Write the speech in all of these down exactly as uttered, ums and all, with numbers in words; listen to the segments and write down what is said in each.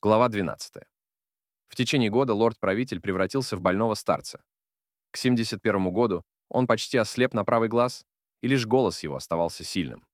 Глава двенадцатая. В течение года лорд-правитель превратился в больного старца. К семьдесят первому году он почти ослеп на правый глаз, и лишь голос его оставался сильным.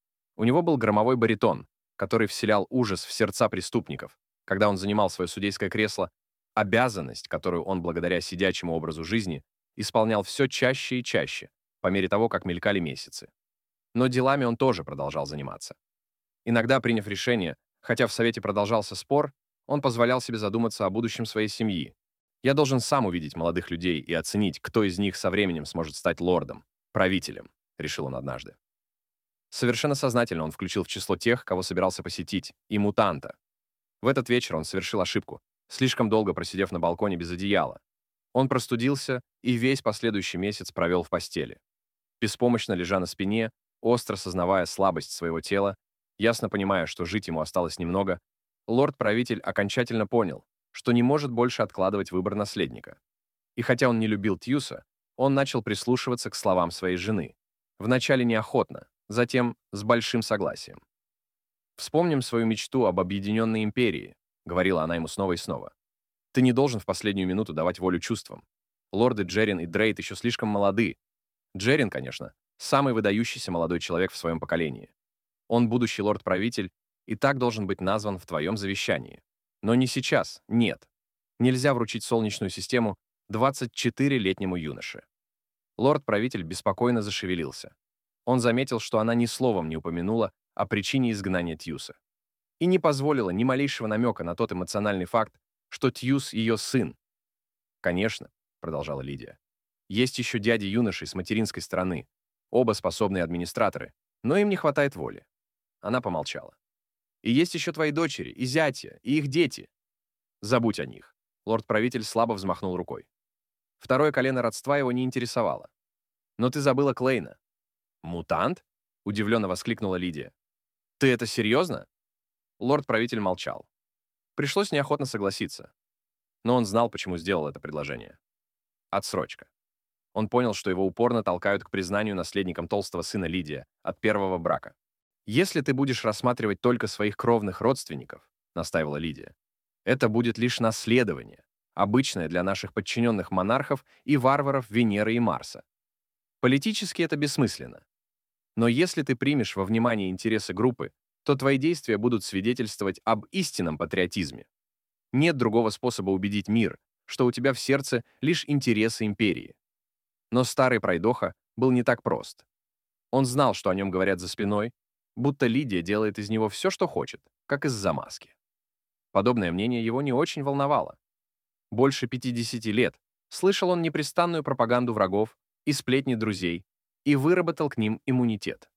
У него был громовой баритон, который вселял ужас в сердца преступников, когда он занимал свое судейское кресло, обязанность, которую он благодаря сидячему образу жизни исполнял все чаще и чаще, по мере того, как мелькали месяцы. Но делами он тоже продолжал заниматься. Иногда, приняв решение, хотя в Совете продолжался спор, он позволял себе задуматься о будущем своей семьи. «Я должен сам увидеть молодых людей и оценить, кто из них со временем сможет стать лордом, правителем», — решил он однажды. Совершенно сознательно он включил в число тех, кого собирался посетить, и мутанта. В этот вечер он совершил ошибку, слишком долго просидев на балконе без одеяла. Он простудился и весь последующий месяц провел в постели. Беспомощно лежа на спине, остро сознавая слабость своего тела, ясно понимая, что жить ему осталось немного, лорд-правитель окончательно понял, что не может больше откладывать выбор наследника. И хотя он не любил Тьюса, он начал прислушиваться к словам своей жены. Вначале неохотно, затем с большим согласием. «Вспомним свою мечту об объединенной империи», — говорила она ему снова и снова. «Ты не должен в последнюю минуту давать волю чувствам. Лорды Джерин и Дрейд еще слишком молоды. Джерин, конечно, самый выдающийся молодой человек в своем поколении. Он будущий лорд-правитель и так должен быть назван в твоем завещании. Но не сейчас, нет. Нельзя вручить Солнечную систему двадцатичетырелетнему юноше». Лорд-правитель беспокойно зашевелился. Он заметил, что она ни словом не упомянула о причине изгнания Тьюса и не позволила ни малейшего намека на тот эмоциональный факт, что Тьюс — ее сын. «Конечно», — продолжала Лидия, — «есть еще дяди юноши с материнской стороны, оба способные администраторы, но им не хватает воли». Она помолчала. «И есть еще твои дочери, и зятья, и их дети. Забудь о них». Лорд-правитель слабо взмахнул рукой. Второе колено родства его не интересовало. «Но ты забыла Клейна». «Мутант?» — удивленно воскликнула Лидия. «Ты это серьезно?» Лорд-правитель молчал. Пришлось неохотно согласиться. Но он знал, почему сделал это предложение. Отсрочка. Он понял, что его упорно толкают к признанию наследником толстого сына Лидия от первого брака. «Если ты будешь рассматривать только своих кровных родственников», — настаивала Лидия, «это будет лишь наследование, обычное для наших подчиненных монархов и варваров Венеры и Марса. Политически это бессмысленно. Но если ты примешь во внимание интересы группы, то твои действия будут свидетельствовать об истинном патриотизме. Нет другого способа убедить мир, что у тебя в сердце лишь интересы империи». Но старый пройдоха был не так прост. Он знал, что о нем говорят за спиной, будто Лидия делает из него все, что хочет, как из-за маски. Подобное мнение его не очень волновало. Больше пятидесяти лет слышал он непрестанную пропаганду врагов и сплетни друзей и выработал к ним иммунитет.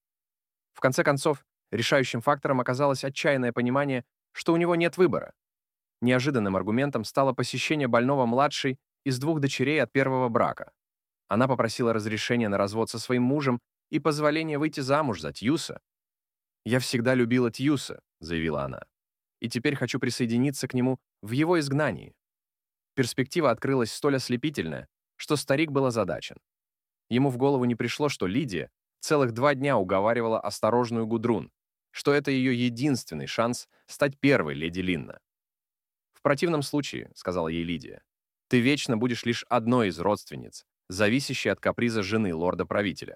В конце концов, решающим фактором оказалось отчаянное понимание, что у него нет выбора. Неожиданным аргументом стало посещение больного младшей из двух дочерей от первого брака. Она попросила разрешения на развод со своим мужем и позволения выйти замуж за Тьюса. «Я всегда любила Тьюса», — заявила она, «и теперь хочу присоединиться к нему в его изгнании». Перспектива открылась столь ослепительная, что старик был озадачен. Ему в голову не пришло, что Лидия целых два дня уговаривала осторожную Гудрун, что это ее единственный шанс стать первой леди Линна. «В противном случае, — сказала ей Лидия, — ты вечно будешь лишь одной из родственниц, зависящей от каприза жены лорда-правителя».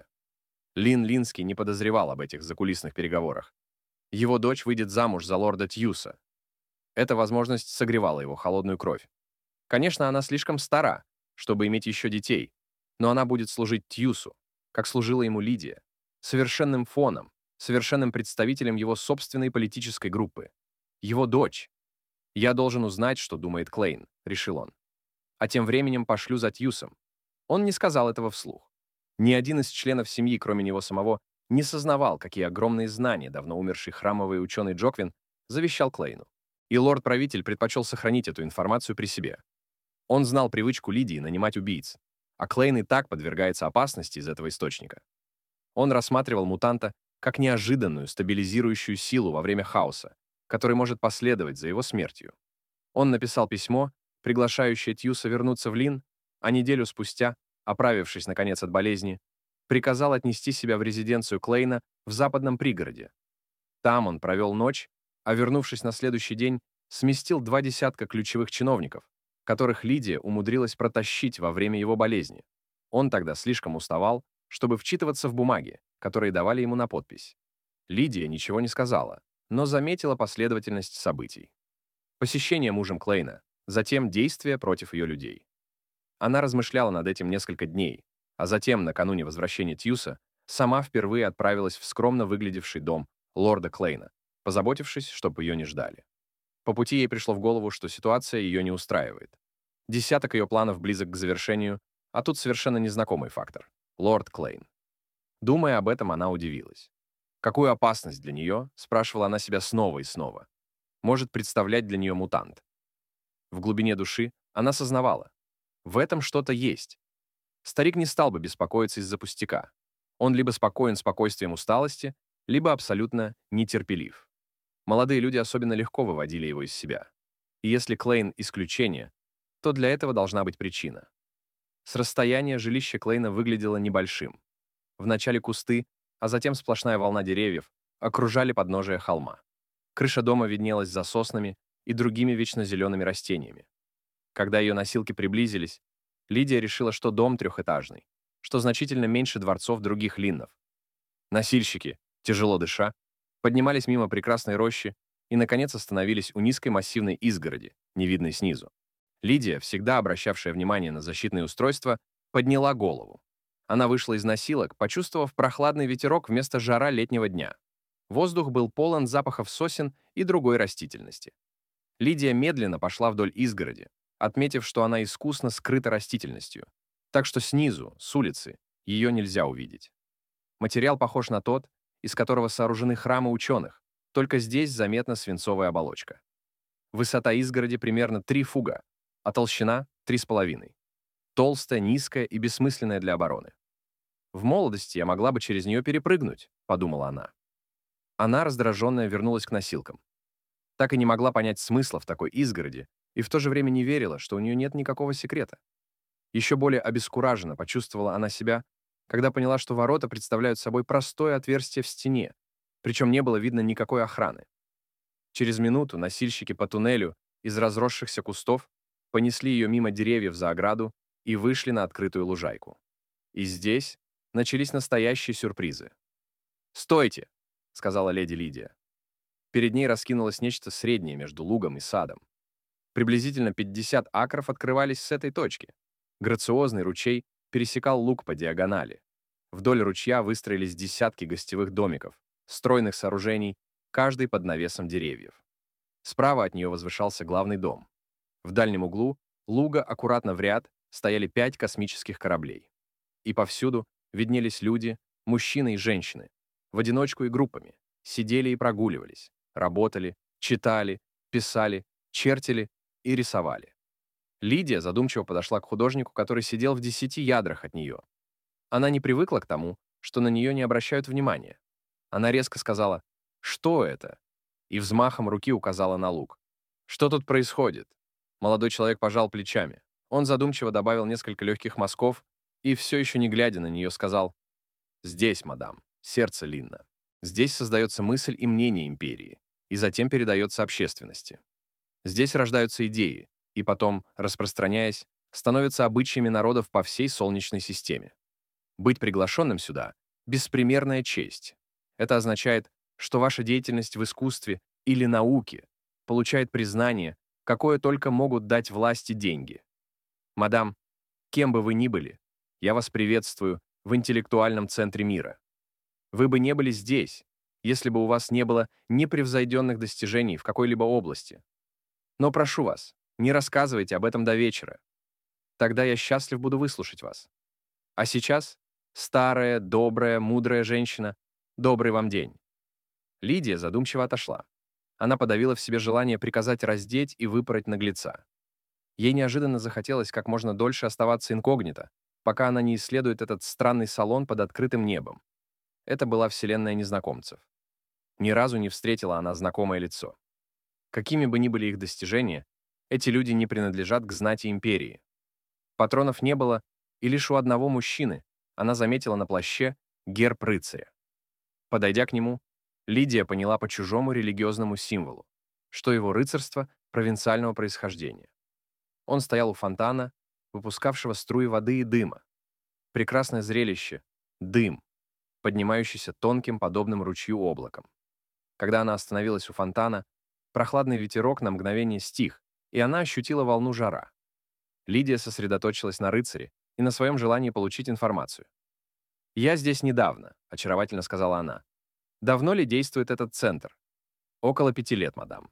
Лин Линский не подозревал об этих закулисных переговорах. Его дочь выйдет замуж за лорда Тьюса. Эта возможность согревала его холодную кровь. Конечно, она слишком стара, чтобы иметь еще детей, но она будет служить Тьюсу, как служила ему Лидия, совершенным фоном, совершенным представителем его собственной политической группы. Его дочь. «Я должен узнать, что думает Клейн», — решил он. «А тем временем пошлю за Тьюсом». Он не сказал этого вслух. Ни один из членов семьи, кроме него самого, не сознавал, какие огромные знания давно умерший храмовый ученый Джоквин завещал Клейну. И лорд-правитель предпочел сохранить эту информацию при себе. Он знал привычку Лидии нанимать убийц, а Клейн и так подвергается опасности из этого источника. Он рассматривал мутанта как неожиданную стабилизирующую силу во время хаоса, который может последовать за его смертью. Он написал письмо, приглашающее Тьюса вернуться в Лин, а неделю спустя, оправившись, наконец, от болезни, приказал отнести себя в резиденцию Клейна в западном пригороде. Там он провел ночь, а вернувшись на следующий день, сместил два десятка ключевых чиновников, которых Лидия умудрилась протащить во время его болезни. Он тогда слишком уставал, чтобы вчитываться в бумаги, которые давали ему на подпись. Лидия ничего не сказала, но заметила последовательность событий. Посещение мужем Клейна, затем действия против ее людей. Она размышляла над этим несколько дней, а затем, накануне возвращения Тьюса, сама впервые отправилась в скромно выглядевший дом лорда Клейна, позаботившись, чтобы ее не ждали. По пути ей пришло в голову, что ситуация ее не устраивает. Десяток ее планов близок к завершению, а тут совершенно незнакомый фактор — лорд Клейн. Думая об этом, она удивилась. Какую опасность для нее, спрашивала она себя снова и снова, может представлять для нее мутант? В глубине души она сознавала, в этом что-то есть. Старик не стал бы беспокоиться из-за пустяка. Он либо спокоен спокойствием усталости, либо абсолютно нетерпелив. Молодые люди особенно легко выводили его из себя. И если Клейн — исключение, то для этого должна быть причина. С расстояния жилище Клейна выглядело небольшим. Вначале кусты, а затем сплошная волна деревьев окружали подножие холма. Крыша дома виднелась за соснами и другими вечно зелеными растениями. Когда ее носилки приблизились, Лидия решила, что дом трехэтажный, что значительно меньше дворцов других линнов. Носильщики, тяжело дыша, поднимались мимо прекрасной рощи и, наконец, остановились у низкой массивной изгороди, не видной снизу. Лидия, всегда обращавшая внимание на защитные устройства, подняла голову. Она вышла из носилок, почувствовав прохладный ветерок вместо жара летнего дня. Воздух был полон запахов сосен и другой растительности. Лидия медленно пошла вдоль изгороди, отметив, что она искусно скрыта растительностью, так что снизу, с улицы, ее нельзя увидеть. Материал похож на тот, из которого сооружены храмы ученых, только здесь заметна свинцовая оболочка. Высота изгороди примерно три фуга, а толщина — три с половиной. Толстая, низкая и бессмысленная для обороны. «В молодости я могла бы через нее перепрыгнуть», — подумала она. Она, раздраженная, вернулась к носилкам. Так и не могла понять смысла в такой изгороди и в то же время не верила, что у нее нет никакого секрета. Еще более обескураженно почувствовала она себя, когда поняла, что ворота представляют собой простое отверстие в стене, причем не было видно никакой охраны. Через минуту носильщики по туннелю из разросшихся кустов понесли ее мимо деревьев за ограду и вышли на открытую лужайку. И здесь начались настоящие сюрпризы. «Стойте!» — сказала леди Лидия. Перед ней раскинулось нечто среднее между лугом и садом. Приблизительно пятьдесят акров открывались с этой точки. Грациозный ручей пересекал луг по диагонали. Вдоль ручья выстроились десятки гостевых домиков, стройных сооружений, каждый под навесом деревьев. Справа от нее возвышался главный дом. В дальнем углу луга аккуратно в ряд стояли пять космических кораблей. И повсюду виднелись люди, мужчины и женщины, в одиночку и группами, сидели и прогуливались, работали, читали, писали, чертили и рисовали. Лидия задумчиво подошла к художнику, который сидел в десяти ядрах от нее. Она не привыкла к тому, что на нее не обращают внимания. Она резко сказала «Что это?» и взмахом руки указала на луг. «Что тут происходит?» Молодой человек пожал плечами. Он задумчиво добавил несколько легких мазков и, все еще не глядя на нее, сказал «Здесь, мадам, сердце Линна. Здесь создается мысль и мнение империи, и затем передается общественности. Здесь рождаются идеи, и потом, распространяясь, становятся обычаями народов по всей Солнечной системе. Быть приглашенным сюда — беспримерная честь. Это означает, что ваша деятельность в искусстве или науке получает признание, какое только могут дать власти деньги. Мадам, кем бы вы ни были, я вас приветствую в интеллектуальном центре мира. Вы бы не были здесь, если бы у вас не было непревзойденных достижений в какой-либо области. Но прошу вас, не рассказывайте об этом до вечера. Тогда я счастлив буду выслушать вас. А сейчас, старая, добрая, мудрая женщина, добрый вам день». Лидия задумчиво отошла. Она подавила в себе желание приказать раздеть и выпороть наглеца. Ей неожиданно захотелось как можно дольше оставаться инкогнито, пока она не исследует этот странный салон под открытым небом. Это была вселенная незнакомцев. Ни разу не встретила она знакомое лицо. Какими бы ни были их достижения, эти люди не принадлежат к знати империи. Патронов не было, и лишь у одного мужчины она заметила на плаще герб рыцаря. Подойдя к нему, Лидия поняла по чужому религиозному символу, что его рыцарство провинциального происхождения. Он стоял у фонтана, выпускавшего струи воды и дыма. Прекрасное зрелище — дым, поднимающийся тонким, подобным ручью облаком. Когда она остановилась у фонтана, прохладный ветерок на мгновение стих, и она ощутила волну жара. Лидия сосредоточилась на рыцаре и на своем желании получить информацию. «Я здесь недавно», — очаровательно сказала она. «Давно ли действует этот центр?» «Около пяти лет, мадам».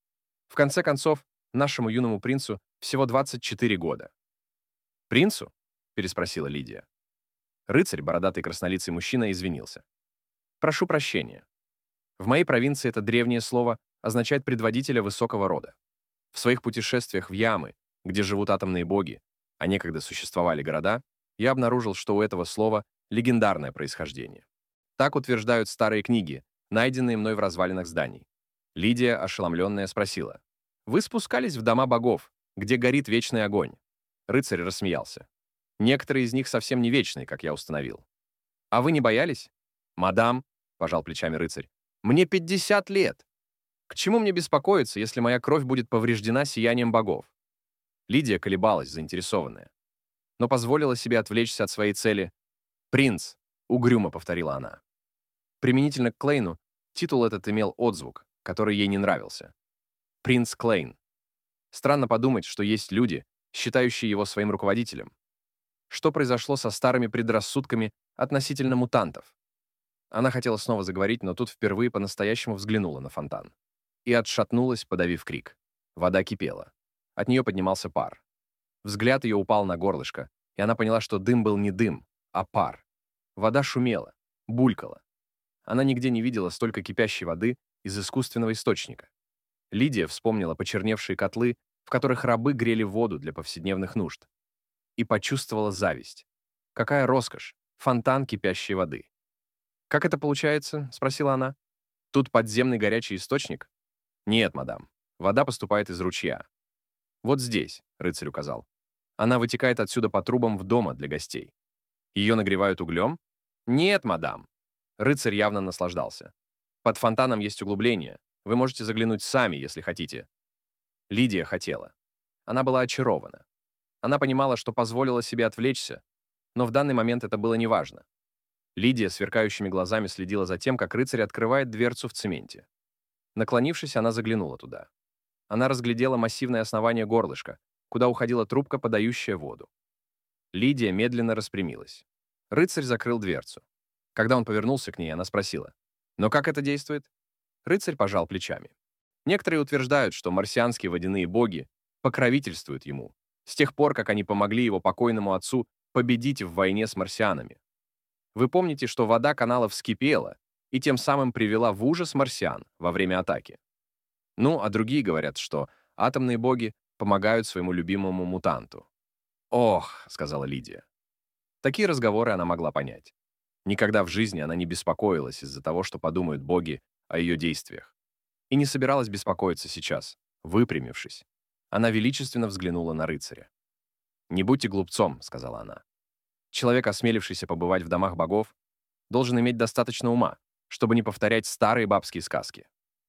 В конце концов, нашему юному принцу всего двадцать четыре года. «Принцу?» — переспросила Лидия. Рыцарь, бородатый краснолицый мужчина, извинился. «Прошу прощения. В моей провинции это древнее слово означает предводителя высокого рода. В своих путешествиях в ямы, где живут атомные боги, а некогда существовали города, я обнаружил, что у этого слова легендарное происхождение. Так утверждают старые книги, найденные мной в развалинах зданий». Лидия, ошеломленная, спросила: «Вы спускались в дома богов, где горит вечный огонь?» Рыцарь рассмеялся. «Некоторые из них совсем не вечные, как я установил». «А вы не боялись?» «Мадам», — пожал плечами рыцарь, — «мне пятьдесят лет. К чему мне беспокоиться, если моя кровь будет повреждена сиянием богов?» Лидия колебалась, заинтересованная, но позволила себе отвлечься от своей цели. «Принц», — угрюмо повторила она. Применительно к Клейну титул этот имел отзвук, который ей не нравился. «Принц Клейн». Странно подумать, что есть люди, считающие его своим руководителем. Что произошло со старыми предрассудками относительно мутантов? Она хотела снова заговорить, но тут впервые по-настоящему взглянула на фонтан. И отшатнулась, подавив крик. Вода кипела. От нее поднимался пар. Взгляд ее упал на горлышко, и она поняла, что дым был не дым, а пар. Вода шумела, булькала. Она нигде не видела столько кипящей воды из искусственного источника. Лидия вспомнила почерневшие котлы, в которых рабы грели воду для повседневных нужд. И почувствовала зависть. Какая роскошь! Фонтан кипящей воды. «Как это получается?» — спросила она. «Тут подземный горячий источник?» «Нет, мадам. Вода поступает из ручья». «Вот здесь», — рыцарь указал. «Она вытекает отсюда по трубам в дома для гостей». «Ее нагревают углем?» «Нет, мадам». Рыцарь явно наслаждался. «Под фонтаном есть углубление. Вы можете заглянуть сами, если хотите». Лидия хотела. Она была очарована. Она понимала, что позволила себе отвлечься, но в данный момент это было неважно. Лидия сверкающими глазами следила за тем, как рыцарь открывает дверцу в цементе. Наклонившись, она заглянула туда. Она разглядела массивное основание горлышка, куда уходила трубка, подающая воду. Лидия медленно распрямилась. Рыцарь закрыл дверцу. Когда он повернулся к ней, она спросила: «Но как это действует?» Рыцарь пожал плечами. Некоторые утверждают, что марсианские водяные боги покровительствуют ему, с тех пор, как они помогли его покойному отцу победить в войне с марсианами. Вы помните, что вода канала вскипела и тем самым привела в ужас марсиан во время атаки. Ну, а другие говорят, что атомные боги помогают своему любимому мутанту. «Ох», — сказала Лидия. Такие разговоры она могла понять. Никогда в жизни она не беспокоилась из-за того, что подумают боги о ее действиях. И не собиралась беспокоиться сейчас, выпрямившись. Она величественно взглянула на рыцаря. «Не будьте глупцом», — сказала она. «Человек, осмелившийся побывать в домах богов, должен иметь достаточно ума, чтобы не повторять старые бабские сказки».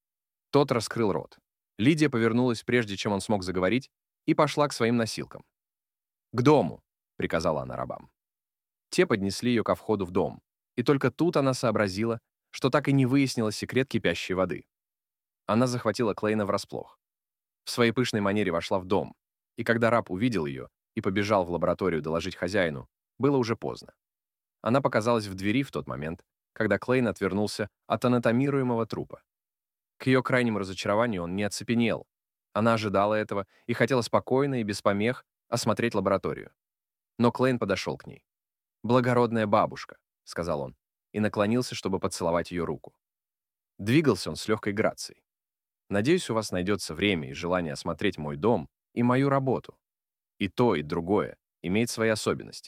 Тот раскрыл рот. Лидия повернулась, прежде чем он смог заговорить, и пошла к своим носилкам. «К дому», — приказала она рабам. Те поднесли ее ко входу в дом, и только тут она сообразила, что так и не выяснила секрет кипящей воды. Она захватила Клейна врасплох. В своей пышной манере вошла в дом, и когда раб увидел ее и побежал в лабораторию доложить хозяину, было уже поздно. Она показалась в двери в тот момент, когда Клейн отвернулся от анатомируемого трупа. К ее крайнему разочарованию он не оцепенел. Она ожидала этого и хотела спокойно и без помех осмотреть лабораторию. Но Клейн подошел к ней. «Благородная бабушка», — сказал он, и наклонился, чтобы поцеловать ее руку. Двигался он с легкой грацией. «Надеюсь, у вас найдется время и желание осмотреть мой дом и мою работу. И то, и другое имеет свои особенности».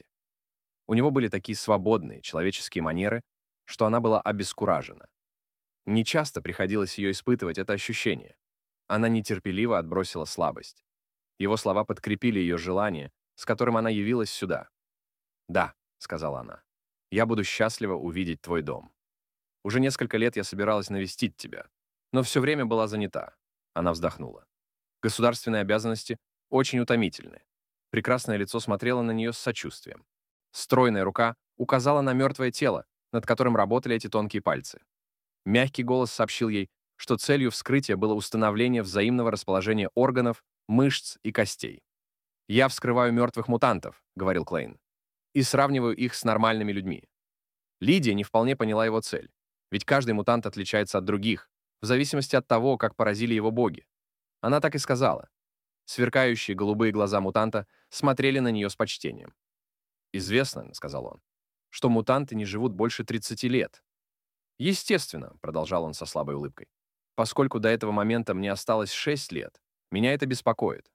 У него были такие свободные, человеческие манеры, что она была обескуражена. Нечасто приходилось ее испытывать это ощущение. Она нетерпеливо отбросила слабость. Его слова подкрепили ее желание, с которым она явилась сюда. «Да», — сказала она, — «я буду счастлива увидеть твой дом. Уже несколько лет я собиралась навестить тебя, но все время была занята». Она вздохнула. Государственные обязанности очень утомительны. Прекрасное лицо смотрело на нее с сочувствием. Стройная рука указала на мертвое тело, над которым работали эти тонкие пальцы. Мягкий голос сообщил ей, что целью вскрытия было установление взаимного расположения органов, мышц и костей. «Я вскрываю мертвых мутантов», — говорил Клейн, «и сравниваю их с нормальными людьми». Лидия не вполне поняла его цель, ведь каждый мутант отличается от других, в зависимости от того, как поразили его боги. Она так и сказала. Сверкающие голубые глаза мутанта смотрели на нее с почтением. «Известно», — сказал он, — «что мутанты не живут больше тридцати лет». «Естественно», — продолжал он со слабой улыбкой, «поскольку до этого момента мне осталось шесть лет, меня это беспокоит».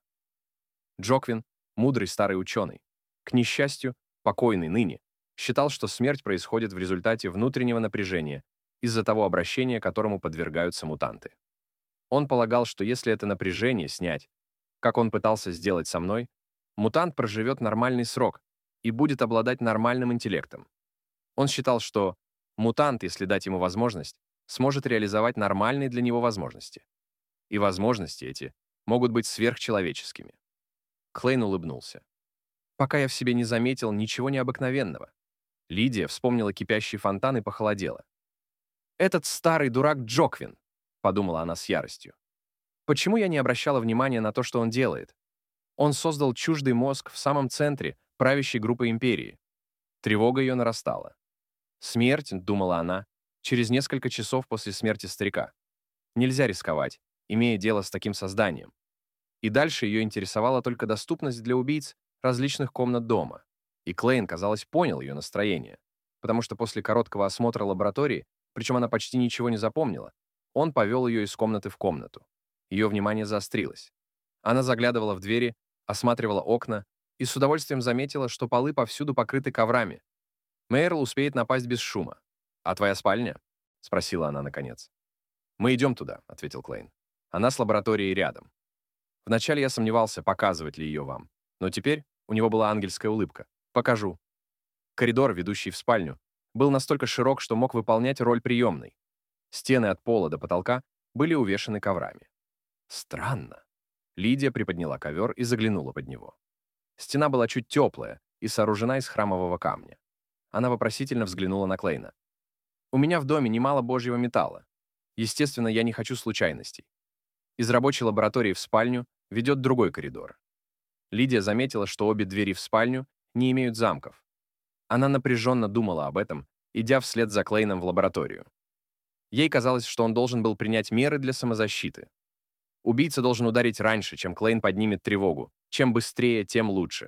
Джоквин, мудрый старый ученый, к несчастью, покойный ныне, считал, что смерть происходит в результате внутреннего напряжения из-за того обращения, которому подвергаются мутанты. Он полагал, что если это напряжение снять, как он пытался сделать со мной, мутант проживет нормальный срок и будет обладать нормальным интеллектом. Он считал, что мутант, если дать ему возможность, сможет реализовать нормальные для него возможности. И возможности эти могут быть сверхчеловеческими. Клейн улыбнулся. Пока я в себе не заметил ничего необыкновенного. Лидия вспомнила кипящий фонтан и похолодела. «Этот старый дурак Джоквин», — подумала она с яростью. «Почему я не обращала внимания на то, что он делает? Он создал чуждый мозг в самом центре правящей группы империи». Тревога ее нарастала. Смерть, думала она, через несколько часов после смерти старика. Нельзя рисковать, имея дело с таким созданием. И дальше ее интересовала только доступность для убийц различных комнат дома. И Клейн, казалось, понял ее настроение, потому что после короткого осмотра лаборатории, причем она почти ничего не запомнила, он повел ее из комнаты в комнату. Ее внимание заострилось. Она заглядывала в двери, осматривала окна и с удовольствием заметила, что полы повсюду покрыты коврами. Мейерл успеет напасть без шума. «А твоя спальня?» — спросила она наконец. «Мы идем туда», — ответил Клейн. «Она с лабораторией рядом. Вначале я сомневался, показывать ли ее вам, но теперь у него была ангельская улыбка. Покажу». Коридор, ведущий в спальню, был настолько широк, что мог выполнять роль приемной. Стены от пола до потолка были увешаны коврами. Странно. Лидия приподняла ковер и заглянула под него. Стена была чуть теплая и сооружена из храмового камня. Она вопросительно взглянула на Клейна. «У меня в доме немало божьего металла. Естественно, я не хочу случайностей. Из рабочей лаборатории в спальню ведет другой коридор». Лидия заметила, что обе двери в спальню не имеют замков. Она напряженно думала об этом, идя вслед за Клейном в лабораторию. Ей казалось, что он должен был принять меры для самозащиты. Убийца должен ударить раньше, чем Клейн поднимет тревогу. Чем быстрее, тем лучше.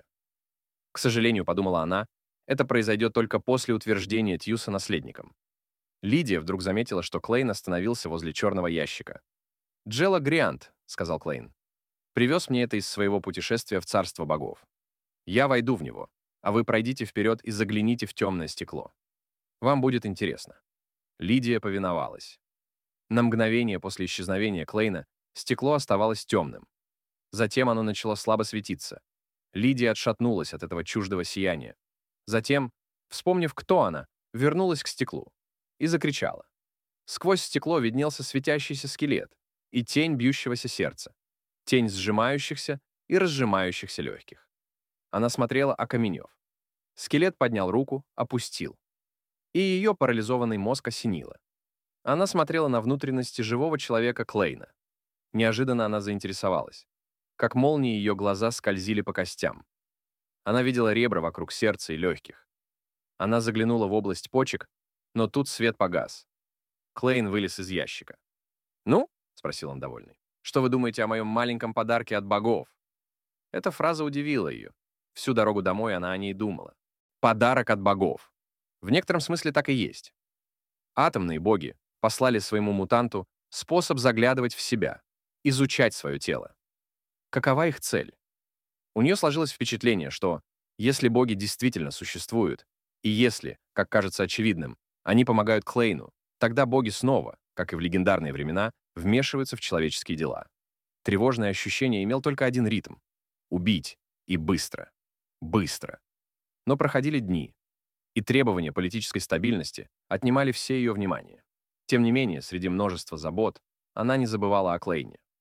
К сожалению, подумала она, это произойдет только после утверждения Тьюса наследником. Лидия вдруг заметила, что Клейн остановился возле черного ящика. «Джелла Гриант», — сказал Клейн, — «привез мне это из своего путешествия в царство богов. Я войду в него, а вы пройдите вперед и загляните в темное стекло. Вам будет интересно». Лидия повиновалась. На мгновение после исчезновения Клейна стекло оставалось темным. Затем оно начало слабо светиться. Лидия отшатнулась от этого чуждого сияния. Затем, вспомнив, кто она, вернулась к стеклу и закричала. Сквозь стекло виднелся светящийся скелет и тень бьющегося сердца, тень сжимающихся и разжимающихся легких. Она смотрела, окаменев. Скелет поднял руку, опустил. И ее парализованный мозг осенило. Она смотрела на внутренности живого человека Клейна. Неожиданно она заинтересовалась. Как молнии ее глаза скользили по костям. Она видела ребра вокруг сердца и легких. Она заглянула в область почек, но тут свет погас. Клейн вылез из ящика. «Ну?» — спросил он довольный. «Что вы думаете о моем маленьком подарке от богов?» Эта фраза удивила ее. Всю дорогу домой она о ней думала. Подарок от богов. В некотором смысле так и есть. Атомные боги послали своему мутанту способ заглядывать в себя, изучать свое тело. Какова их цель? У нее сложилось впечатление, что если боги действительно существуют, и если, как кажется очевидным, они помогают Клейну, тогда боги снова, как и в легендарные времена, вмешиваются в человеческие дела. Тревожное ощущение имел только один ритм — убить, и быстро, быстро. Но проходили дни, и требования политической стабильности отнимали все ее внимание. Тем не менее, среди множества забот, она не забывала о Клейне.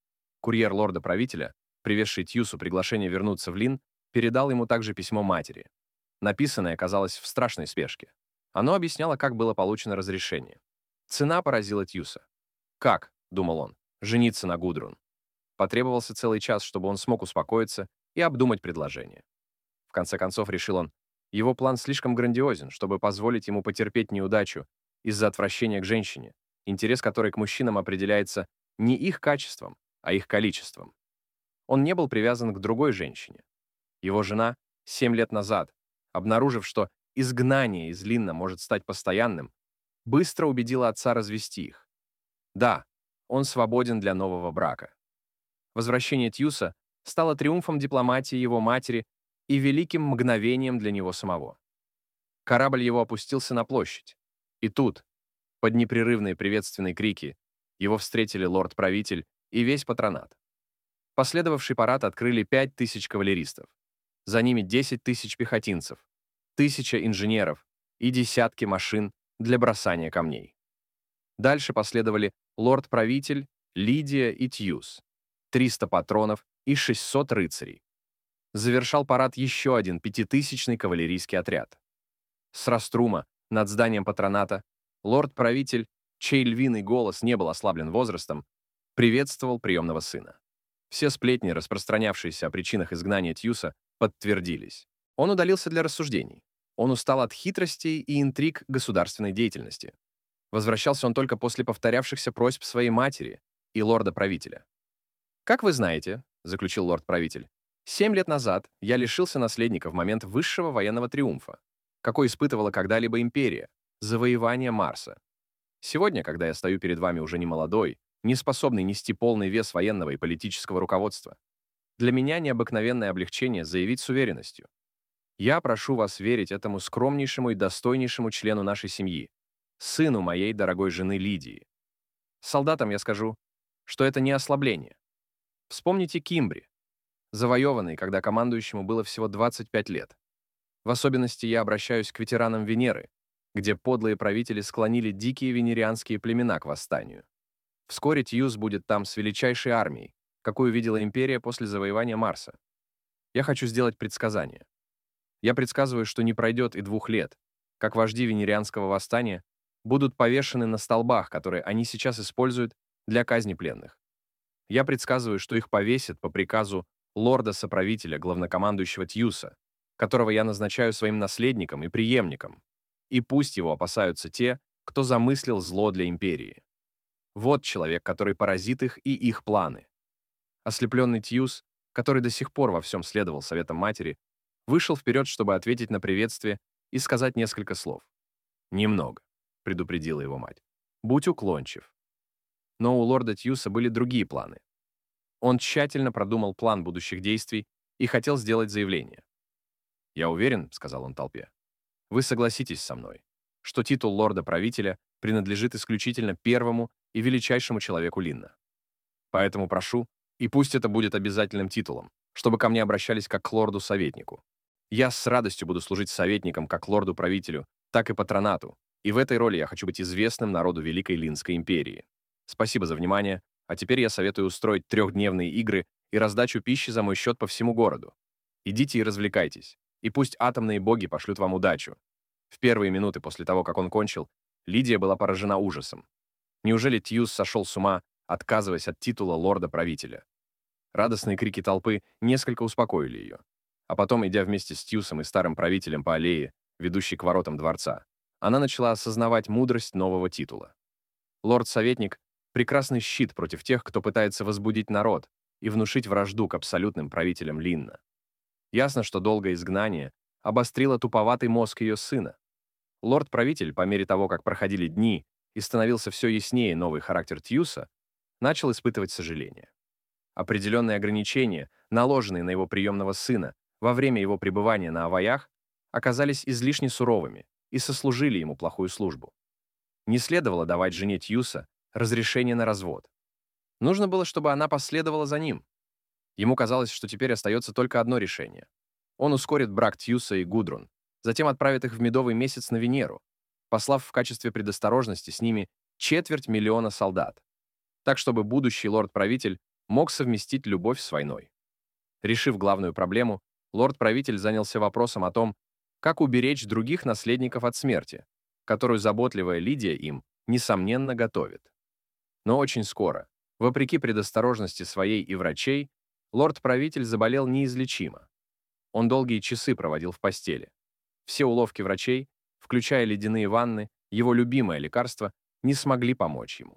Курьер лорда-правителя, привезший Тьюсу приглашение вернуться в Лин, передал ему также письмо матери. Написанное оказалось в страшной спешке. Оно объясняло, как было получено разрешение. Цена поразила Тьюса. «Как?» — думал он. «Жениться на Гудрун». Потребовался целый час, чтобы он смог успокоиться и обдумать предложение. В конце концов, решил он, его план слишком грандиозен, чтобы позволить ему потерпеть неудачу из-за отвращения к женщине, интерес которой к мужчинам определяется не их качеством, а их количеством. Он не был привязан к другой женщине. Его жена семь лет назад, обнаружив, что изгнание из Линна может стать постоянным, быстро убедила отца развести их. Да, он свободен для нового брака. Возвращение Тьюса стало триумфом дипломатии его матери и великим мгновением для него самого. Корабль его опустился на площадь. И тут, под непрерывные приветственные крики, его встретили лорд-правитель и весь патронат. Последовавший парад открыли пять тысяч кавалеристов. За ними десять тысяч пехотинцев, тысяча инженеров и десятки машин для бросания камней. Дальше последовали лорд-правитель, Лидия и Тьюс, триста патронов и шестьсот рыцарей. Завершал парад еще один пятитысячный кавалерийский отряд. С рострума над зданием патроната лорд-правитель, чей львиный голос не был ослаблен возрастом, приветствовал приемного сына. Все сплетни, распространявшиеся о причинах изгнания Тьюса, подтвердились. Он удалился для рассуждений. Он устал от хитростей и интриг государственной деятельности. Возвращался он только после повторявшихся просьб своей матери и лорда-правителя. «Как вы знаете», — заключил лорд-правитель, «семь лет назад я лишился наследника в момент высшего военного триумфа, какой испытывала когда-либо империя, завоевание Марса. Сегодня, когда я стою перед вами уже не молодой, не способный нести полный вес военного и политического руководства, для меня необыкновенное облегчение заявить с уверенностью. Я прошу вас верить этому скромнейшему и достойнейшему члену нашей семьи, сыну моей дорогой жены Лидии. Солдатам я скажу, что это не ослабление. Вспомните Кимбри, завоеванный, когда командующему было всего двадцать пять лет. В особенности я обращаюсь к ветеранам Венеры, где подлые правители склонили дикие венерианские племена к восстанию. Вскоре Тьюс будет там с величайшей армией, какую видела империя после завоевания Марса. Я хочу сделать предсказание. Я предсказываю, что не пройдет и двух лет, как вожди венерианского восстания будут повешены на столбах, которые они сейчас используют для казни пленных. Я предсказываю, что их повесят по приказу лорда-соправителя, главнокомандующего Тьюса, которого я назначаю своим наследником и преемником, и пусть его опасаются те, кто замыслил зло для империи. Вот человек, который поразит их и их планы. Ослепленный Тьюс, который до сих пор во всем следовал советам матери, вышел вперед, чтобы ответить на приветствие и сказать несколько слов. «Немного», — предупредила его мать. «Будь уклончив». Но у лорда Тьюса были другие планы. Он тщательно продумал план будущих действий и хотел сделать заявление. «Я уверен», — сказал он толпе, — «вы согласитесь со мной, что титул лорда-правителя принадлежит исключительно первому и величайшему человеку Линна. Поэтому прошу, и пусть это будет обязательным титулом, чтобы ко мне обращались как к лорду-советнику. Я с радостью буду служить советником как лорду-правителю, так и патронату, и в этой роли я хочу быть известным народу Великой Линской империи. Спасибо за внимание, а теперь я советую устроить трехдневные игры и раздачу пищи за мой счет по всему городу. Идите и развлекайтесь, и пусть атомные боги пошлют вам удачу». В первые минуты после того, как он кончил, Лидия была поражена ужасом. Неужели Тьюс сошел с ума, отказываясь от титула лорда-правителя? Радостные крики толпы несколько успокоили ее. А потом, идя вместе с Тьюсом и старым правителем по аллее, ведущей к воротам дворца, она начала осознавать мудрость нового титула. Лорд-советник — прекрасный щит против тех, кто пытается возбудить народ и внушить вражду к абсолютным правителям Линна. Ясно, что долгое изгнание обострило туповатый мозг ее сына. Лорд-правитель, по мере того, как проходили дни и становился все яснее новый характер Тьюса, начал испытывать сожаление. Определенные ограничения, наложенные на его приемного сына во время его пребывания на Аваях, оказались излишне суровыми и сослужили ему плохую службу. Не следовало давать жене Тьюса разрешение на развод. Нужно было, чтобы она последовала за ним. Ему казалось, что теперь остается только одно решение. Он ускорит брак Тьюса и Гудрун, затем отправит их в медовый месяц на Венеру, послав в качестве предосторожности с ними четверть миллиона солдат, так чтобы будущий лорд-правитель мог совместить любовь с войной. Решив главную проблему, лорд-правитель занялся вопросом о том, как уберечь других наследников от смерти, которую заботливая Лидия им, несомненно, готовит. Но очень скоро, вопреки предосторожности своей и врачей, лорд-правитель заболел неизлечимо. Он долгие часы проводил в постели. Все уловки врачей, включая ледяные ванны, его любимое лекарство, не смогли помочь ему.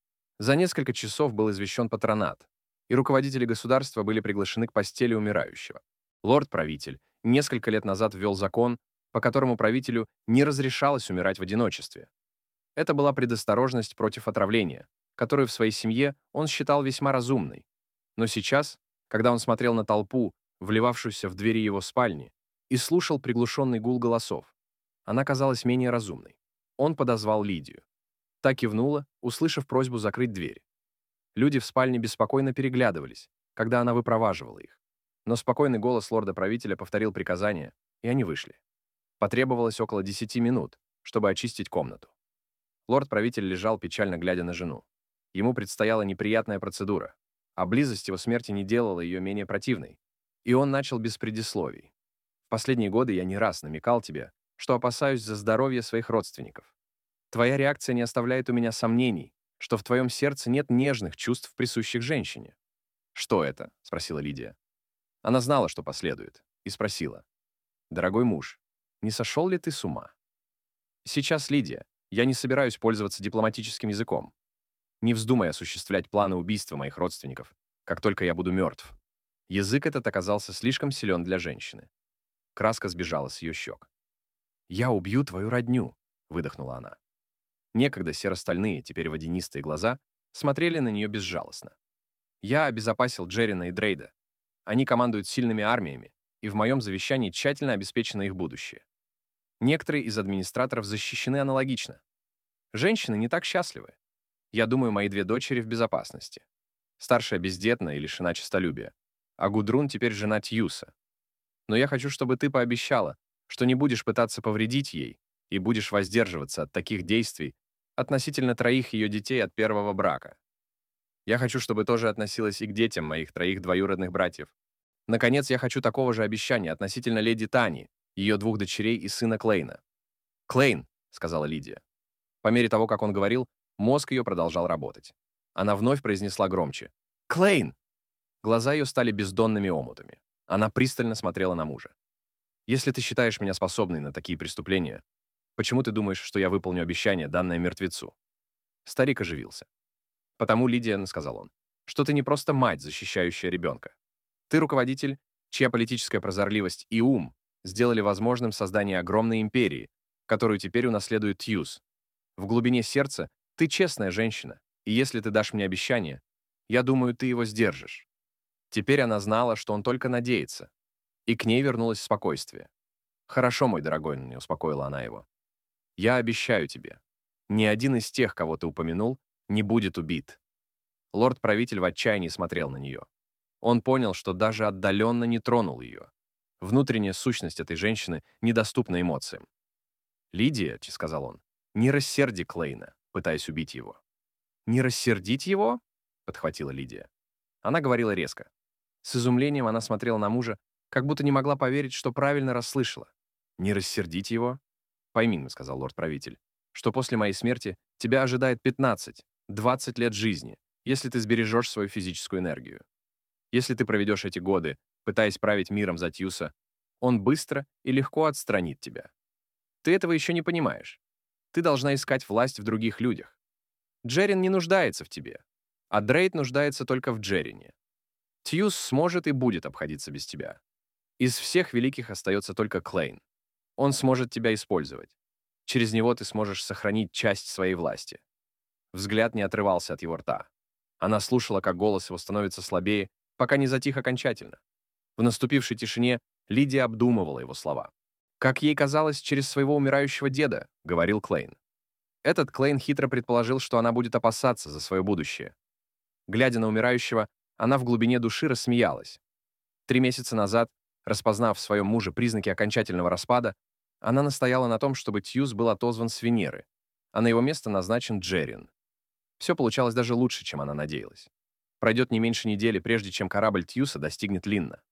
За несколько часов был извещен патронат, и руководители государства были приглашены к постели умирающего. Лорд-правитель несколько лет назад ввел закон, по которому правителю не разрешалось умирать в одиночестве. Это была предосторожность против отравления, которую в своей семье он считал весьма разумной. Но сейчас, когда он смотрел на толпу, вливавшуюся в двери его спальни, и слушал приглушенный гул голосов, она казалась менее разумной. Он подозвал Лидию. Та кивнула, услышав просьбу закрыть дверь. Люди в спальне беспокойно переглядывались, когда она выпроваживала их. Но спокойный голос лорда-правителя повторил приказание, и они вышли. Потребовалось около десяти минут, чтобы очистить комнату. Лорд-правитель лежал, печально глядя на жену. Ему предстояла неприятная процедура, а близость его смерти не делала ее менее противной. И он начал без предисловий. «В последние годы я не раз намекал тебе, что опасаюсь за здоровье своих родственников. Твоя реакция не оставляет у меня сомнений, что в твоем сердце нет нежных чувств, присущих женщине». «Что это?» — спросила Лидия. Она знала, что последует, и спросила. «Дорогой муж, не сошел ли ты с ума?» «Сейчас, Лидия, я не собираюсь пользоваться дипломатическим языком. Не вздумай осуществлять планы убийства моих родственников, как только я буду мертв». Язык этот оказался слишком силен для женщины. Краска сбежала с ее щек. «Я убью твою родню», — выдохнула она. Некогда серо-стальные, теперь водянистые глаза смотрели на нее безжалостно. «Я обезопасил Джеррина и Дрейда. Они командуют сильными армиями, и в моем завещании тщательно обеспечено их будущее. Некоторые из администраторов защищены аналогично. Женщины не так счастливы. Я думаю, мои две дочери в безопасности. Старшая бездетна и лишена честолюбия, а Гудрун теперь жена Тьюса. Но я хочу, чтобы ты пообещала, что не будешь пытаться повредить ей и будешь воздерживаться от таких действий относительно троих ее детей от первого брака. Я хочу, чтобы тоже относилась и к детям моих троих двоюродных братьев. Наконец, я хочу такого же обещания относительно леди Тани, ее двух дочерей и сына Клейна». «Клейн», — сказала Лидия. По мере того, как он говорил, мозг ее продолжал работать. Она вновь произнесла громче. «Клейн!» Глаза ее стали бездонными омутами. Она пристально смотрела на мужа. «Если ты считаешь меня способной на такие преступления, почему ты думаешь, что я выполню обещание, данное мертвецу?» Старик оживился. «Потому, Лидия, — сказал он, — что ты не просто мать, защищающая ребенка. Ты руководитель, чья политическая прозорливость и ум сделали возможным создание огромной империи, которую теперь унаследует Тьюс. В глубине сердца ты честная женщина, и если ты дашь мне обещание, я думаю, ты его сдержишь». Теперь она знала, что он только надеется, и к ней вернулось спокойствие. «Хорошо, мой дорогой», — не успокоила она его. «Я обещаю тебе, ни один из тех, кого ты упомянул, не будет убит». Лорд-правитель в отчаянии смотрел на нее. Он понял, что даже отдаленно не тронул ее. Внутренняя сущность этой женщины недоступна эмоциям. «Лидия», — сказал он, — «не рассерди Клейна, пытаясь убить его». «Не рассердить его?» — подхватила Лидия. Она говорила резко. С изумлением она смотрела на мужа, как будто не могла поверить, что правильно расслышала. «Не рассердить его?» «Пойми», — сказал лорд-правитель, «что после моей смерти тебя ожидает пятнадцать, двадцать лет жизни, если ты сбережешь свою физическую энергию. Если ты проведешь эти годы, пытаясь править миром за Тьюса, он быстро и легко отстранит тебя. Ты этого еще не понимаешь. Ты должна искать власть в других людях. Джеррин не нуждается в тебе, а Дрейд нуждается только в Джеррине. Тьюс сможет и будет обходиться без тебя. Из всех великих остается только Клейн. Он сможет тебя использовать. Через него ты сможешь сохранить часть своей власти». Взгляд не отрывался от его рта. Она слушала, как голос его становится слабее, пока не затих окончательно. В наступившей тишине Лидия обдумывала его слова. «Как ей казалось, через своего умирающего деда», — говорил Клейн. Этот Клейн хитро предположил, что она будет опасаться за свое будущее. Глядя на умирающего, она в глубине души рассмеялась. Три месяца назад, распознав в своем муже признаки окончательного распада, она настояла на том, чтобы Тьюс был отозван с Венеры, а на его место назначен Джеррин. Все получалось даже лучше, чем она надеялась. Пройдет не меньше недели, прежде чем корабль Тьюса достигнет Линна.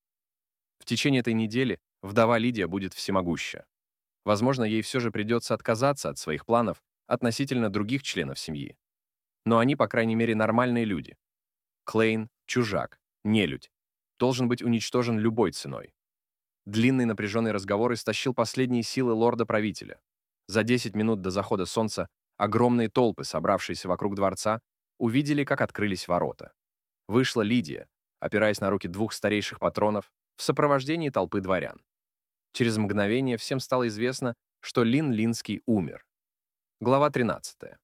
В течение этой недели вдова Лидия будет всемогуща. Возможно, ей все же придется отказаться от своих планов относительно других членов семьи. Но они, по крайней мере, нормальные люди. Клейн — чужак, нелюдь, должен быть уничтожен любой ценой. Длинный напряженный разговор истощил последние силы лорда-правителя. За десять минут до захода солнца огромные толпы, собравшиеся вокруг дворца, увидели, как открылись ворота. Вышла Лидия, опираясь на руки двух старейших патронов, в сопровождении толпы дворян. Через мгновение всем стало известно, что Лин Линский умер. Глава тринадцатая.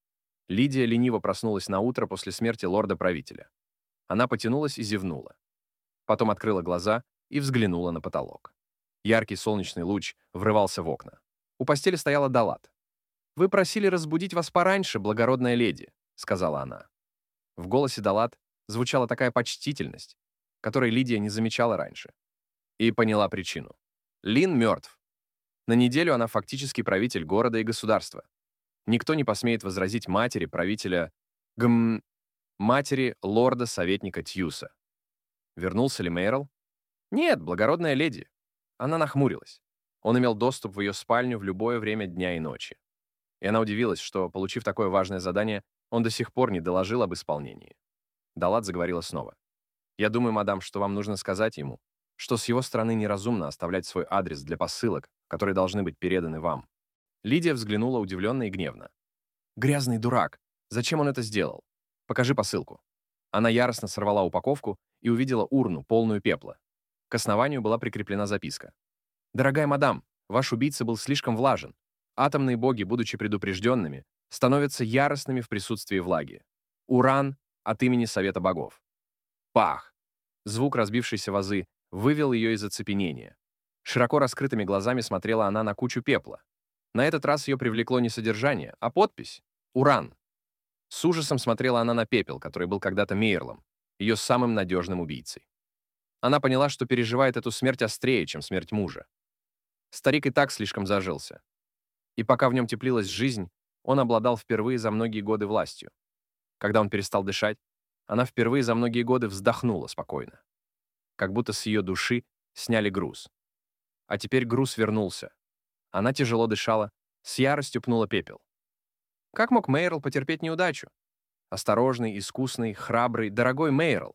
Лидия лениво проснулась на утро после смерти лорда-правителя. Она потянулась и зевнула. Потом открыла глаза и взглянула на потолок. Яркий солнечный луч врывался в окна. У постели стояла Далат. «Вы просили разбудить вас пораньше, благородная леди», — сказала она. В голосе Далат звучала такая почтительность, которой Лидия не замечала раньше. И поняла причину. Лин мертв. На неделю она фактически правитель города и государства. Никто не посмеет возразить матери правителя гм... матери лорда-советника Тьюса. Вернулся ли Мейрл? Нет, благородная леди. Она нахмурилась. Он имел доступ в ее спальню в любое время дня и ночи. И она удивилась, что, получив такое важное задание, он до сих пор не доложил об исполнении. Далат заговорила снова. «Я думаю, мадам, что вам нужно сказать ему, что с его стороны неразумно оставлять свой адрес для посылок, которые должны быть переданы вам». Лидия взглянула удивленно и гневно. «Грязный дурак! Зачем он это сделал? Покажи посылку». Она яростно сорвала упаковку и увидела урну, полную пепла. К основанию была прикреплена записка. «Дорогая мадам, ваш убийца был слишком влажен. Атомные боги, будучи предупрежденными, становятся яростными в присутствии влаги. Уран от имени Совета богов». Пах! Звук разбившейся вазы вывел ее из оцепенения. Широко раскрытыми глазами смотрела она на кучу пепла. На этот раз ее привлекло не содержание, а подпись «Уран». С ужасом смотрела она на пепел, который был когда-то Мейерлом, ее самым надежным убийцей. Она поняла, что переживает эту смерть острее, чем смерть мужа. Старик и так слишком зажился. И пока в нем теплилась жизнь, он обладал впервые за многие годы властью. Когда он перестал дышать, она впервые за многие годы вздохнула спокойно. Как будто с ее души сняли груз. А теперь груз вернулся. Она тяжело дышала, с яростью пнула пепел. Как мог Мейрл потерпеть неудачу? Осторожный, искусный, храбрый, дорогой Мейрл.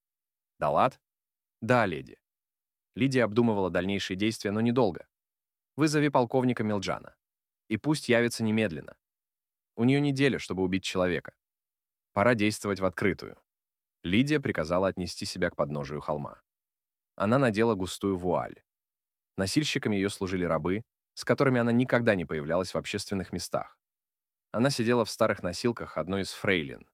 Далат? Да, леди. Лидия обдумывала дальнейшие действия, но недолго. Вызови полковника Милджана. И пусть явится немедленно. У нее неделя, чтобы убить человека. Пора действовать в открытую. Лидия приказала отнести себя к подножию холма. Она надела густую вуаль. Носильщиками ее служили рабы, с которыми она никогда не появлялась в общественных местах. Она сидела в старых носилках одной из фрейлин.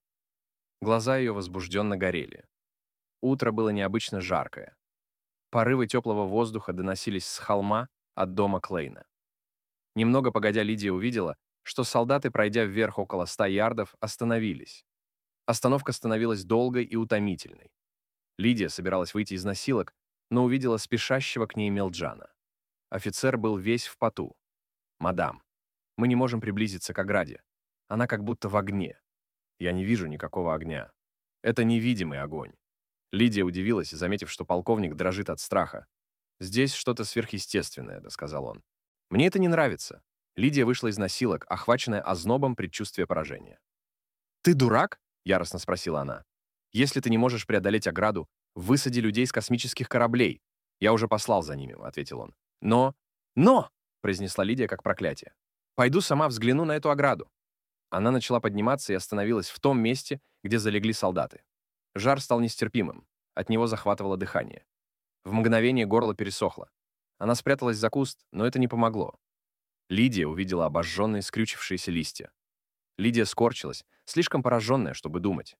Глаза ее возбужденно горели. Утро было необычно жаркое. Порывы теплого воздуха доносились с холма от дома Клейна. Немного погодя, Лидия увидела, что солдаты, пройдя вверх около ста ярдов, остановились. Остановка становилась долгой и утомительной. Лидия собиралась выйти из носилок, но увидела спешащего к ней Милджана. Офицер был весь в поту. «Мадам, мы не можем приблизиться к ограде. Она как будто в огне. Я не вижу никакого огня. Это невидимый огонь». Лидия удивилась, заметив, что полковник дрожит от страха. «Здесь что-то сверхъестественное», — сказал он. «Мне это не нравится». Лидия вышла из носилок, охваченная ознобом предчувствия поражения. «Ты дурак?» — яростно спросила она. «Если ты не можешь преодолеть ограду, высади людей с космических кораблей. Я уже послал за ними», — ответил он. «Но... но!» — произнесла Лидия как проклятие. «Пойду сама взгляну на эту ограду». Она начала подниматься и остановилась в том месте, где залегли солдаты. Жар стал нестерпимым. От него захватывало дыхание. В мгновение горло пересохло. Она спряталась за куст, но это не помогло. Лидия увидела обожженные, скрючившиеся листья. Лидия скорчилась, слишком пораженная, чтобы думать.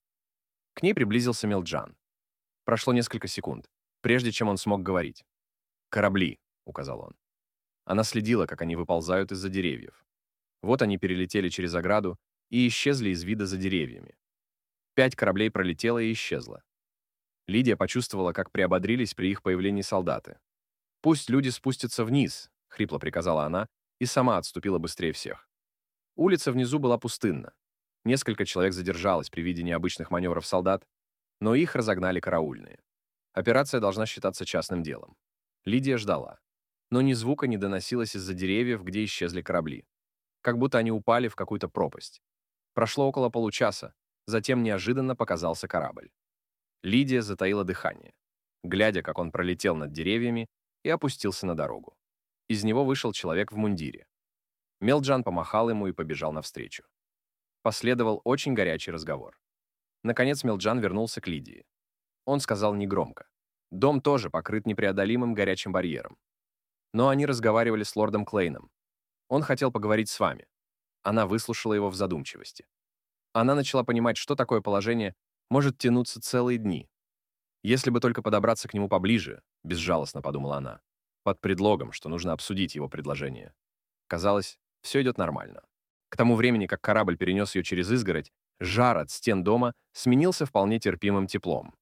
К ней приблизился Милджан. Прошло несколько секунд, прежде чем он смог говорить. «Корабли», — указал он. Она следила, как они выползают из-за деревьев. Вот они перелетели через ограду и исчезли из вида за деревьями. Пять кораблей пролетело и исчезло. Лидия почувствовала, как приободрились при их появлении солдаты. «Пусть люди спустятся вниз», — хрипло приказала она, и сама отступила быстрее всех. Улица внизу была пустынна. Несколько человек задержалось при виде необычных маневров солдат. но их разогнали караульные. Операция должна считаться частным делом. Лидия ждала. Но ни звука не доносилось из-за деревьев, где исчезли корабли. Как будто они упали в какую-то пропасть. Прошло около получаса, затем неожиданно показался корабль. Лидия затаила дыхание, глядя, как он пролетел над деревьями и опустился на дорогу. Из него вышел человек в мундире. Мелджан помахал ему и побежал навстречу. Последовал очень горячий разговор. Наконец Мелджан вернулся к Лидии. Он сказал негромко. Дом тоже покрыт непреодолимым горячим барьером. Но они разговаривали с лордом Клейном. Он хотел поговорить с вами. Она выслушала его в задумчивости. Она начала понимать, что такое положение может тянуться целые дни. Если бы только подобраться к нему поближе, безжалостно подумала она, под предлогом, что нужно обсудить его предложение. Казалось, все идет нормально. К тому времени, как корабль перенес ее через изгородь, жар от стен дома сменился вполне терпимым теплом.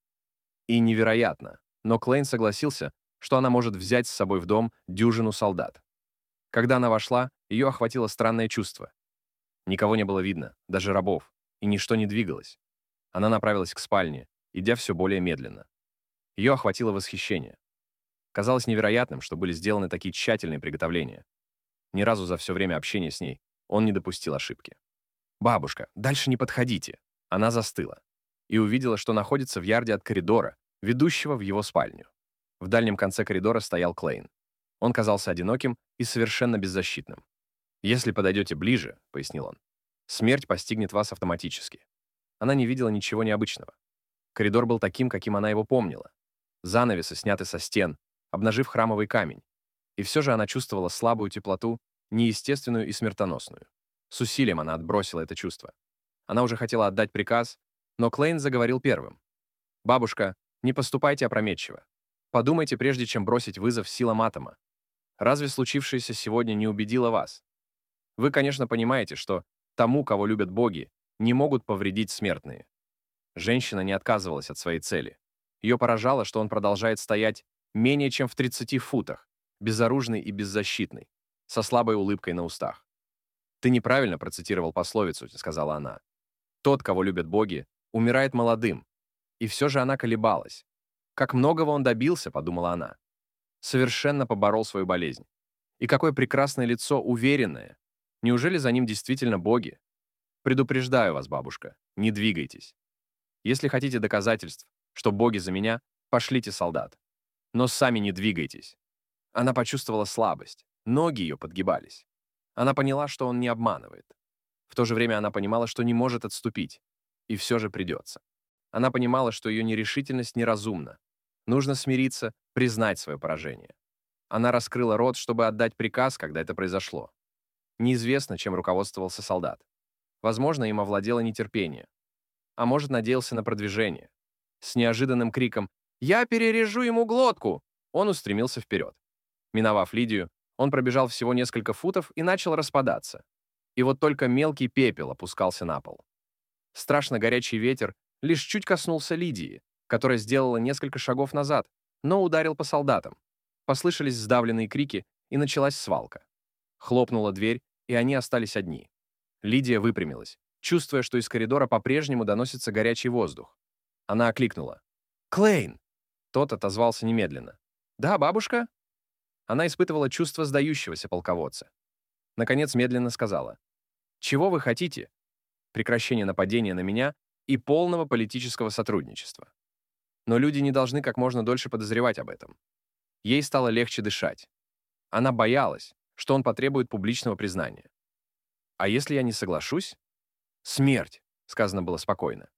И невероятно, но Клейн согласился, что она может взять с собой в дом дюжину солдат. Когда она вошла, ее охватило странное чувство. Никого не было видно, даже рабов, и ничто не двигалось. Она направилась к спальне, идя все более медленно. Ее охватило восхищение. Казалось невероятным, что были сделаны такие тщательные приготовления. Ни разу за все время общения с ней он не допустил ошибки. «Бабушка, дальше не подходите!» Она застыла и увидела, что находится в ярде от коридора, ведущего в его спальню. В дальнем конце коридора стоял Клейн. Он казался одиноким и совершенно беззащитным. «Если подойдете ближе», — пояснил он, — «смерть постигнет вас автоматически». Она не видела ничего необычного. Коридор был таким, каким она его помнила. Занавесы сняты со стен, обнажив храмовый камень. И все же она чувствовала слабую теплоту, неестественную и смертоносную. С усилием она отбросила это чувство. Она уже хотела отдать приказ, но Клейн заговорил первым. «Бабушка, не поступайте опрометчиво. Подумайте, прежде чем бросить вызов силам атома. Разве случившееся сегодня не убедило вас? Вы, конечно, понимаете, что тому, кого любят боги, не могут повредить смертные». Женщина не отказывалась от своей цели. Ее поражало, что он продолжает стоять менее чем в тридцати футах, безоружный и беззащитный, со слабой улыбкой на устах. «Ты неправильно процитировал пословицу», — сказала она. «Тот, кого любят боги, умирает молодым». И все же она колебалась. «Как многого он добился», — подумала она. Совершенно поборол свою болезнь. И какое прекрасное лицо, уверенное. Неужели за ним действительно боги? Предупреждаю вас, бабушка, не двигайтесь. Если хотите доказательств, что боги за меня, пошлите солдат. Но сами не двигайтесь. Она почувствовала слабость. Ноги ее подгибались. Она поняла, что он не обманывает. В то же время она понимала, что не может отступить. И все же придется. Она понимала, что ее нерешительность неразумна. Нужно смириться, признать свое поражение. Она раскрыла рот, чтобы отдать приказ, когда это произошло. Неизвестно, чем руководствовался солдат. Возможно, им овладело нетерпение. А может, надеялся на продвижение. С неожиданным криком «Я перережу ему глотку!» он устремился вперед. Миновав Лидию, он пробежал всего несколько футов и начал распадаться. И вот только мелкий пепел опускался на пол. Страшно горячий ветер лишь чуть коснулся Лидии, которая сделала несколько шагов назад, но ударил по солдатам. Послышались сдавленные крики, и началась свалка. Хлопнула дверь, и они остались одни. Лидия выпрямилась, чувствуя, что из коридора по-прежнему доносится горячий воздух. Она окликнула. «Клейн!» Тот отозвался немедленно. «Да, бабушка?» Она испытывала чувство сдающегося полководца. Наконец медленно сказала. «Чего вы хотите?» Прекращение нападения на меня и полного политического сотрудничества. Но люди не должны как можно дольше подозревать об этом. Ей стало легче дышать. Она боялась, что он потребует публичного признания. «А если я не соглашусь?» «Смерть», — сказано было спокойно.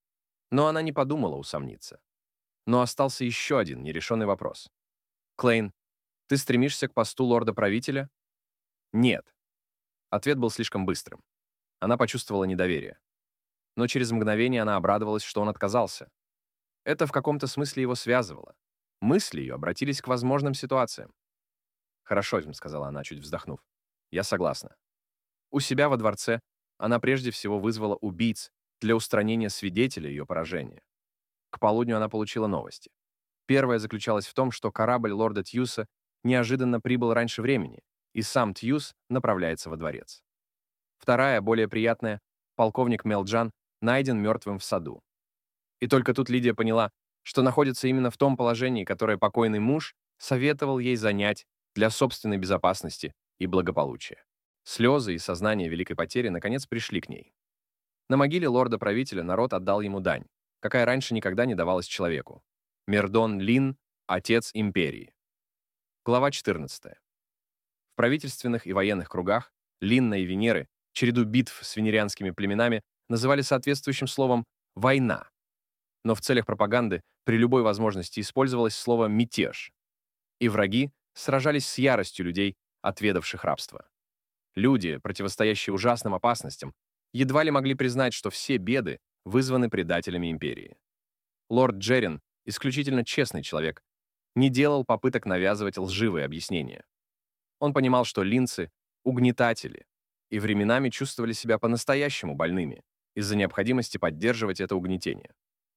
Но она не подумала усомниться. Но остался еще один нерешенный вопрос. «Клейн, ты стремишься к посту лорда-правителя?» «Нет». Ответ был слишком быстрым. Она почувствовала недоверие. Но через мгновение она обрадовалась, что он отказался. Это в каком-то смысле его связывало. Мысли ее обратились к возможным ситуациям. «Хорошо», — сказала она, чуть вздохнув. «Я согласна». У себя во дворце она прежде всего вызвала убийц для устранения свидетелей ее поражения. К полудню она получила новости. Первая заключалась в том, что корабль лорда Тьюса неожиданно прибыл раньше времени, и сам Тьюс направляется во дворец. Вторая, более приятная, полковник Мелджан найден мертвым в саду. И только тут Лидия поняла, что находится именно в том положении, которое покойный муж советовал ей занять для собственной безопасности и благополучия. Слезы и сознание великой потери наконец пришли к ней. На могиле лорда-правителя народ отдал ему дань, какая раньше никогда не давалась человеку. Мердон Лин — отец империи. Глава четырнадцатая. В правительственных и военных кругах Линна и Венеры череду битв с венерианскими племенами называли соответствующим словом «война». Но в целях пропаганды при любой возможности использовалось слово «мятеж». И враги сражались с яростью людей, отведавших рабство. Люди, противостоящие ужасным опасностям, едва ли могли признать, что все беды вызваны предателями империи. Лорд Джерин, исключительно честный человек, не делал попыток навязывать лживые объяснения. Он понимал, что линцы — угнетатели, и временами чувствовали себя по-настоящему больными из-за необходимости поддерживать это угнетение.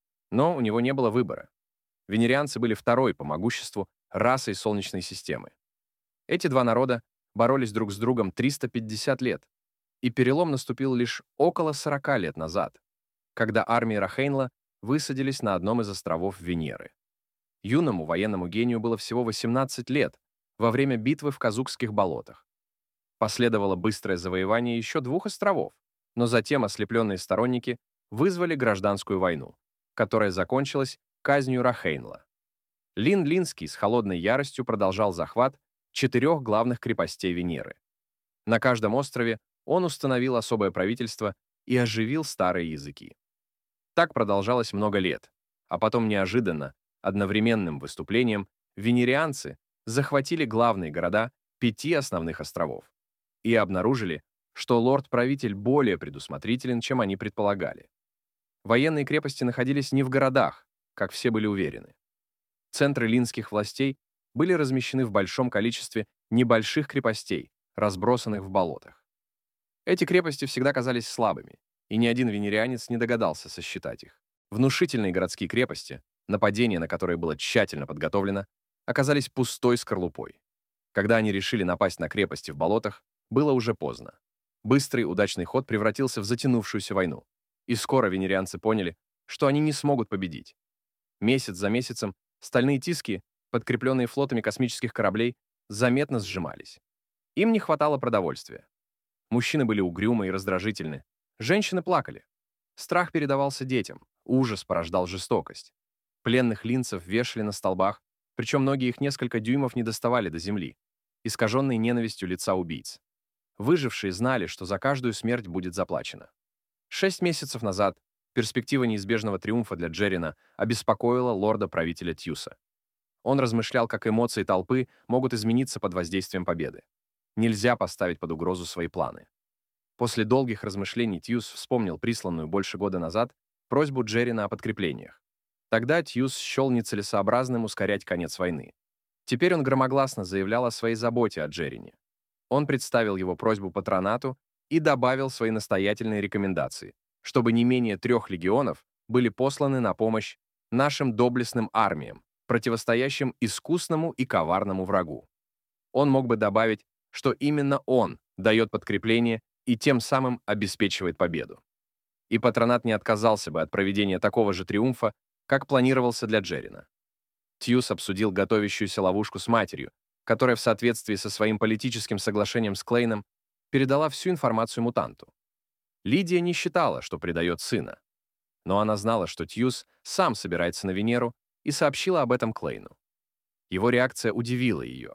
Но у него не было выбора. Венерианцы были второй по могуществу расой Солнечной системы. Эти два народа боролись друг с другом триста пятьдесят лет, и перелом наступил лишь около сорока лет назад, когда армии Рахейнла высадились на одном из островов Венеры. Юному военному гению было всего восемнадцать лет во время битвы в Казукских болотах. Последовало быстрое завоевание еще двух островов, но затем ослепленные сторонники вызвали гражданскую войну, которая закончилась казнью Рахейнла. Лин Линский с холодной яростью продолжал захват четырех главных крепостей Венеры. На каждом острове он установил особое правительство и оживил старые языки. Так продолжалось много лет, а потом неожиданно, одновременным выступлением, венерианцы захватили главные города пяти основных островов и обнаружили, что лорд-правитель более предусмотрителен, чем они предполагали. Военные крепости находились не в городах, как все были уверены. Центры линских властей были размещены в большом количестве небольших крепостей, разбросанных в болотах. Эти крепости всегда казались слабыми, и ни один венерианец не догадался сосчитать их. Внушительные городские крепости, нападение на которые было тщательно подготовлено, оказались пустой скорлупой. Когда они решили напасть на крепости в болотах, было уже поздно. Быстрый удачный ход превратился в затянувшуюся войну, и скоро венерианцы поняли, что они не смогут победить. Месяц за месяцем стальные тиски, подкрепленные флотами космических кораблей, заметно сжимались. Им не хватало продовольствия. Мужчины были угрюмы и раздражительны. Женщины плакали. Страх передавался детям, ужас порождал жестокость. Пленных линцев вешали на столбах, причем ноги их несколько дюймов не доставали до земли, искаженные ненавистью лица убийц. Выжившие знали, что за каждую смерть будет заплачено. Шесть месяцев назад перспектива неизбежного триумфа для Джерина обеспокоила лорда-правителя Тьюса. Он размышлял, как эмоции толпы могут измениться под воздействием победы. Нельзя поставить под угрозу свои планы. После долгих размышлений Тьюс вспомнил присланную больше года назад просьбу Джерина о подкреплениях. Тогда Тьюс счел нецелесообразным ускорять конец войны. Теперь он громогласно заявлял о своей заботе о Джерине. Он представил его просьбу патронату и добавил свои настоятельные рекомендации, чтобы не менее трех легионов были посланы на помощь нашим доблестным армиям, противостоящим искусному и коварному врагу. Он мог бы добавить, что именно он дает подкрепление и тем самым обеспечивает победу. И патронат не отказался бы от проведения такого же триумфа, как планировался для Джерина. Тьюс обсудил готовящуюся ловушку с матерью, которая в соответствии со своим политическим соглашением с Клейном передала всю информацию мутанту. Лидия не считала, что предает сына, но она знала, что Тьюс сам собирается на Венеру, и сообщила об этом Клейну. Его реакция удивила ее.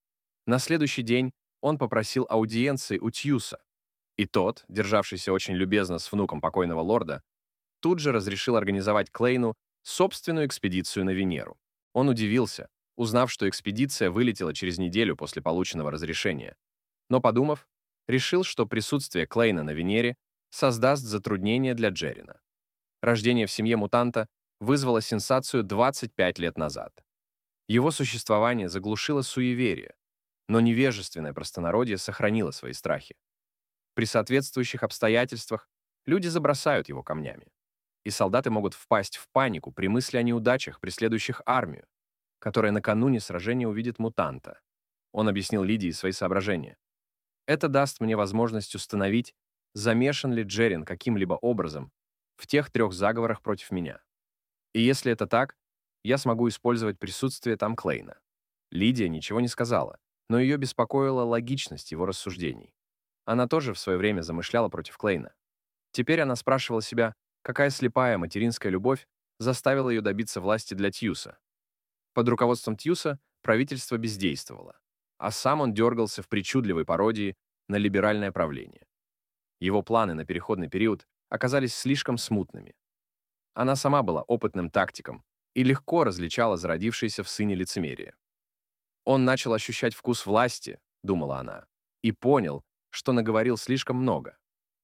На следующий день он попросил аудиенции у Тьюса, и тот, державшийся очень любезно с внуком покойного лорда, тут же разрешил организовать Клейну собственную экспедицию на Венеру. Он удивился, узнав, что экспедиция вылетела через неделю после полученного разрешения, но, подумав, решил, что присутствие Клейна на Венере создаст затруднения для Джерина. Рождение в семье мутанта вызвало сенсацию двадцать пять лет назад. Его существование заглушило суеверие, но невежественное простонародье сохранило свои страхи. При соответствующих обстоятельствах люди забросают его камнями, и солдаты могут впасть в панику при мысли о неудачах, преследующих армию, которая накануне сражения увидит мутанта. Он объяснил Лидии свои соображения. Это даст мне возможность установить, замешан ли Джерин каким-либо образом в тех трех заговорах против меня. И если это так, я смогу использовать присутствие там Клейна. Лидия ничего не сказала, но ее беспокоила логичность его рассуждений. Она тоже в свое время замышляла против Клейна. Теперь она спрашивала себя, какая слепая материнская любовь заставила ее добиться власти для Тьюса. Под руководством Тьюса правительство бездействовало, а сам он дергался в причудливой пародии на либеральное правление. Его планы на переходный период оказались слишком смутными. Она сама была опытным тактиком и легко различала зародившееся в сыне лицемерие. Он начал ощущать вкус власти, думала она, и понял, что наговорил слишком много.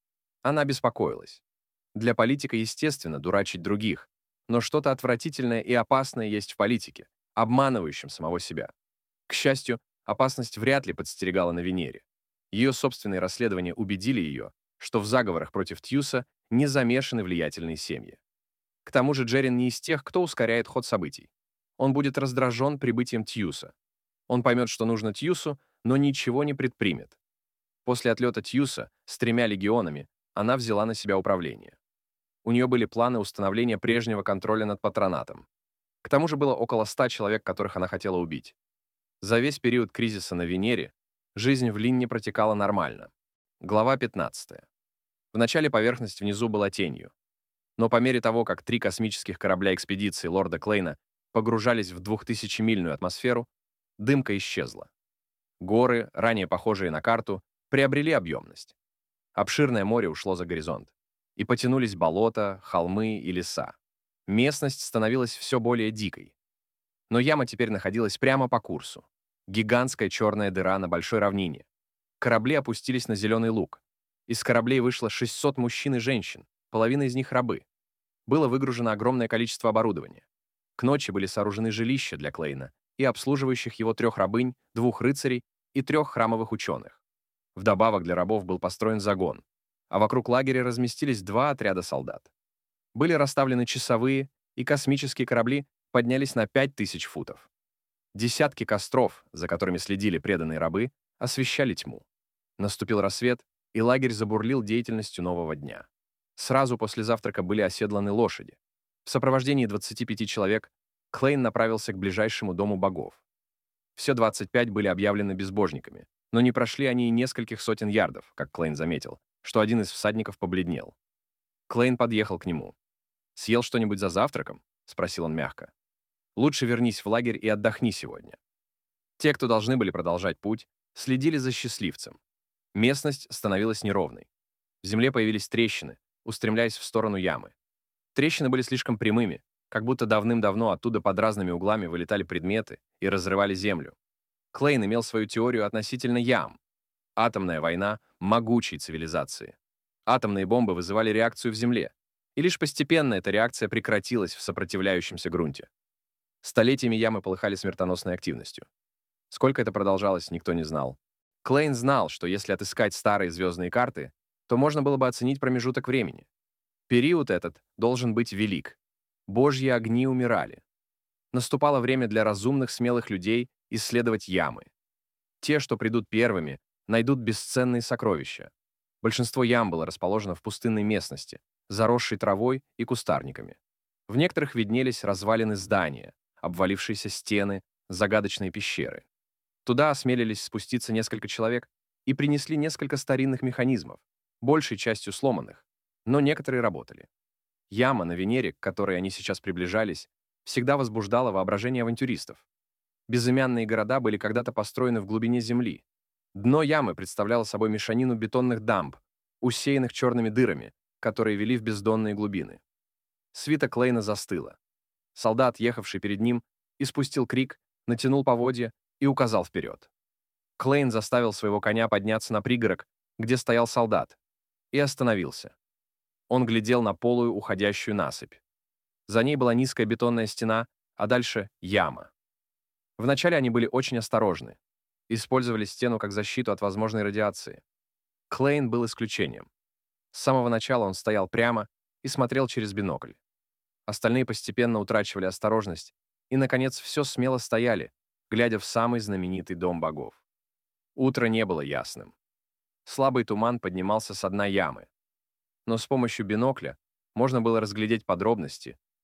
Она беспокоилась. Для политика естественно дурачить других, но что-то отвратительное и опасное есть в политике, обманывающем самого себя. К счастью, опасность вряд ли подстерегала на Венере. Ее собственные расследования убедили ее, что в заговорах против Тьюса не замешаны влиятельные семьи. К тому же Джерин не из тех, кто ускоряет ход событий. Он будет раздражен прибытием Тьюса. Он поймет, что нужно Тьюсу, но ничего не предпримет. После отлета Тьюса с тремя легионами она взяла на себя управление. У нее были планы установления прежнего контроля над патронатом. К тому же было около ста человек, которых она хотела убить. За весь период кризиса на Венере жизнь в Линне протекала нормально. Глава пятнадцатая. Вначале поверхность внизу была тенью. Но по мере того, как три космических корабля экспедиции лорда Клейна погружались в двухтысячемильную атмосферу, дымка исчезла. Горы, ранее похожие на карту, приобрели объемность. Обширное море ушло за горизонт. И потянулись болота, холмы и леса. Местность становилась все более дикой. Но яма теперь находилась прямо по курсу. Гигантская черная дыра на большой равнине. Корабли опустились на зеленый луг. Из кораблей вышло шестьсот мужчин и женщин, половина из них рабы. Было выгружено огромное количество оборудования. К ночи были сооружены жилища для Клейна и обслуживающих его трех рабынь, двух рыцарей и трех храмовых ученых. Вдобавок для рабов был построен загон, а вокруг лагеря разместились два отряда солдат. Были расставлены часовые, и космические корабли поднялись на пять тысяч футов. Десятки костров, за которыми следили преданные рабы, освещали тьму. Наступил рассвет, и лагерь забурлил деятельностью нового дня. Сразу после завтрака были оседланы лошади. В сопровождении двадцати пяти человек Клейн направился к ближайшему дому богов. Все двадцать пять были объявлены безбожниками, но не прошли они и нескольких сотен ярдов, как Клейн заметил, что один из всадников побледнел. Клейн подъехал к нему. «Съел что-нибудь за завтраком?» — спросил он мягко. «Лучше вернись в лагерь и отдохни сегодня». Те, кто должны были продолжать путь, следили за счастливцем. Местность становилась неровной. В земле появились трещины, устремляясь в сторону ямы. Трещины были слишком прямыми, как будто давным-давно оттуда под разными углами вылетали предметы и разрывали землю. Клейн имел свою теорию относительно ям. Атомная война могучей цивилизации. Атомные бомбы вызывали реакцию в земле, и лишь постепенно эта реакция прекратилась в сопротивляющемся грунте. Столетиями ямы полыхали смертоносной активностью. Сколько это продолжалось, никто не знал. Клейн знал, что если отыскать старые звездные карты, то можно было бы оценить промежуток времени. Период этот должен быть велик. Божьи огни умирали. Наступало время для разумных, смелых людей исследовать ямы. Те, что придут первыми, найдут бесценные сокровища. Большинство ям было расположено в пустынной местности, заросшей травой и кустарниками. В некоторых виднелись развалины здания, обвалившиеся стены, загадочные пещеры. Туда осмелились спуститься несколько человек и принесли несколько старинных механизмов, большей частью сломанных, но некоторые работали. Яма на Венере, к которой они сейчас приближались, всегда возбуждала воображение авантюристов. Безымянные города были когда-то построены в глубине земли. Дно ямы представляло собой мешанину бетонных дамб, усеянных черными дырами, которые вели в бездонные глубины. Свита Клейна застыла. Солдат, ехавший перед ним, испустил крик, натянул поводья и указал вперед. Клейн заставил своего коня подняться на пригорок, где стоял солдат, и остановился. Он глядел на полую уходящую насыпь. За ней была низкая бетонная стена, а дальше — яма. Вначале они были очень осторожны. Использовали стену как защиту от возможной радиации. Клейн был исключением. С самого начала он стоял прямо и смотрел через бинокль. Остальные постепенно утрачивали осторожность и, наконец, все смело стояли, глядя в самый знаменитый дом богов. Утро не было ясным. Слабый туман поднимался с дна ямы. Но с помощью бинокля можно было разглядеть подробности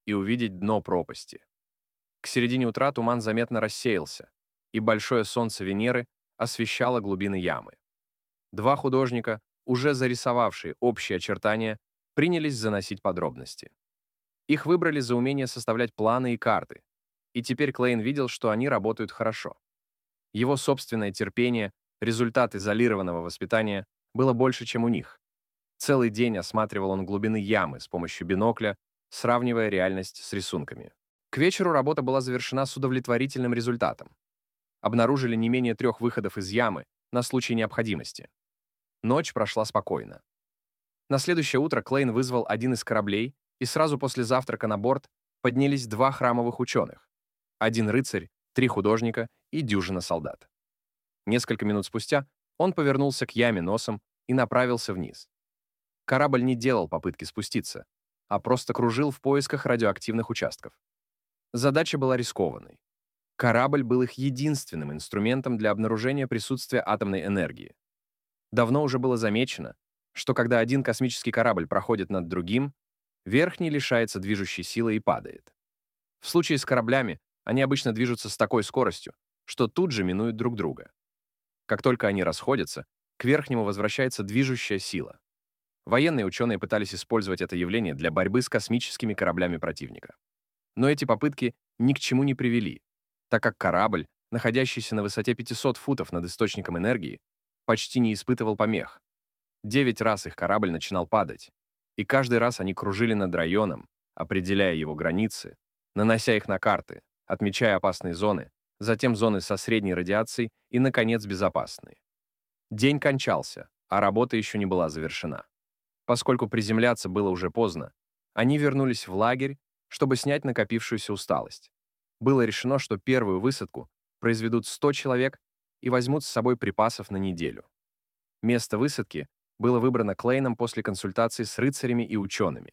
и увидеть дно пропасти. К середине утра туман заметно рассеялся, и большое солнце Венеры освещало глубины ямы. Два художника, уже зарисовавшие общие очертания, принялись заносить подробности. Их выбрали за умение составлять планы и карты, и теперь Клейн видел, что они работают хорошо. Его собственное терпение, результат изолированного воспитания, было больше, чем у них. Целый день осматривал он глубины ямы с помощью бинокля, сравнивая реальность с рисунками. К вечеру работа была завершена с удовлетворительным результатом. Обнаружили не менее трех выходов из ямы на случай необходимости. Ночь прошла спокойно. На следующее утро Клейн вызвал один из кораблей, и сразу после завтрака на борт поднялись два храмовых ученых. Один рыцарь, три художника и дюжина солдат. Несколько минут спустя он повернулся к яме носом и направился вниз. Корабль не делал попытки спуститься, а просто кружил в поисках радиоактивных участков. Задача была рискованной. Корабль был их единственным инструментом для обнаружения присутствия атомной энергии. Давно уже было замечено, что когда один космический корабль проходит над другим, верхний лишается движущей силы и падает. В случае с кораблями они обычно движутся с такой скоростью, что тут же минуют друг друга. Как только они расходятся, к верхнему возвращается движущая сила. Военные ученые пытались использовать это явление для борьбы с космическими кораблями противника. Но эти попытки ни к чему не привели, так как корабль, находящийся на высоте пятисот футов над источником энергии, почти не испытывал помех. Девять раз их корабль начинал падать, и каждый раз они кружили над районом, определяя его границы, нанося их на карты, отмечая опасные зоны, затем зоны со средней радиацией и, наконец, безопасные. День кончался, а работа еще не была завершена. Поскольку приземляться было уже поздно, они вернулись в лагерь, чтобы снять накопившуюся усталость. Было решено, что первую высадку произведут сто человек и возьмут с собой припасов на неделю. Место высадки было выбрано Клейном после консультации с рыцарями и учеными.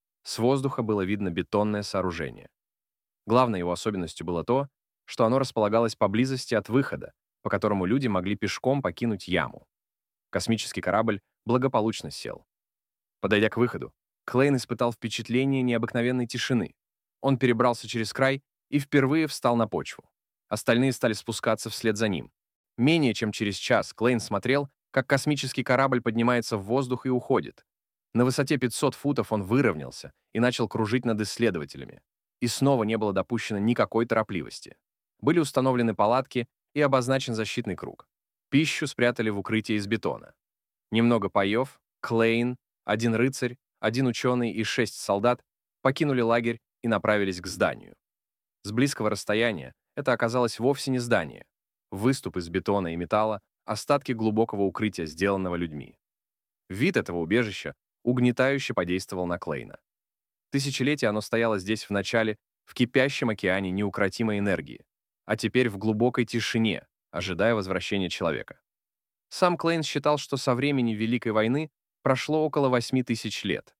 С воздуха было видно бетонное сооружение. Главной его особенностью было то, что оно располагалось поблизости от выхода, по которому люди могли пешком покинуть яму. Космический корабль благополучно сел. Подойдя к выходу, Клейн испытал впечатление необыкновенной тишины. Он перебрался через край и впервые встал на почву. Остальные стали спускаться вслед за ним. Менее чем через час Клейн смотрел, как космический корабль поднимается в воздух и уходит. На высоте пятисот футов он выровнялся и начал кружить над исследователями. И снова не было допущено никакой торопливости. Были установлены палатки и обозначен защитный круг. Пищу спрятали в укрытие из бетона. Немного поев, Клейн, один рыцарь, один ученый и шесть солдат покинули лагерь и направились к зданию. С близкого расстояния это оказалось вовсе не здание. Выступ из бетона и металла, остатки глубокого укрытия, сделанного людьми. Вид этого убежища угнетающе подействовал на Клейна. Тысячелетия оно стояло здесь в начале, в кипящем океане неукротимой энергии, а теперь в глубокой тишине, ожидая возвращения человека. Сам Клейн считал, что со времени Великой войны прошло около восьми тысяч лет.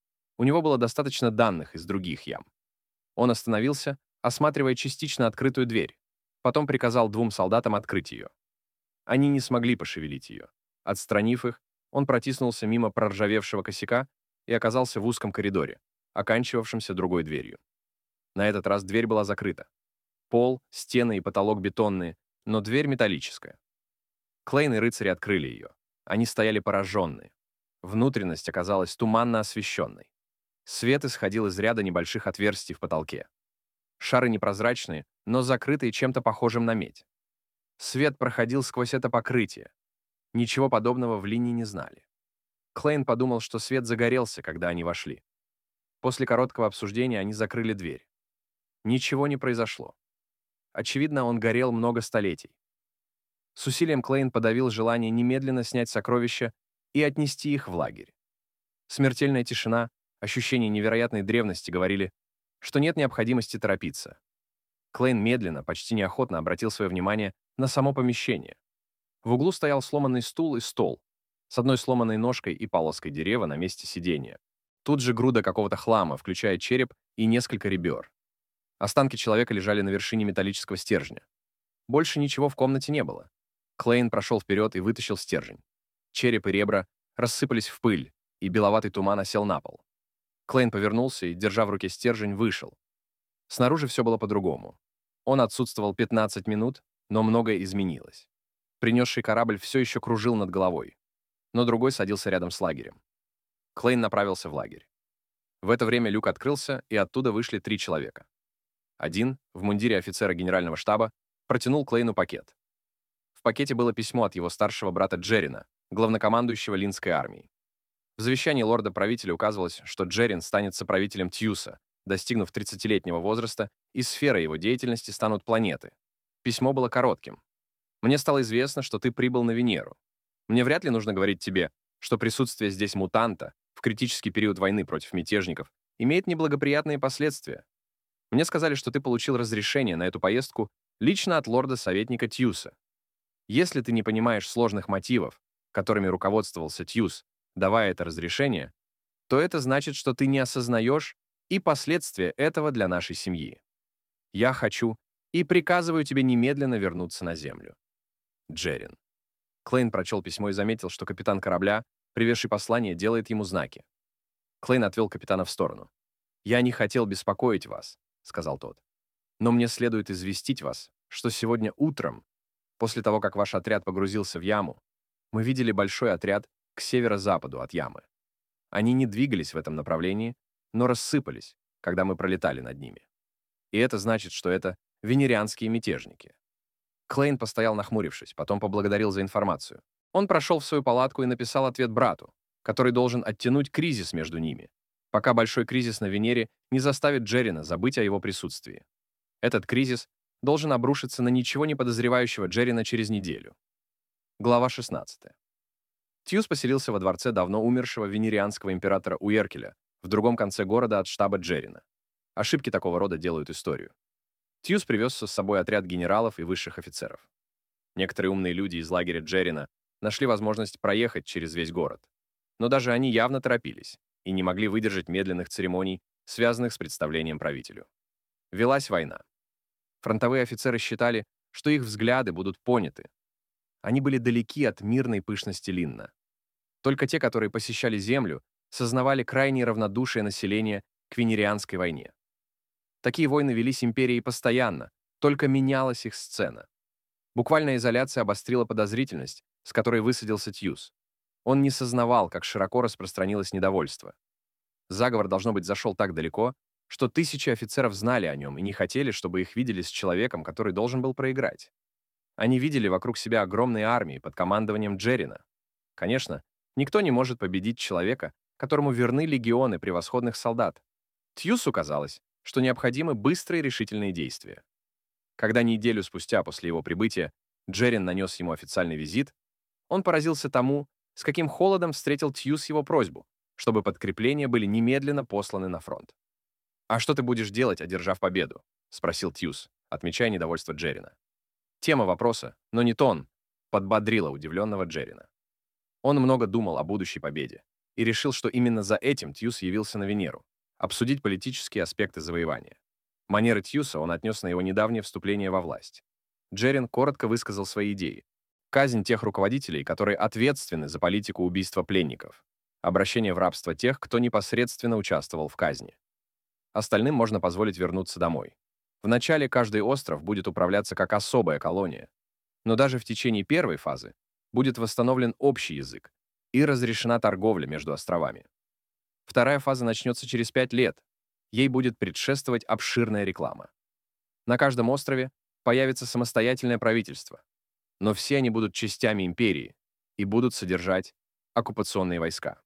У него было достаточно данных из других ям. Он остановился, осматривая частично открытую дверь, потом приказал двум солдатам открыть ее. Они не смогли пошевелить ее. Отстранив их, он протиснулся мимо проржавевшего косяка и оказался в узком коридоре, оканчивавшемся другой дверью. На этот раз дверь была закрыта. Пол, стены и потолок бетонные, но дверь металлическая. Клейн и рыцари открыли ее. Они стояли пораженные. Внутренность оказалась туманно освещенной. Свет исходил из ряда небольших отверстий в потолке. Шары непрозрачные, но закрытые чем-то похожим на медь. Свет проходил сквозь это покрытие. Ничего подобного в линии не знали. Клейн подумал, что свет загорелся, когда они вошли. После короткого обсуждения они закрыли дверь. Ничего не произошло. Очевидно, он горел много столетий. С усилием Клейн подавил желание немедленно снять сокровища и отнести их в лагерь. Смертельная тишина, ощущение невероятной древности говорили, что нет необходимости торопиться. Клейн медленно, почти неохотно обратил свое внимание на само помещение. В углу стоял сломанный стул и стол, с одной сломанной ножкой и полоской дерева на месте сидения. Тут же груда какого-то хлама, включая череп и несколько ребер. Останки человека лежали на вершине металлического стержня. Больше ничего в комнате не было. Клейн прошел вперед и вытащил стержень. Череп и ребра рассыпались в пыль, и беловатый туман осел на пол. Клейн повернулся и, держа в руке стержень, вышел. Снаружи все было по-другому. Он отсутствовал пятнадцать минут, но многое изменилось. Принесший корабль все еще кружил над головой, но другой садился рядом с лагерем. Клейн направился в лагерь. В это время люк открылся, и оттуда вышли три человека. Один, в мундире офицера генерального штаба, протянул Клейну пакет. В пакете было письмо от его старшего брата Джеррина, главнокомандующего Линской армией. В завещании лорда-правителя указывалось, что Джеррин станет соправителем Тьюса, достигнув тридцатилетнего возраста, и сферой его деятельности станут планеты. Письмо было коротким. «Мне стало известно, что ты прибыл на Венеру. Мне вряд ли нужно говорить тебе, что присутствие здесь мутанта в критический период войны против мятежников имеет неблагоприятные последствия. Мне сказали, что ты получил разрешение на эту поездку лично от лорда-советника Тьюса. Если ты не понимаешь сложных мотивов, которыми руководствовался Тьюс, давая это разрешение, то это значит, что ты не осознаешь и последствия этого для нашей семьи. Я хочу и приказываю тебе немедленно вернуться на Землю. Джеррин». Клейн прочел письмо и заметил, что капитан корабля, привезший послание, делает ему знаки. Клейн отвел капитана в сторону. «Я не хотел беспокоить вас», — сказал тот. «Но мне следует известить вас, что сегодня утром, после того, как ваш отряд погрузился в яму, мы видели большой отряд к северо-западу от ямы. Они не двигались в этом направлении, но рассыпались, когда мы пролетали над ними. И это значит, что это венерианские мятежники». Клейн постоял, нахмурившись, потом поблагодарил за информацию. Он прошел в свою палатку и написал ответ брату, который должен оттянуть кризис между ними, пока большой кризис на Венере не заставит Джеррина забыть о его присутствии. Этот кризис должен обрушиться на ничего не подозревающего Джеррина через неделю. Глава шестнадцатая. Тьюс поселился во дворце давно умершего венерианского императора Уэркеля в другом конце города от штаба Джеррина. Ошибки такого рода делают историю. Тьюс привез с собой отряд генералов и высших офицеров. Некоторые умные люди из лагеря Джеррина нашли возможность проехать через весь город. Но даже они явно торопились и не могли выдержать медленных церемоний, связанных с представлением правителю. Велась война. Фронтовые офицеры считали, что их взгляды будут поняты. Они были далеки от мирной пышности Линна. Только те, которые посещали Землю, сознавали крайнее равнодушие населения к венерианской войне. Такие войны велись империей постоянно, только менялась их сцена. Буквальная изоляция обострила подозрительность, с которой высадился Тьюс. Он не сознавал, как широко распространилось недовольство. Заговор, должно быть, зашел так далеко, что тысячи офицеров знали о нем и не хотели, чтобы их видели с человеком, который должен был проиграть. Они видели вокруг себя огромные армии под командованием Джеррина. Конечно, никто не может победить человека, которому верны легионы превосходных солдат. Тьюсу казалось, что необходимы быстрые решительные действия. Когда неделю спустя после его прибытия Джеррин нанес ему официальный визит, он поразился тому, с каким холодом встретил Тьюс его просьбу, чтобы подкрепления были немедленно посланы на фронт. «А что ты будешь делать, одержав победу?» — спросил Тьюс, отмечая недовольство Джеррина. Тема вопроса, но не тон, подбодрила удивленного Джеррина. Он много думал о будущей победе и решил, что именно за этим Тьюс явился на Венеру — обсудить политические аспекты завоевания. Манеры Тьюса он отнес на его недавнее вступление во власть. Джеррин коротко высказал свои идеи. Казнь тех руководителей, которые ответственны за политику убийства пленников. Обращение в рабство тех, кто непосредственно участвовал в казни. Остальным можно позволить вернуться домой. Вначале каждый остров будет управляться как особая колония. Но даже в течение первой фазы будет восстановлен общий язык и разрешена торговля между островами. Вторая фаза начнется через пять лет. Ей будет предшествовать обширная реклама. На каждом острове появится самостоятельное правительство, но все они будут частями империи и будут содержать оккупационные войска.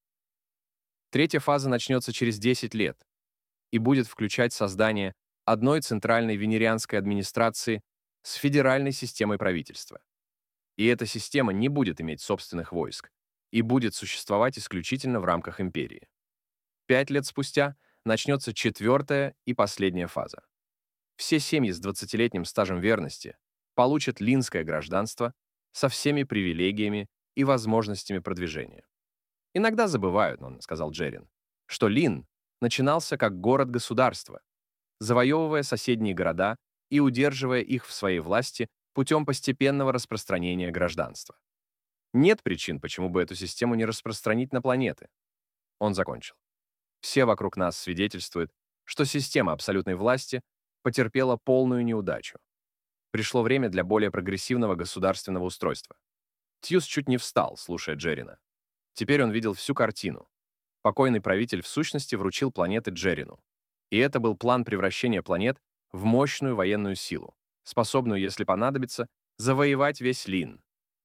Третья фаза начнется через десять лет и будет включать создание одной центральной венерианской администрации с федеральной системой правительства. И эта система не будет иметь собственных войск и будет существовать исключительно в рамках империи. Пять лет спустя начнется четвертая и последняя фаза. Все семьи с двадцатилетним стажем верности получат линское гражданство со всеми привилегиями и возможностями продвижения. «Иногда забывают, — сказал Джеррин, — что Лин начинался как город-государство, завоевывая соседние города и удерживая их в своей власти путем постепенного распространения гражданства. Нет причин, почему бы эту систему не распространить на планеты». Он закончил. Все вокруг нас свидетельствуют, что система абсолютной власти потерпела полную неудачу. Пришло время для более прогрессивного государственного устройства. Тьюз чуть не встал, слушая Джеррина. Теперь он видел всю картину. Покойный правитель в сущности вручил планеты Джеррину. И это был план превращения планет в мощную военную силу, способную, если понадобится, завоевать весь Лин.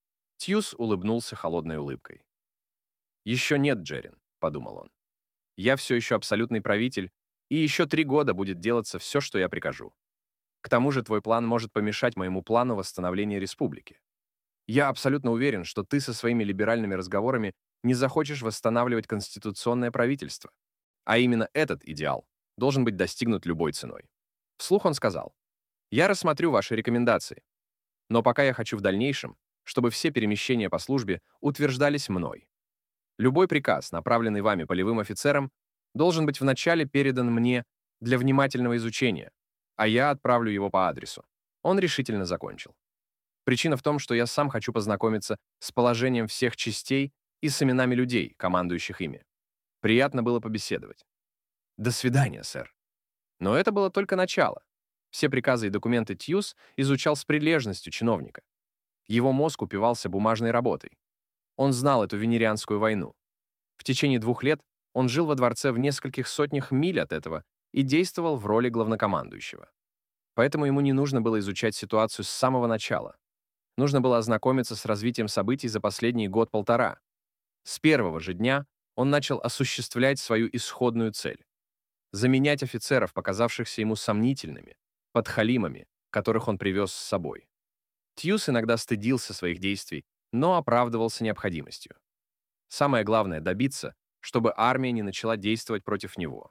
Тьюз улыбнулся холодной улыбкой. «Еще нет, Джеррин», — подумал он. «Я все еще абсолютный правитель, и еще три года будет делаться все, что я прикажу. К тому же твой план может помешать моему плану восстановления республики. Я абсолютно уверен, что ты со своими либеральными разговорами не захочешь восстанавливать конституционное правительство. А именно этот идеал должен быть достигнут любой ценой». Вслух он сказал: «Я рассмотрю ваши рекомендации. Но пока я хочу в дальнейшем, чтобы все перемещения по службе утверждались мной. Любой приказ, направленный вами полевым офицерам, должен быть вначале передан мне для внимательного изучения, а я отправлю его по адресу». Он решительно закончил. «Причина в том, что я сам хочу познакомиться с положением всех частей и с именами людей, командующих ими. Приятно было побеседовать. До свидания, сэр». Но это было только начало. Все приказы и документы Тьюз изучал с прилежностью чиновника. Его мозг упивался бумажной работой. Он знал эту венерианскую войну. В течение двух лет он жил во дворце в нескольких сотнях миль от этого и действовал в роли главнокомандующего. Поэтому ему не нужно было изучать ситуацию с самого начала. Нужно было ознакомиться с развитием событий за последний год-полтора. С первого же дня он начал осуществлять свою исходную цель — заменять офицеров, показавшихся ему сомнительными, подхалимами, которых он привез с собой. Тьюз иногда стыдился своих действий, но оправдывался необходимостью. Самое главное — добиться, чтобы армия не начала действовать против него.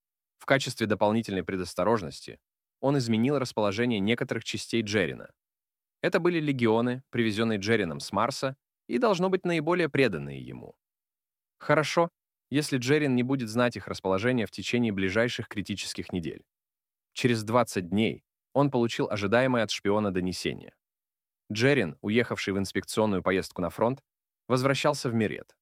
В качестве дополнительной предосторожности он изменил расположение некоторых частей Джеррина. Это были легионы, привезенные Джеррином с Марса, и, должно быть, наиболее преданные ему. Хорошо, если Джеррин не будет знать их расположение в течение ближайших критических недель. Через двадцать дней он получил ожидаемое от шпиона донесение. Джеррин, уехавший в инспекционную поездку на фронт, возвращался в Мерет.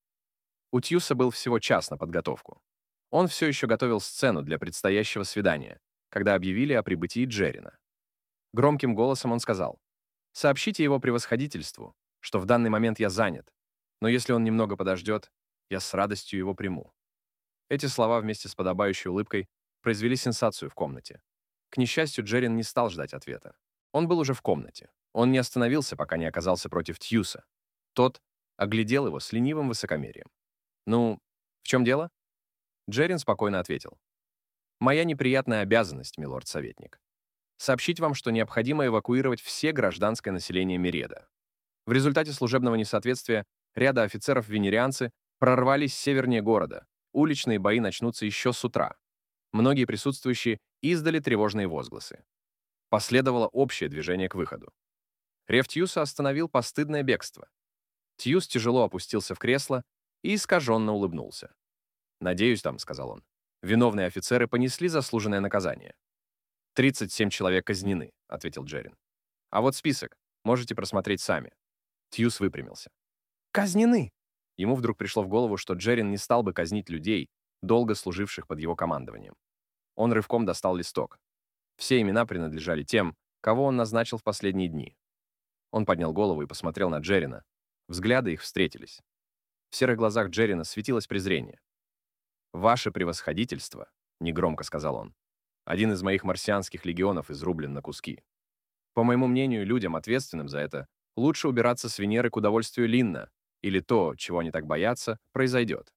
У Тьюса был всего час на подготовку. Он все еще готовил сцену для предстоящего свидания, когда объявили о прибытии Джеррина. Громким голосом он сказал: «Сообщите его превосходительству, что в данный момент я занят, но если он немного подождет, я с радостью его приму». Эти слова вместе с подобающей улыбкой произвели сенсацию в комнате. К несчастью, Джеррин не стал ждать ответа. Он был уже в комнате. Он не остановился, пока не оказался против Тьюса. Тот оглядел его с ленивым высокомерием. «Ну, в чем дело?» Джеррин спокойно ответил: «Моя неприятная обязанность, милорд-советник, сообщить вам, что необходимо эвакуировать все гражданское население Мереда. В результате служебного несоответствия ряда офицеров-венерианцы прорвались севернее города. Уличные бои начнутся еще с утра. Многие присутствующие издали тревожные возгласы. Последовало общее движение к выходу. Рев Тьюса остановил постыдное бегство. Тьюс тяжело опустился в кресло и искаженно улыбнулся. «Надеюсь, там», — сказал он, — «виновные офицеры понесли заслуженное наказание». «тридцать семь человек казнены», — ответил Джеррин. «А вот список. Можете просмотреть сами». Тьюс выпрямился. «Казнены!» Ему вдруг пришло в голову, что Джеррин не стал бы казнить людей, долго служивших под его командованием. Он рывком достал листок. Все имена принадлежали тем, кого он назначил в последние дни. Он поднял голову и посмотрел на Джеррина. Взгляды их встретились. В серых глазах Джеррина светилось презрение. «Ваше превосходительство», — негромко сказал он, — «один из моих марсианских легионов изрублен на куски. По моему мнению, людям, ответственным за это, лучше убираться с Венеры к удовольствию Линна, или то, чего они так боятся, произойдет».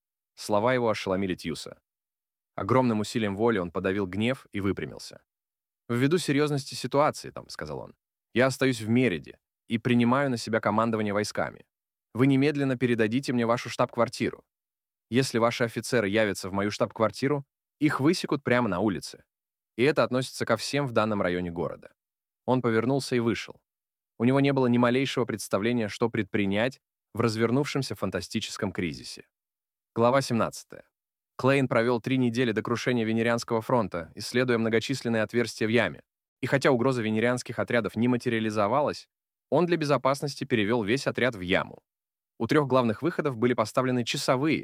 Слова его ошеломили Тьюса. Огромным усилием воли он подавил гнев и выпрямился. «Ввиду серьезности ситуации, там», — сказал он, — «я остаюсь в Мереде и принимаю на себя командование войсками. Вы немедленно передадите мне вашу штаб-квартиру. Если ваши офицеры явятся в мою штаб-квартиру, их высекут прямо на улице. И это относится ко всем в данном районе города». Он повернулся и вышел. У него не было ни малейшего представления, что предпринять в развернувшемся фантастическом кризисе. Глава семнадцатая. Клейн провел три недели до крушения Венерианского фронта, исследуя многочисленные отверстия в яме. И хотя угроза венерианских отрядов не материализовалась, он для безопасности перевел весь отряд в яму. У трех главных выходов были поставлены часовые,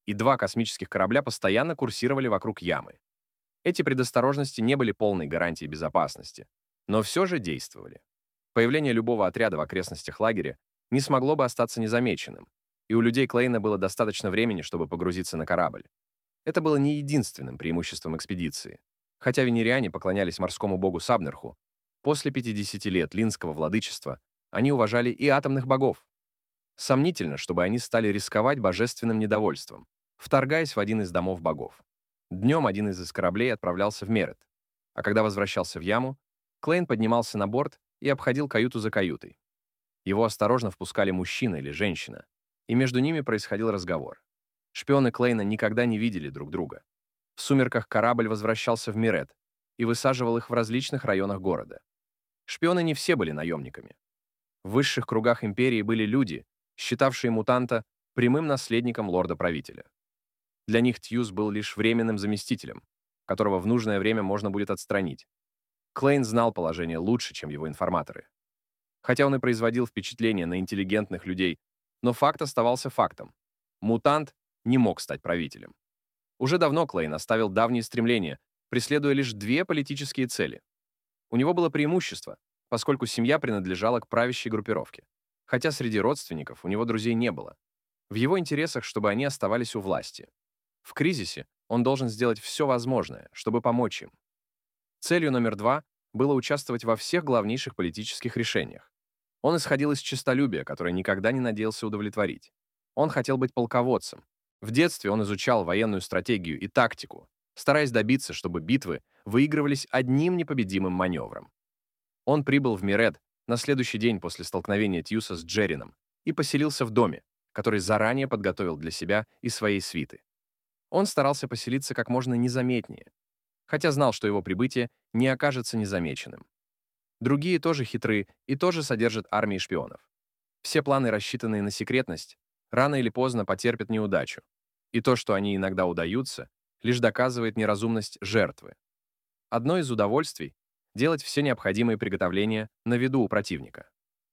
и два космических корабля постоянно курсировали вокруг ямы. Эти предосторожности не были полной гарантией безопасности, но все же действовали. Появление любого отряда в окрестностях лагеря не смогло бы остаться незамеченным, и у людей Клейна было достаточно времени, чтобы погрузиться на корабль. Это было не единственным преимуществом экспедиции. Хотя венериане поклонялись морскому богу Сабнерху, после пятидесяти лет линского владычества они уважали и атомных богов. Сомнительно, чтобы они стали рисковать божественным недовольством, вторгаясь в один из домов богов. Днем один из кораблей отправлялся в Мерет, а когда возвращался в яму, Клейн поднимался на борт и обходил каюту за каютой. Его осторожно впускали мужчина или женщина, и между ними происходил разговор. Шпионы Клейна никогда не видели друг друга. В сумерках корабль возвращался в Мерет и высаживал их в различных районах города. Шпионы не все были наемниками. В высших кругах империи были люди, считавшие мутанта прямым наследником лорда-правителя. Для них Тьюз был лишь временным заместителем, которого в нужное время можно будет отстранить. Клейн знал положение лучше, чем его информаторы. Хотя он и производил впечатление на интеллигентных людей, но факт оставался фактом. Мутант не мог стать правителем. Уже давно Клейн оставил давние стремления, преследуя лишь две политические цели. У него было преимущество, поскольку семья принадлежала к правящей группировке. Хотя среди родственников у него друзей не было. В его интересах, чтобы они оставались у власти. В кризисе он должен сделать все возможное, чтобы помочь им. Целью номер два было участвовать во всех главнейших политических решениях. Он исходил из честолюбия, которое никогда не надеялся удовлетворить. Он хотел быть полководцем. В детстве он изучал военную стратегию и тактику, стараясь добиться, чтобы битвы выигрывались одним непобедимым маневром. Он прибыл в Мерет на следующий день после столкновения Тьюса с Джеррином и поселился в доме, который заранее подготовил для себя и своей свиты. Он старался поселиться как можно незаметнее, хотя знал, что его прибытие не окажется незамеченным. Другие тоже хитры и тоже содержат армии шпионов. Все планы, рассчитанные на секретность, рано или поздно потерпят неудачу, и то, что они иногда удаются, лишь доказывает неразумность жертвы. Одно из удовольствий — делать все необходимые приготовления на виду у противника.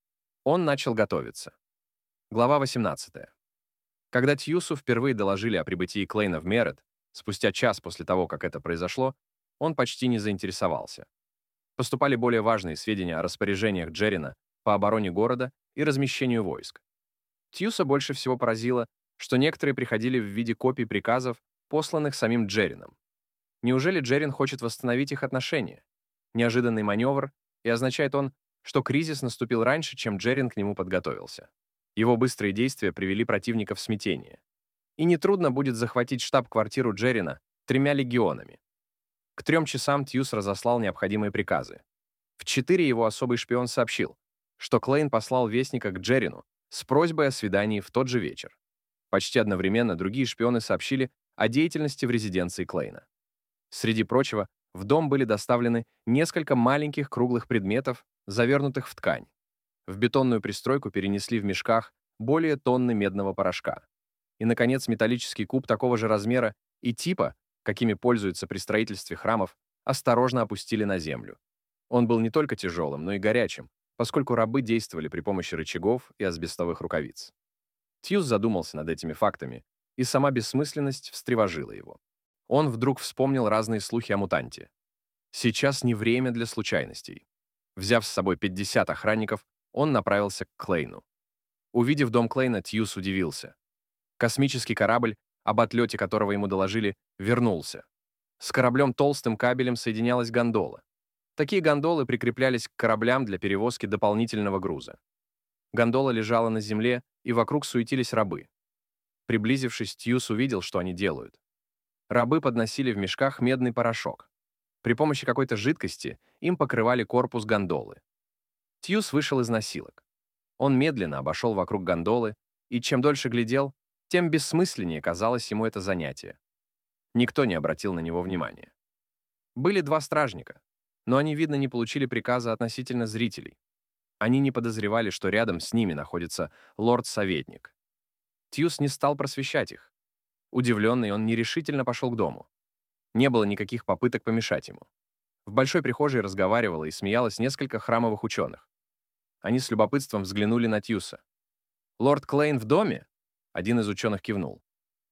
Он начал готовиться. Глава восемнадцатая. Когда Тьюсу впервые доложили о прибытии Клейна в Мерет, спустя час после того, как это произошло, он почти не заинтересовался. Поступали более важные сведения о распоряжениях Джеррина по обороне города и размещению войск. Тьюса больше всего поразило, что некоторые приходили в виде копий приказов, посланных самим Джеррином. Неужели Джеррин хочет восстановить их отношения? Неожиданный маневр, и означает он, что кризис наступил раньше, чем Джеррин к нему подготовился. Его быстрые действия привели противника в смятение. И нетрудно будет захватить штаб-квартиру Джеррина тремя легионами. К трем часам Тьюс разослал необходимые приказы. В четыре его особый шпион сообщил, что Клейн послал вестника к Джеррину с просьбой о свидании в тот же вечер. Почти одновременно другие шпионы сообщили о деятельности в резиденции Клейна. Среди прочего, в дом были доставлены несколько маленьких круглых предметов, завернутых в ткань. В бетонную пристройку перенесли в мешках более тонны медного порошка. И, наконец, металлический куб такого же размера и типа, какими пользуются при строительстве храмов, осторожно опустили на землю. Он был не только тяжелым, но и горячим, поскольку рабы действовали при помощи рычагов и асбестовых рукавиц. Тьюс задумался над этими фактами, и сама бессмысленность встревожила его. Он вдруг вспомнил разные слухи о мутанте. Сейчас не время для случайностей. Взяв с собой пятьдесят охранников, он направился к Клейну. Увидев дом Клейна, Тьюс удивился. Космический корабль, об отлете которого ему доложили, вернулся. С кораблем толстым кабелем соединялась гондола. Такие гондолы прикреплялись к кораблям для перевозки дополнительного груза. Гондола лежала на земле, и вокруг суетились рабы. Приблизившись, Тьюс увидел, что они делают. Рабы подносили в мешках медный порошок. При помощи какой-то жидкости им покрывали корпус гондолы. Тьюс вышел из носилок. Он медленно обошел вокруг гондолы, и чем дольше глядел, тем бессмысленнее казалось ему это занятие. Никто не обратил на него внимания. Были два стражника, но они, видно, не получили приказа относительно зрителей. Они не подозревали, что рядом с ними находится лорд-советник. Тьюс не стал просвещать их. Удивленный, он нерешительно пошел к дому. Не было никаких попыток помешать ему. В большой прихожей разговаривало и смеялось несколько храмовых ученых. Они с любопытством взглянули на Тьюса. «Лорд Клейн в доме?» Один из ученых кивнул.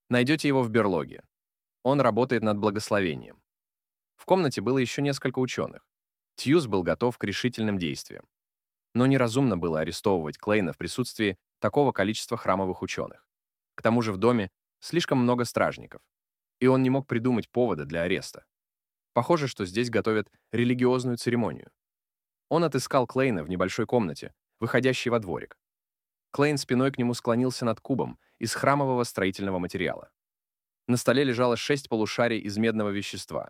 Найдете его в берлоге. Он работает над благословением. В комнате было еще несколько ученых. Тьюз был готов к решительным действиям. Но неразумно было арестовывать Клейна в присутствии такого количества храмовых ученых. К тому же в доме слишком много стражников, и он не мог придумать повода для ареста. Похоже, что здесь готовят религиозную церемонию. Он отыскал Клейна в небольшой комнате, выходящей во дворик. Клейн спиной к нему склонился над кубом из храмового строительного материала. На столе лежало шесть полушарий из медного вещества.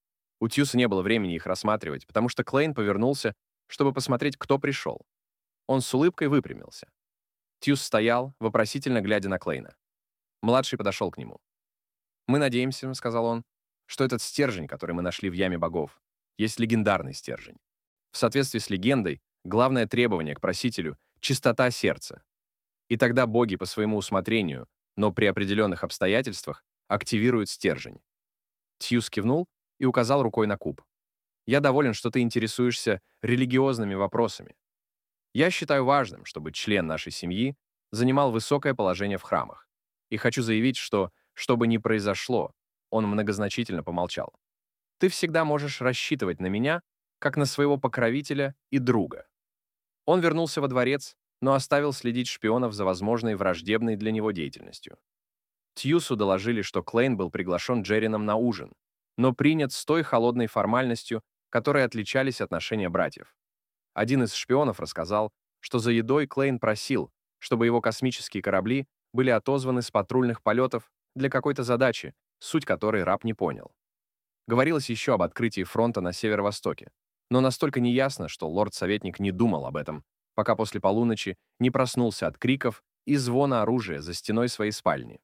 У Тьюса не было времени их рассматривать, потому что Клейн повернулся, чтобы посмотреть, кто пришел. Он с улыбкой выпрямился. Тьюс стоял, вопросительно глядя на Клейна. Младший подошел к нему. «Мы надеемся», — сказал он, — «что этот стержень, который мы нашли в яме богов, есть легендарный стержень. В соответствии с легендой, главное требование к просителю — чистота сердца. И тогда боги по своему усмотрению, но при определенных обстоятельствах, активируют стержень». Тьюс кивнул и указал рукой на куб. «Я доволен, что ты интересуешься религиозными вопросами. Я считаю важным, чтобы член нашей семьи занимал высокое положение в храмах. И хочу заявить, что, что бы ни произошло, он многозначительно помолчал. Ты всегда можешь рассчитывать на меня, как на своего покровителя и друга». Он вернулся во дворец, но оставил следить шпионов за возможной враждебной для него деятельностью. Тьюсу доложили, что Клейн был приглашен Джеррином на ужин, но принят с той холодной формальностью, которой отличались отношения братьев. Один из шпионов рассказал, что за едой Клейн просил, чтобы его космические корабли были отозваны с патрульных полетов для какой-то задачи, суть которой раб не понял. Говорилось еще об открытии фронта на северо-востоке, но настолько неясно, что лорд-советник не думал об этом, пока после полуночи не проснулся от криков и звона оружия за стеной своей спальни.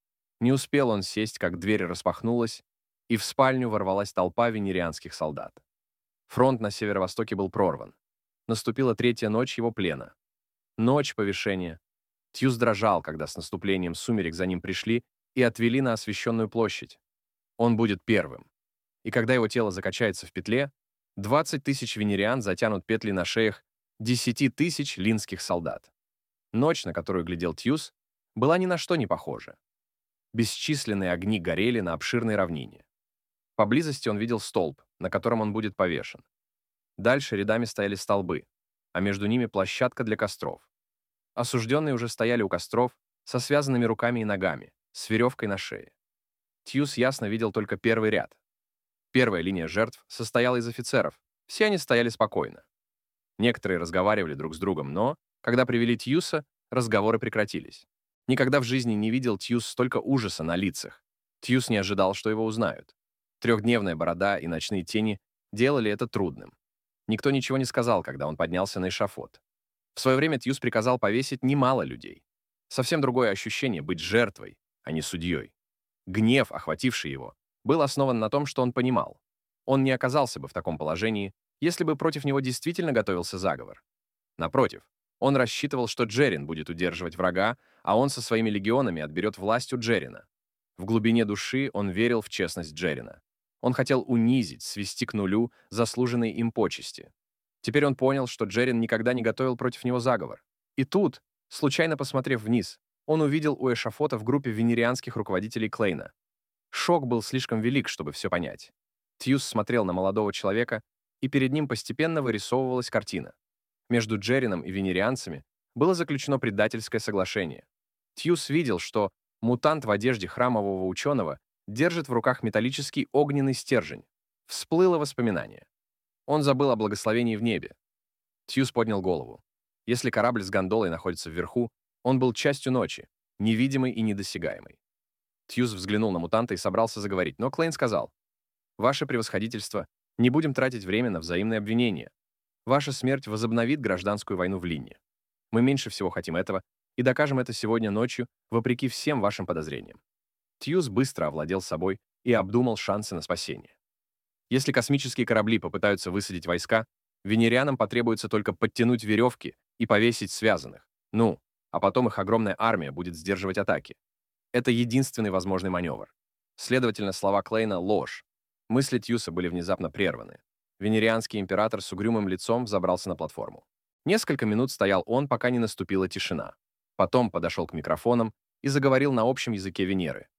Не успел он сесть, как дверь распахнулась, и в спальню ворвалась толпа венерианских солдат. Фронт на северо-востоке был прорван. Наступила третья ночь его плена. Ночь повешения. Тьюс дрожал, когда с наступлением сумерек за ним пришли и отвели на освещенную площадь. Он будет первым. И когда его тело закачается в петле, двадцать тысяч венериан затянут петли на шеях десять тысяч линских солдат. Ночь, на которую глядел Тьюс, была ни на что не похожа. Бесчисленные огни горели на обширной равнине. Поблизости он видел столб, на котором он будет повешен. Дальше рядами стояли столбы, а между ними площадка для костров. Осужденные уже стояли у костров со связанными руками и ногами, с веревкой на шее. Тьюс ясно видел только первый ряд. Первая линия жертв состояла из офицеров, все они стояли спокойно. Некоторые разговаривали друг с другом, но, когда привели Тьюса, разговоры прекратились. Никогда в жизни не видел Тьюс столько ужаса на лицах. Тьюс не ожидал, что его узнают. Трехдневная борода и ночные тени делали это трудным. Никто ничего не сказал, когда он поднялся на эшафот. В свое время Тьюс приказал повесить немало людей. Совсем другое ощущение — быть жертвой, а не судьей. Гнев, охвативший его, был основан на том, что он понимал. Он не оказался бы в таком положении, если бы против него действительно готовился заговор. Напротив, он рассчитывал, что Джеррин будет удерживать врага, а он со своими легионами отберет власть у Джеррина. В глубине души он верил в честность Джеррина. Он хотел унизить, свести к нулю заслуженные им почести. Теперь он понял, что Джеррин никогда не готовил против него заговор. И тут, случайно посмотрев вниз, он увидел у эшафота в группе венерианских руководителей Клейна. Шок был слишком велик, чтобы все понять. Тьюс смотрел на молодого человека, и перед ним постепенно вырисовывалась картина. Между Джеррином и венерианцами было заключено предательское соглашение. Тьюс видел, что мутант в одежде храмового ученого держит в руках металлический огненный стержень. Всплыло воспоминание. Он забыл о благословении в небе. Тьюс поднял голову. Если корабль с гондолой находится вверху, он был частью ночи, невидимый и недосягаемый. Тьюс взглянул на мутанта и собрался заговорить, но Клейн сказал: «Ваше превосходительство, не будем тратить время на взаимные обвинения. Ваша смерть возобновит гражданскую войну в Линне. Мы меньше всего хотим этого и докажем это сегодня ночью, вопреки всем вашим подозрениям». Тьюс быстро овладел собой и обдумал шансы на спасение. Если космические корабли попытаются высадить войска, венерианам потребуется только подтянуть веревки и повесить связанных. Ну, а потом их огромная армия будет сдерживать атаки. Это единственный возможный маневр. Следовательно, слова Клейна — ложь. Мысли Тьюса были внезапно прерваны. Венерианский император с угрюмым лицом взобрался на платформу. Несколько минут стоял он, пока не наступила тишина. Потом подошел к микрофонам и заговорил на общем языке Венеры,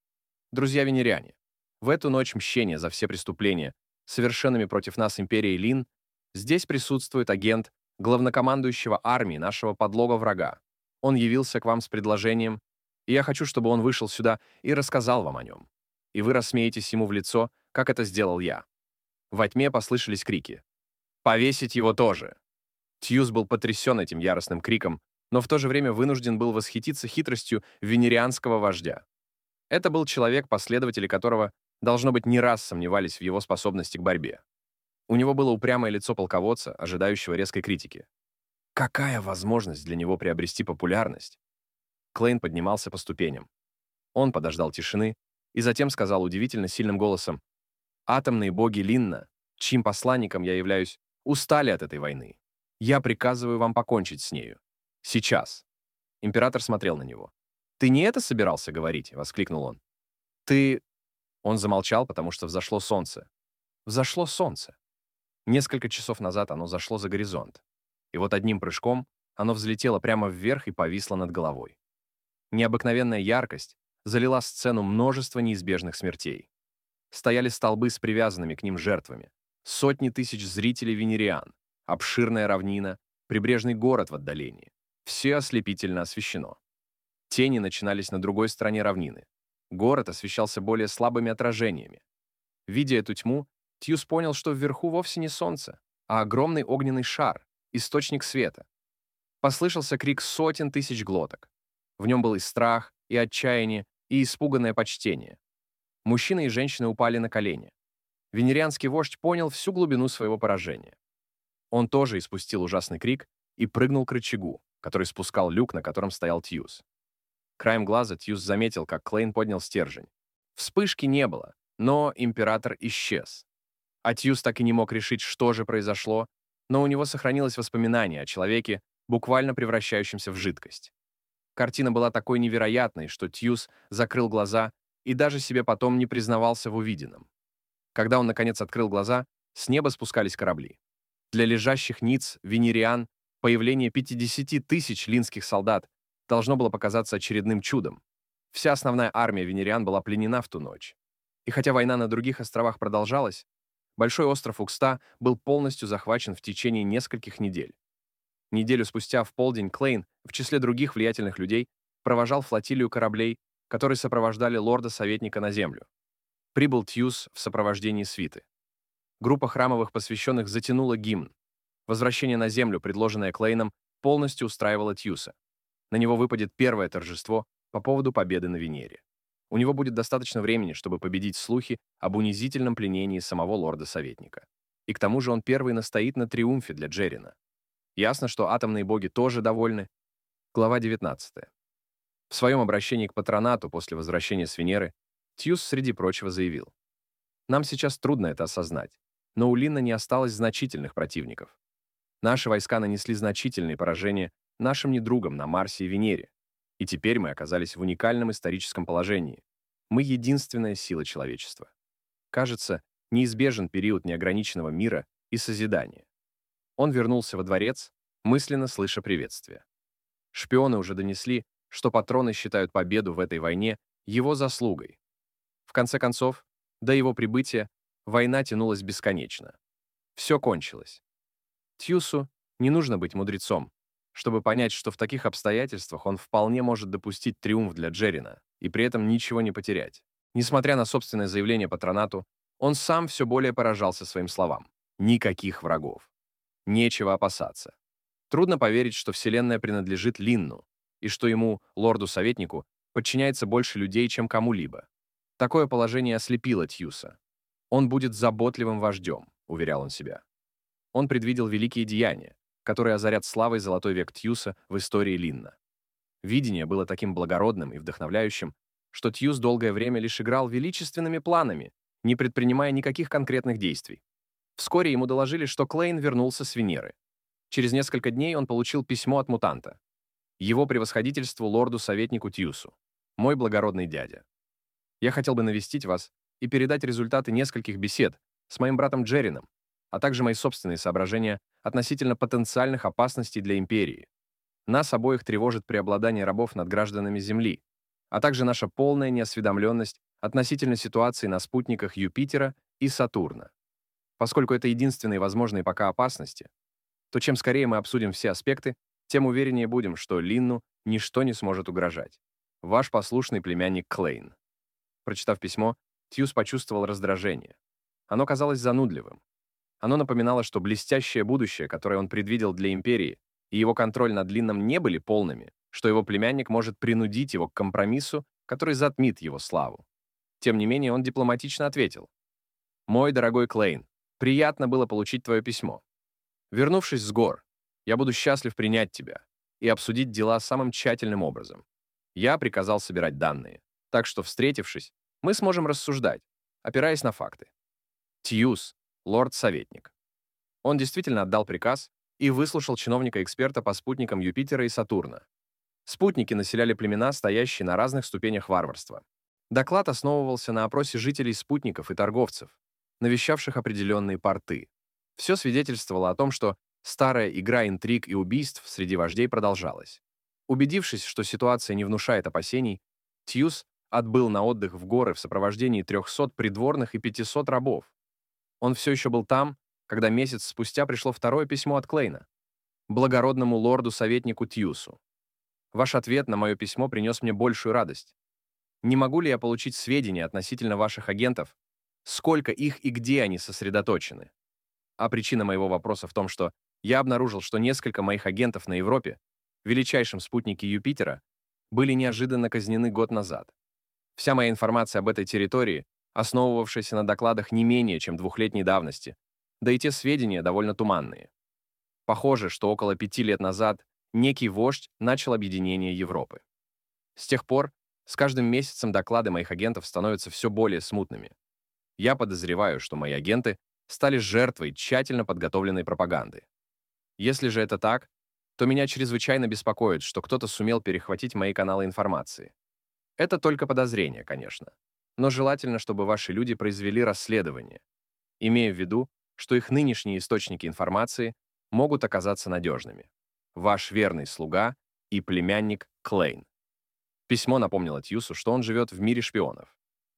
Друзья-венеряне, в эту ночь мщения за все преступления, совершенными против нас империей Лин, здесь присутствует агент главнокомандующего армии нашего подлога врага. Он явился к вам с предложением, и я хочу, чтобы он вышел сюда и рассказал вам о нем. И вы рассмеетесь ему в лицо, как это сделал я». Во тьме послышались крики. «Повесить его тоже!» Тьюз был потрясен этим яростным криком, но в то же время вынужден был восхититься хитростью венерианского вождя. Это был человек, последователи которого, должно быть, не раз сомневались в его способности к борьбе. У него было упрямое лицо полководца, ожидающего резкой критики. Какая возможность для него приобрести популярность? Клейн поднимался по ступеням. Он подождал тишины и затем сказал удивительно сильным голосом: «Атомные боги Линна, чьим посланником я являюсь, устали от этой войны. Я приказываю вам покончить с нею. Сейчас». Император смотрел на него. «Ты не это собирался говорить?» — воскликнул он. «Ты...» Он замолчал, потому что взошло солнце. Взошло солнце. Несколько часов назад оно зашло за горизонт. И вот одним прыжком оно взлетело прямо вверх и повисло над головой. Необыкновенная яркость залила сцену множества неизбежных смертей. Стояли столбы с привязанными к ним жертвами, сотни тысяч зрителей-венериан, обширная равнина, прибрежный город в отдалении. Все ослепительно освещено. Тени начинались на другой стороне равнины. Город освещался более слабыми отражениями. Видя эту тьму, Тьюз понял, что вверху вовсе не солнце, а огромный огненный шар, источник света. Послышался крик сотен тысяч глоток. В нем был и страх, и отчаяние, и испуганное почтение. Мужчины и женщины упали на колени. Венерианский вождь понял всю глубину своего поражения. Он тоже испустил ужасный крик и прыгнул к рычагу, который спускал люк, на котором стоял Тьюз. Краем глаза Тьюз заметил, как Клейн поднял стержень. Вспышки не было, но император исчез. А Тьюз так и не мог решить, что же произошло, но у него сохранилось воспоминание о человеке, буквально превращающемся в жидкость. Картина была такой невероятной, что Тьюз закрыл глаза и даже себе потом не признавался в увиденном. Когда он, наконец, открыл глаза, с неба спускались корабли. Для лежащих ниц, венериан, появление пятидесяти тысяч линских солдат должно было показаться очередным чудом. Вся основная армия венериан была пленена в ту ночь. И хотя война на других островах продолжалась, большой остров Укста был полностью захвачен в течение нескольких недель. Неделю спустя в полдень Клейн, в числе других влиятельных людей, провожал флотилию кораблей, которые сопровождали лорда-советника на землю. Прибыл Тьюз в сопровождении свиты. Группа храмовых посвященных затянула гимн. Возвращение на землю, предложенное Клейном, полностью устраивало Тьюса. На него выпадет первое торжество по поводу победы на Венере. У него будет достаточно времени, чтобы победить слухи об унизительном пленении самого лорда-советника. И к тому же он первый настоит на триумфе для Джеррина. Ясно, что атомные боги тоже довольны. Глава девятнадцатая. В своем обращении к патронату после возвращения с Венеры Тьюз, среди прочего, заявил: «Нам сейчас трудно это осознать, но у Линна не осталось значительных противников. Наши войска нанесли значительные поражения нашим недругам на Марсе и Венере, и теперь мы оказались в уникальном историческом положении. Мы единственная сила человечества. Кажется, неизбежен период неограниченного мира и созидания». Он вернулся во дворец, мысленно слыша приветствие. Шпионы уже донесли, что патроны считают победу в этой войне его заслугой. В конце концов, до его прибытия война тянулась бесконечно. Все кончилось. Тьюсу не нужно быть мудрецом, чтобы понять, что в таких обстоятельствах он вполне может допустить триумф для Джеррина и при этом ничего не потерять. Несмотря на собственное заявление патронату, он сам все более поражался своим словам. Никаких врагов. Нечего опасаться. Трудно поверить, что Вселенная принадлежит Линну, и что ему, лорду-советнику, подчиняется больше людей, чем кому-либо. Такое положение ослепило Тьюса. Он будет заботливым вождем, уверял он себя. Он предвидел великие деяния, которые озарят славой золотой век Тьюса в истории Линна. Видение было таким благородным и вдохновляющим, что Тьюс долгое время лишь играл величественными планами, не предпринимая никаких конкретных действий. Вскоре ему доложили, что Клейн вернулся с Венеры. Через несколько дней он получил письмо от мутанта. Его превосходительству лорду-советнику Тьюсу. Мой благородный дядя. Я хотел бы навестить вас и передать результаты нескольких бесед с моим братом Джеррином, а также мои собственные соображения относительно потенциальных опасностей для империи. Нас обоих тревожит преобладание рабов над гражданами Земли, а также наша полная неосведомленность относительно ситуации на спутниках Юпитера и Сатурна. Поскольку это единственные возможные пока опасности, то чем скорее мы обсудим все аспекты, тем увереннее будем, что Линну ничто не сможет угрожать. Ваш послушный племянник Клейн. Прочитав письмо, Тьюз почувствовал раздражение. Оно казалось занудливым. Оно напоминало, что блестящее будущее, которое он предвидел для империи, и его контроль над Линном не были полными, что его племянник может принудить его к компромиссу, который затмит его славу. Тем не менее, он дипломатично ответил: «Мой дорогой Клейн, приятно было получить твое письмо. Вернувшись с гор, я буду счастлив принять тебя и обсудить дела самым тщательным образом. Я приказал собирать данные, так что, встретившись, мы сможем рассуждать, опираясь на факты». Тьюз, лорд-советник. Он действительно отдал приказ и выслушал чиновника-эксперта по спутникам Юпитера и Сатурна. Спутники населяли племена, стоящие на разных ступенях варварства. Доклад основывался на опросе жителей спутников и торговцев, навещавших определенные порты. Все свидетельствовало о том, что старая игра интриг и убийств среди вождей продолжалась. Убедившись, что ситуация не внушает опасений, Тьюз отбыл на отдых в горы в сопровождении трехсот придворных и пятисот рабов. Он все еще был там, когда месяц спустя пришло второе письмо от Клейна, благородному лорду-советнику Тьюсу. Ваш ответ на мое письмо принес мне большую радость. Не могу ли я получить сведения относительно ваших агентов, сколько их и где они сосредоточены? А причина моего вопроса в том, что я обнаружил, что несколько моих агентов на Европе, величайшем спутнике Юпитера, были неожиданно казнены год назад. Вся моя информация об этой территории, основывавшаяся на докладах не менее чем двухлетней давности, да и те сведения довольно туманные. Похоже, что около пяти лет назад некий вождь начал объединение Европы. С тех пор, с каждым месяцем доклады моих агентов становятся все более смутными. Я подозреваю, что мои агенты стали жертвой тщательно подготовленной пропаганды. Если же это так, то меня чрезвычайно беспокоит, что кто-то сумел перехватить мои каналы информации. Это только подозрение, конечно. Но желательно, чтобы ваши люди произвели расследование, имея в виду, что их нынешние источники информации могут оказаться надежными. Ваш верный слуга и племянник Клейн. Письмо напомнило Тьюсу, что он живет в мире шпионов.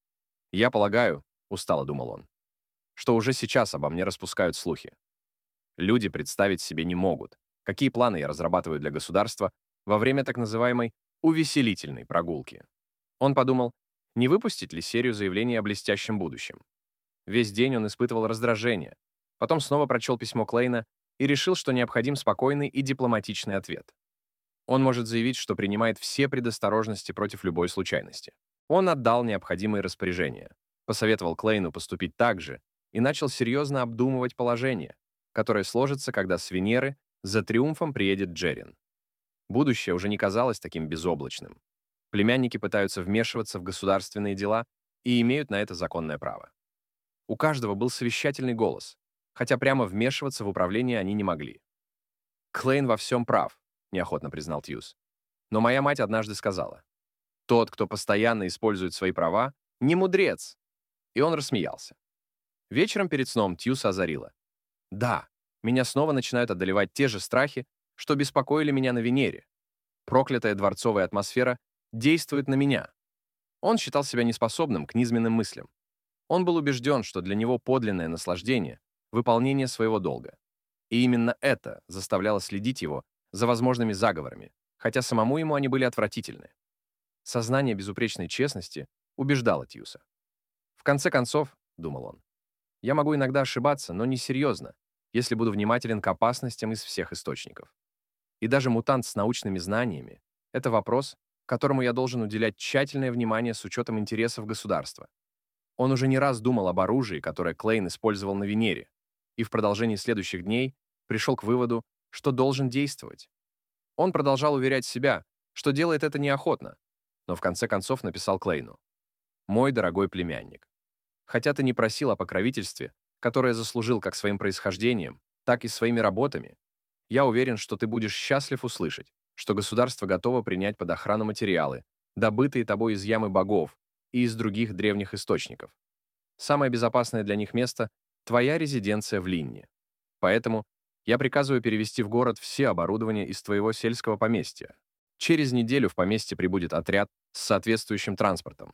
«Я полагаю, — устало думал он, — что уже сейчас обо мне распускают слухи. Люди представить себе не могут, какие планы я разрабатываю для государства во время так называемой увеселительной прогулки». Он подумал, не выпустить ли серию заявлений о блестящем будущем. Весь день он испытывал раздражение, потом снова прочел письмо Клейна и решил, что необходим спокойный и дипломатичный ответ. Он может заявить, что принимает все предосторожности против любой случайности. Он отдал необходимые распоряжения, посоветовал Клейну поступить так же и начал серьезно обдумывать положение, которое сложится, когда с Венеры за триумфом приедет Джерин. Будущее уже не казалось таким безоблачным. Племянники пытаются вмешиваться в государственные дела и имеют на это законное право. У каждого был совещательный голос, хотя прямо вмешиваться в управление они не могли. «Клейн во всем прав», — неохотно признал Тьюз. «Но моя мать однажды сказала: тот, кто постоянно использует свои права, не мудрец». И он рассмеялся. Вечером перед сном Тьюз озарило: «Да, меня снова начинают одолевать те же страхи, что беспокоили меня на Венере. Проклятая дворцовая атмосфера действует на меня». Он считал себя неспособным к низменным мыслям. Он был убежден, что для него подлинное наслаждение — выполнение своего долга. И именно это заставляло следить его за возможными заговорами, хотя самому ему они были отвратительны. Сознание безупречной честности убеждало Тьюса. «В конце концов, — думал он, — я могу иногда ошибаться, но не серьезно, если буду внимателен к опасностям из всех источников. И даже мутант с научными знаниями — это вопрос, которому я должен уделять тщательное внимание с учетом интересов государства». Он уже не раз думал об оружии, которое Клейн использовал на Венере, и в продолжении следующих дней пришел к выводу, что должен действовать. Он продолжал уверять себя, что делает это неохотно, но в конце концов написал Клейну: «Мой дорогой племянник, хотя ты не просил о покровительстве, которое заслужил как своим происхождением, так и своими работами, я уверен, что ты будешь счастлив услышать, что государство готово принять под охрану материалы, добытые тобой из ямы богов и из других древних источников. Самое безопасное для них место — твоя резиденция в Линне. Поэтому я приказываю перевести в город все оборудование из твоего сельского поместья. Через неделю в поместье прибудет отряд с соответствующим транспортом.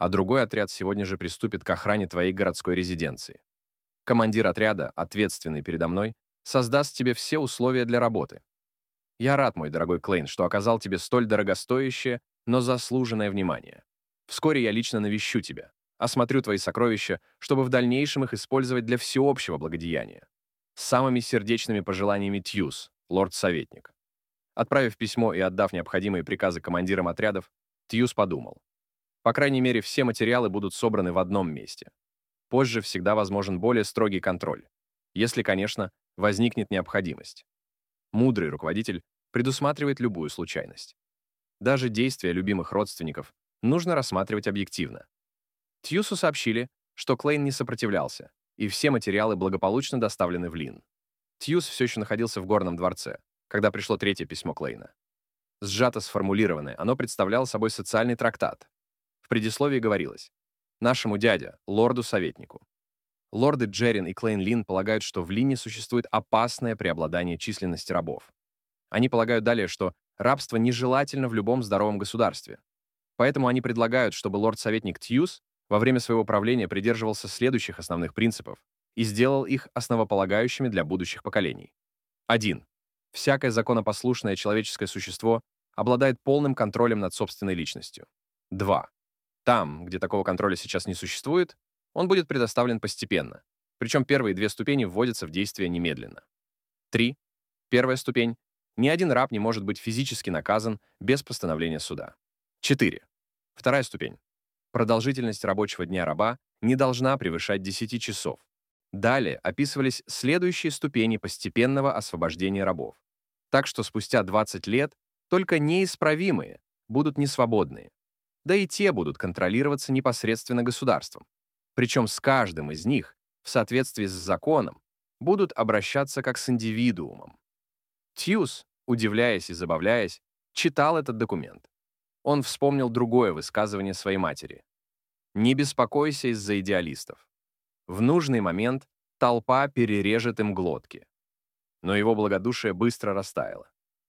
а другой отряд сегодня же приступит к охране твоей городской резиденции. Командир отряда, ответственный передо мной, создаст тебе все условия для работы. Я рад, мой дорогой Клейн, что оказал тебе столь дорогостоящее, но заслуженное внимание. Вскоре я лично навещу тебя, осмотрю твои сокровища, чтобы в дальнейшем их использовать для всеобщего благодеяния. С самыми сердечными пожеланиями Тьюс, лорд-советник». Отправив письмо и отдав необходимые приказы командирам отрядов, Тьюс подумал. По крайней мере, все материалы будут собраны в одном месте. Позже всегда возможен более строгий контроль, если, конечно, возникнет необходимость. Мудрый руководитель предусматривает любую случайность. Даже действия любимых родственников нужно рассматривать объективно. Тьюсу сообщили, что Клейн не сопротивлялся, и все материалы благополучно доставлены в Лин. Тьюс все еще находился в горном дворце, когда пришло третье письмо Клейна. Сжато сформулированное, оно представляло собой социальный трактат. В предисловии говорилось: «Нашему дяде, лорду-советнику». Лорды Джерин и Клейн Лин полагают, что в Лине существует опасное преобладание численности рабов. Они полагают далее, что рабство нежелательно в любом здоровом государстве. Поэтому они предлагают, чтобы лорд-советник Тьюс во время своего правления придерживался следующих основных принципов и сделал их основополагающими для будущих поколений. один. Всякое законопослушное человеческое существо обладает полным контролем над собственной личностью. два. Там, где такого контроля сейчас не существует, он будет предоставлен постепенно, причем первые две ступени вводятся в действие немедленно. три. Первая ступень. Ни один раб не может быть физически наказан без постановления суда. четыре. Вторая ступень. Продолжительность рабочего дня раба не должна превышать десяти часов. Далее описывались следующие ступени постепенного освобождения рабов. Так что спустя двадцать лет только неисправимые будут несвободные. Да и те будут контролироваться непосредственно государством. Причем с каждым из них, в соответствии с законом, будут обращаться как с индивидуумом. Тьюс, удивляясь и забавляясь, читал этот документ. Он вспомнил другое высказывание своей матери. «Не беспокойся из-за идеалистов. В нужный момент толпа перережет им глотки». Но его благодушие быстро растаяло.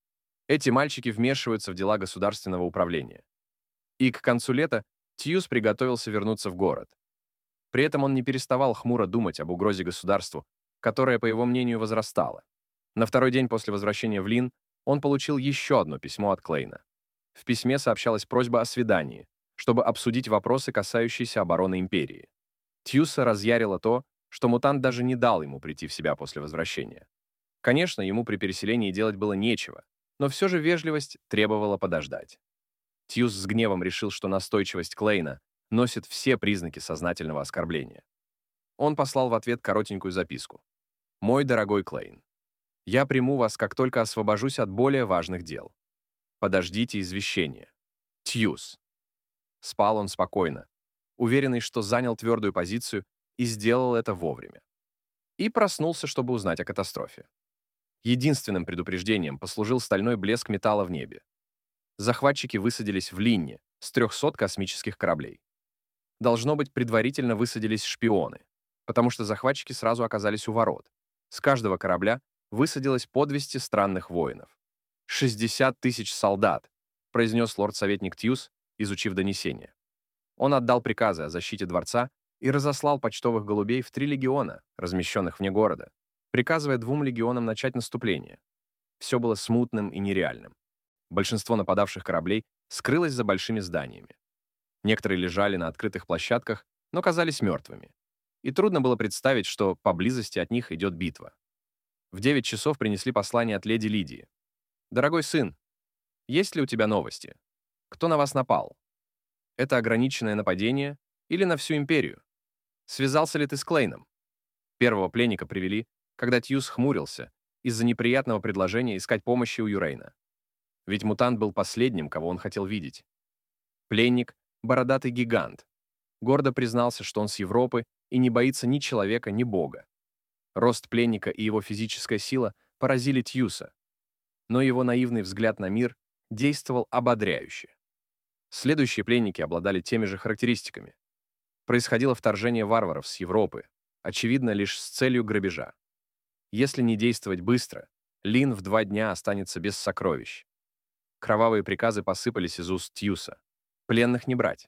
Эти мальчики вмешиваются в дела государственного управления. И к концу лета Тьюс приготовился вернуться в город. При этом он не переставал хмуро думать об угрозе государству, которая, по его мнению, возрастала. На второй день после возвращения в Лин он получил еще одно письмо от Клейна. В письме сообщалась просьба о свидании, чтобы обсудить вопросы, касающиеся обороны империи. Тьюса разъярило то, что мутант даже не дал ему прийти в себя после возвращения. Конечно, ему при переселении делать было нечего, но все же вежливость требовала подождать. Тьюс с гневом решил, что настойчивость Клейна носит все признаки сознательного оскорбления. Он послал в ответ коротенькую записку. «Мой дорогой Клейн, я приму вас, как только освобожусь от более важных дел. Подождите извещения. Тьюс». Спал он спокойно, уверенный, что занял твердую позицию и сделал это вовремя. И проснулся, чтобы узнать о катастрофе. Единственным предупреждением послужил стальной блеск металла в небе. Захватчики высадились в Линне с трёхсот космических кораблей. Должно быть, предварительно высадились шпионы, потому что захватчики сразу оказались у ворот. С каждого корабля высадилось по двести странных воинов. «шестьдесят тысяч солдат», произнес лорд-советник Тьюс, изучив донесение. Он отдал приказы о защите дворца и разослал почтовых голубей в три легиона, размещенных вне города, приказывая двум легионам начать наступление. Все было смутным и нереальным. Большинство нападавших кораблей скрылось за большими зданиями. Некоторые лежали на открытых площадках, но казались мертвыми. И трудно было представить, что поблизости от них идет битва. В девять часов принесли послание от леди Лидии. «Дорогой сын, есть ли у тебя новости? Кто на вас напал? Это ограниченное нападение или на всю империю? Связался ли ты с Клейном?» Первого пленника привели, когда Тьюс хмурился из-за неприятного предложения искать помощи у Юрейна. Ведь мутант был последним, кого он хотел видеть. Пленник — бородатый гигант. Гордо признался, что он с Европы и не боится ни человека, ни бога. Рост пленника и его физическая сила поразили Тьюса, но его наивный взгляд на мир действовал ободряюще. Следующие пленники обладали теми же характеристиками. Происходило вторжение варваров с Европы, очевидно, лишь с целью грабежа. Если не действовать быстро, Лин в два дня останется без сокровищ. Кровавые приказы посыпались из уст Тьюса. Пленных не брать.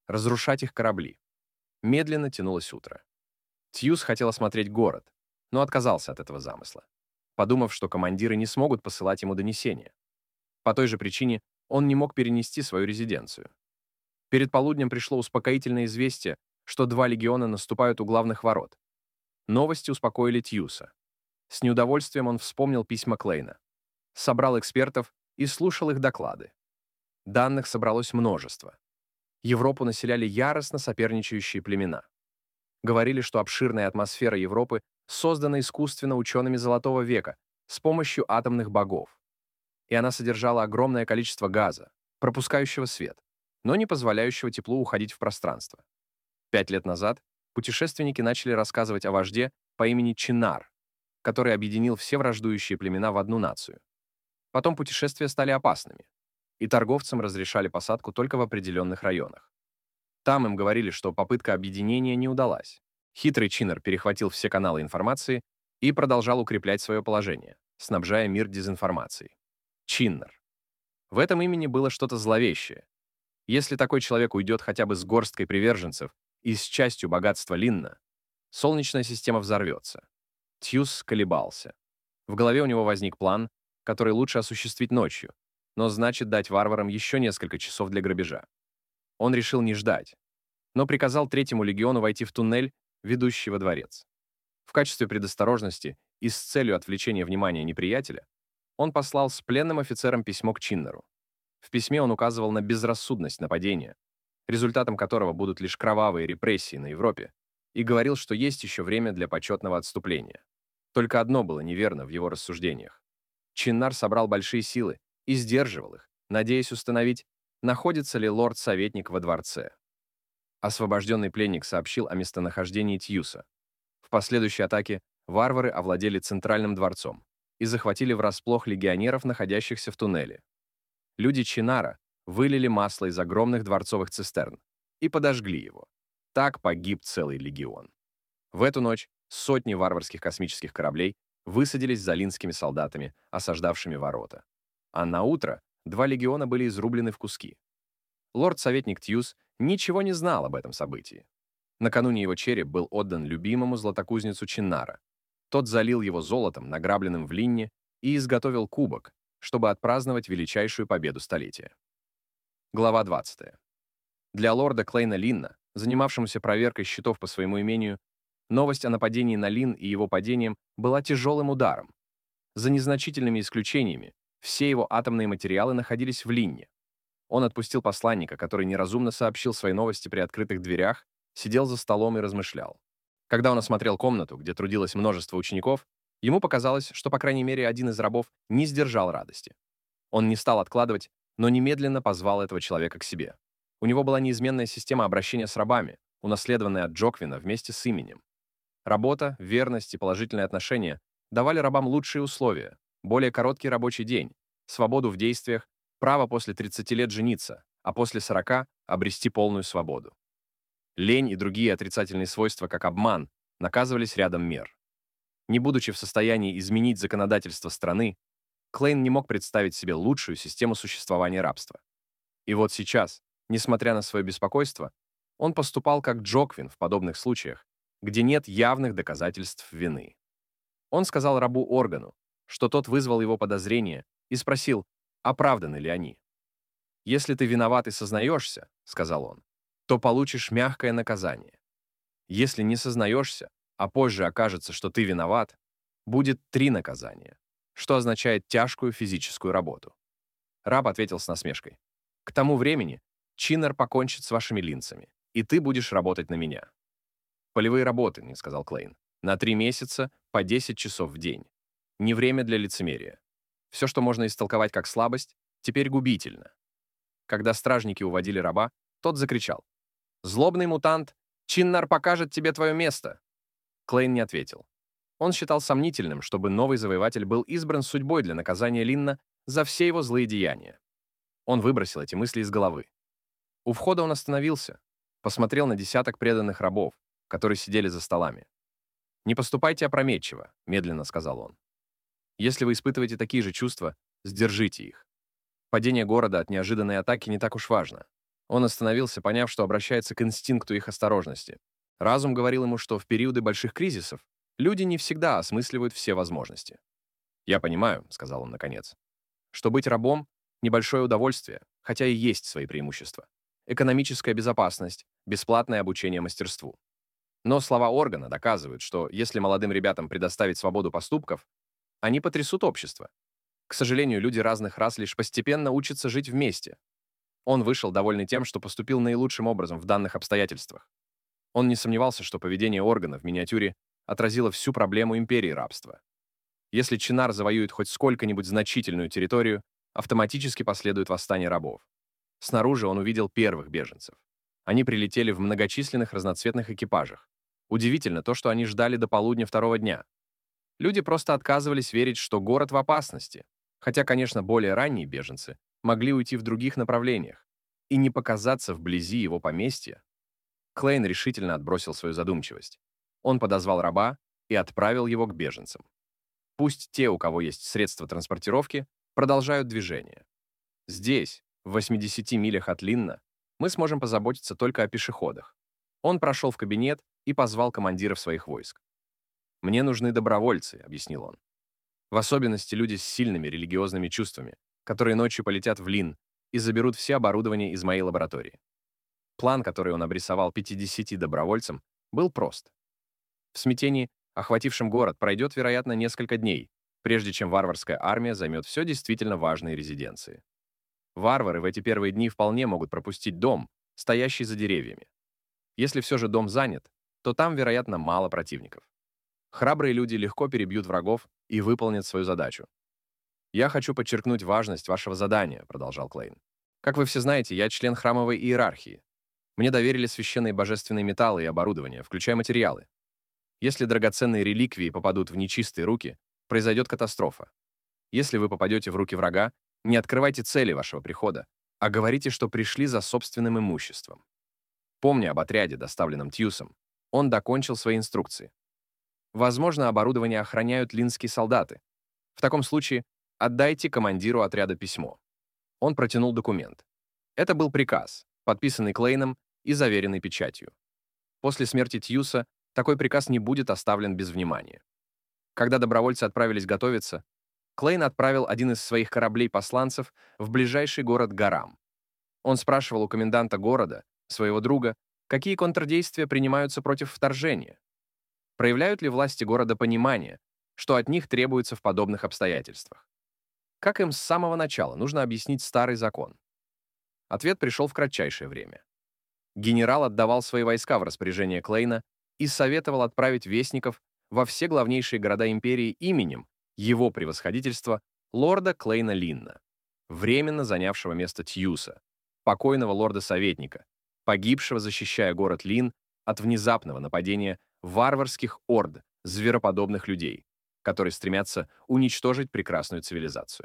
разрушать их корабли. Медленно тянулось утро. Тьюз хотел осмотреть город, но отказался от этого замысла, подумав, что командиры не смогут посылать ему донесения. По той же причине он не мог перенести свою резиденцию. Перед полуднем пришло успокоительное известие, что два легиона наступают у главных ворот. Новости успокоили Тьюса. С неудовольствием он вспомнил письма Клейна, собрал экспертов и слушал их доклады. Данных собралось множество. Европу населяли яростно соперничающие племена. Говорили, что обширная атмосфера Европы создана искусственно учеными Золотого века с помощью атомных богов. И она содержала огромное количество газа, пропускающего свет, но не позволяющего теплу уходить в пространство. Пять лет назад путешественники начали рассказывать о вожде по имени Чинар, который объединил все враждующие племена в одну нацию. Потом путешествия стали опасными, и торговцам разрешали посадку только в определенных районах. Там им говорили, что попытка объединения не удалась. Хитрый Чинар перехватил все каналы информации и продолжал укреплять свое положение, снабжая мир дезинформацией. Чиннар. В этом имени было что-то зловещее. Если такой человек уйдет хотя бы с горсткой приверженцев и с частью богатства Линна, Солнечная система взорвется. Тьюз колебался. В голове у него возник план, который лучше осуществить ночью, но значит дать варварам еще несколько часов для грабежа. Он решил не ждать, но приказал третьему легиону войти в туннель, ведущий во дворец. В качестве предосторожности и с целью отвлечения внимания неприятеля он послал с пленным офицером письмо к Чиннару. В письме он указывал на безрассудность нападения, результатом которого будут лишь кровавые репрессии на Европе, и говорил, что есть еще время для почетного отступления. Только одно было неверно в его рассуждениях. Чиннар собрал большие силы и сдерживал их, надеясь установить, находится ли лорд-советник во дворце. Освобожденный пленник сообщил о местонахождении Тьюса. В последующей атаке варвары овладели центральным дворцом и захватили врасплох легионеров, находящихся в туннеле. Люди Чинара вылили масло из огромных дворцовых цистерн и подожгли его. Так погиб целый легион. В эту ночь сотни варварских космических кораблей высадились за линскими солдатами, осаждавшими ворота. А на утро два легиона были изрублены в куски. Лорд-советник Тьюз ничего не знал об этом событии. Накануне его череп был отдан любимому златокузнецу Чиннара. Тот залил его золотом, награбленным в Линне, и изготовил кубок, чтобы отпраздновать величайшую победу столетия. Глава двадцатая. Для лорда Клейна Линна, занимавшемуся проверкой счетов по своему имению, новость о нападении на Линн и его падением была тяжелым ударом. За незначительными исключениями, все его атомные материалы находились в Линне. Он отпустил посланника, который неразумно сообщил свои новости при открытых дверях, сидел за столом и размышлял. Когда он осмотрел комнату, где трудилось множество учеников, ему показалось, что, по крайней мере, один из рабов не сдержал радости. Он не стал откладывать, но немедленно позвал этого человека к себе. У него была неизменная система обращения с рабами, унаследованная от Джоквина вместе с именем. Работа, верность и положительные отношения давали рабам лучшие условия, более короткий рабочий день, свободу в действиях, право после тридцати лет жениться, а после сорока обрести полную свободу. Лень и другие отрицательные свойства, как обман, наказывались рядом мер. Не будучи в состоянии изменить законодательство страны, Клейн не мог представить себе лучшую систему существования рабства. И вот сейчас, несмотря на свое беспокойство, он поступал как Джоквин в подобных случаях, где нет явных доказательств вины. Он сказал рабу Органу, что тот вызвал его подозрения и спросил, оправданы ли они. «Если ты виноват и сознаешься, — сказал он, — то получишь мягкое наказание. Если не сознаешься, а позже окажется, что ты виноват, будет три наказания, что означает тяжкую физическую работу». Раб ответил с насмешкой, «К тому времени Чиннар покончит с вашими линцами, и ты будешь работать на меня». «Полевые работы, — не сказал Клейн, — на три месяца по десять часов в день. Не время для лицемерия. Все, что можно истолковать как слабость, теперь губительно». Когда стражники уводили раба, тот закричал, «Злобный мутант, Чиннар покажет тебе твое место!» Клейн не ответил. Он считал сомнительным, чтобы новый завоеватель был избран судьбой для наказания Линна за все его злые деяния. Он выбросил эти мысли из головы. У входа он остановился, посмотрел на десяток преданных рабов, которые сидели за столами. «Не поступайте опрометчиво», — медленно сказал он. «Если вы испытываете такие же чувства, сдержите их. Падение города от неожиданной атаки не так уж важно. Он остановился, поняв, что обращается к инстинкту их осторожности. Разум говорил ему, что в периоды больших кризисов люди не всегда осмысливают все возможности. «Я понимаю», — сказал он наконец, «что быть рабом — небольшое удовольствие, хотя и есть свои преимущества. Экономическая безопасность, бесплатное обучение мастерству. Но слова Органа доказывают, что если молодым ребятам предоставить свободу поступков, они потрясут общество. К сожалению, люди разных рас лишь постепенно учатся жить вместе». Он вышел, довольный тем, что поступил наилучшим образом в данных обстоятельствах. Он не сомневался, что поведение Органа в миниатюре отразило всю проблему империи рабства. Если Чинар завоюет хоть сколько-нибудь значительную территорию, автоматически последует восстание рабов. Снаружи он увидел первых беженцев. Они прилетели в многочисленных разноцветных экипажах. Удивительно то, что они ждали до полудня второго дня. Люди просто отказывались верить, что город в опасности, хотя, конечно, более ранние беженцы могли уйти в других направлениях и не показаться вблизи его поместья. Клейн решительно отбросил свою задумчивость. Он подозвал раба и отправил его к беженцам. Пусть те, у кого есть средства транспортировки, продолжают движение. Здесь, в восьмидесяти милях от Линна, мы сможем позаботиться только о пешеходах. Он прошел в кабинет и позвал командиров своих войск. «Мне нужны добровольцы», — объяснил он. «В особенности люди с сильными религиозными чувствами, которые ночью полетят в Линн и заберут все оборудование из моей лаборатории». План, который он обрисовал пятидесяти добровольцам, был прост. В смятении, охватившем город, пройдет, вероятно, несколько дней, прежде чем варварская армия займет все действительно важные резиденции. Варвары в эти первые дни вполне могут пропустить дом, стоящий за деревьями. Если все же дом занят, то там, вероятно, мало противников. Храбрые люди легко перебьют врагов и выполнят свою задачу. «Я хочу подчеркнуть важность вашего задания», — продолжал Клейн. «Как вы все знаете, я член храмовой иерархии. Мне доверили священные божественные металлы и оборудование, включая материалы. Если драгоценные реликвии попадут в нечистые руки, произойдет катастрофа. Если вы попадете в руки врага, не открывайте цели вашего прихода, а говорите, что пришли за собственным имуществом». Помня об отряде, доставленном Тьюсом, он докончил свои инструкции. «Возможно, оборудование охраняют линнские солдаты. В таком случае отдайте командиру отряда письмо». Он протянул документ. Это был приказ, подписанный Клейном и заверенный печатью. После смерти Тьюса такой приказ не будет оставлен без внимания. Когда добровольцы отправились готовиться, Клейн отправил один из своих кораблей-посланцев в ближайший город Гарам. Он спрашивал у коменданта города, своего друга, какие контрдействия принимаются против вторжения. Проявляют ли власти города понимание, что от них требуется в подобных обстоятельствах? Как им с самого начала нужно объяснить старый закон? Ответ пришел в кратчайшее время. Генерал отдавал свои войска в распоряжение Клейна и советовал отправить вестников во все главнейшие города империи именем его превосходительства лорда Клейна Линна, временно занявшего место Тьюса, покойного лорда-советника, погибшего, защищая город Линн от внезапного нападения варварских орд звероподобных людей, которые стремятся уничтожить прекрасную цивилизацию.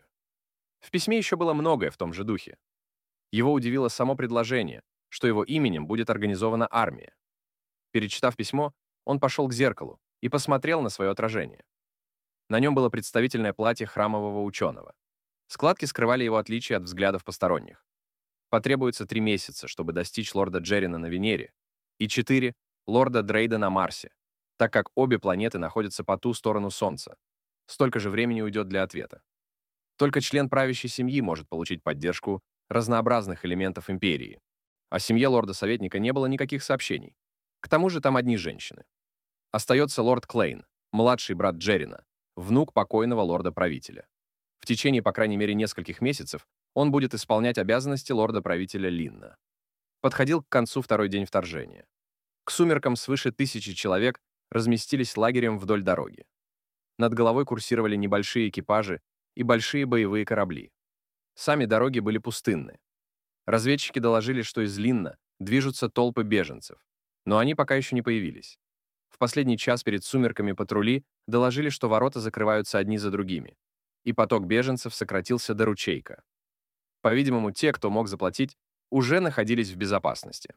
В письме еще было многое в том же духе. Его удивило само предложение, что его именем будет организована армия. Перечитав письмо, он пошел к зеркалу и посмотрел на свое отражение. На нем было представительное платье храмового ученого. Складки скрывали его отличие от взглядов посторонних. Потребуется три месяца, чтобы достичь лорда Джеррина на Венере, и четыре — лорда Дрейда на Марсе, так как обе планеты находятся по ту сторону Солнца. Столько же времени уйдет для ответа. Только член правящей семьи может получить поддержку разнообразных элементов империи. О семье лорда-советника не было никаких сообщений. К тому же там одни женщины. Остается лорд Клейн, младший брат Джеррина, внук покойного лорда-правителя. В течение, по крайней мере, нескольких месяцев он будет исполнять обязанности лорда-правителя Линна. Подходил к концу второй день вторжения. К сумеркам свыше тысячи человек разместились лагерем вдоль дороги. Над головой курсировали небольшие экипажи и большие боевые корабли. Сами дороги были пустынны. Разведчики доложили, что из Линна движутся толпы беженцев, но они пока еще не появились. В последний час перед сумерками патрули доложили, что ворота закрываются одни за другими, и поток беженцев сократился до ручейка. По-видимому, те, кто мог заплатить, уже находились в безопасности.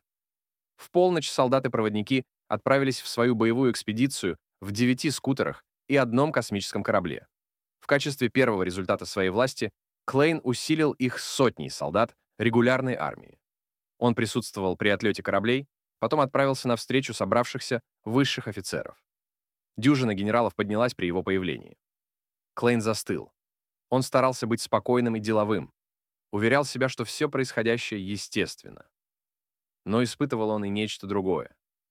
В полночь солдаты-проводники отправились в свою боевую экспедицию в девяти скутерах и одном космическом корабле. В качестве первого результата своей власти Клейн усилил их сотней солдат регулярной армии. Он присутствовал при отлете кораблей, потом отправился на встречу собравшихся высших офицеров. Дюжина генералов поднялась при его появлении. Клейн застыл. Он старался быть спокойным и деловым, уверял себя, что все происходящее естественно. Но испытывал он и нечто другое.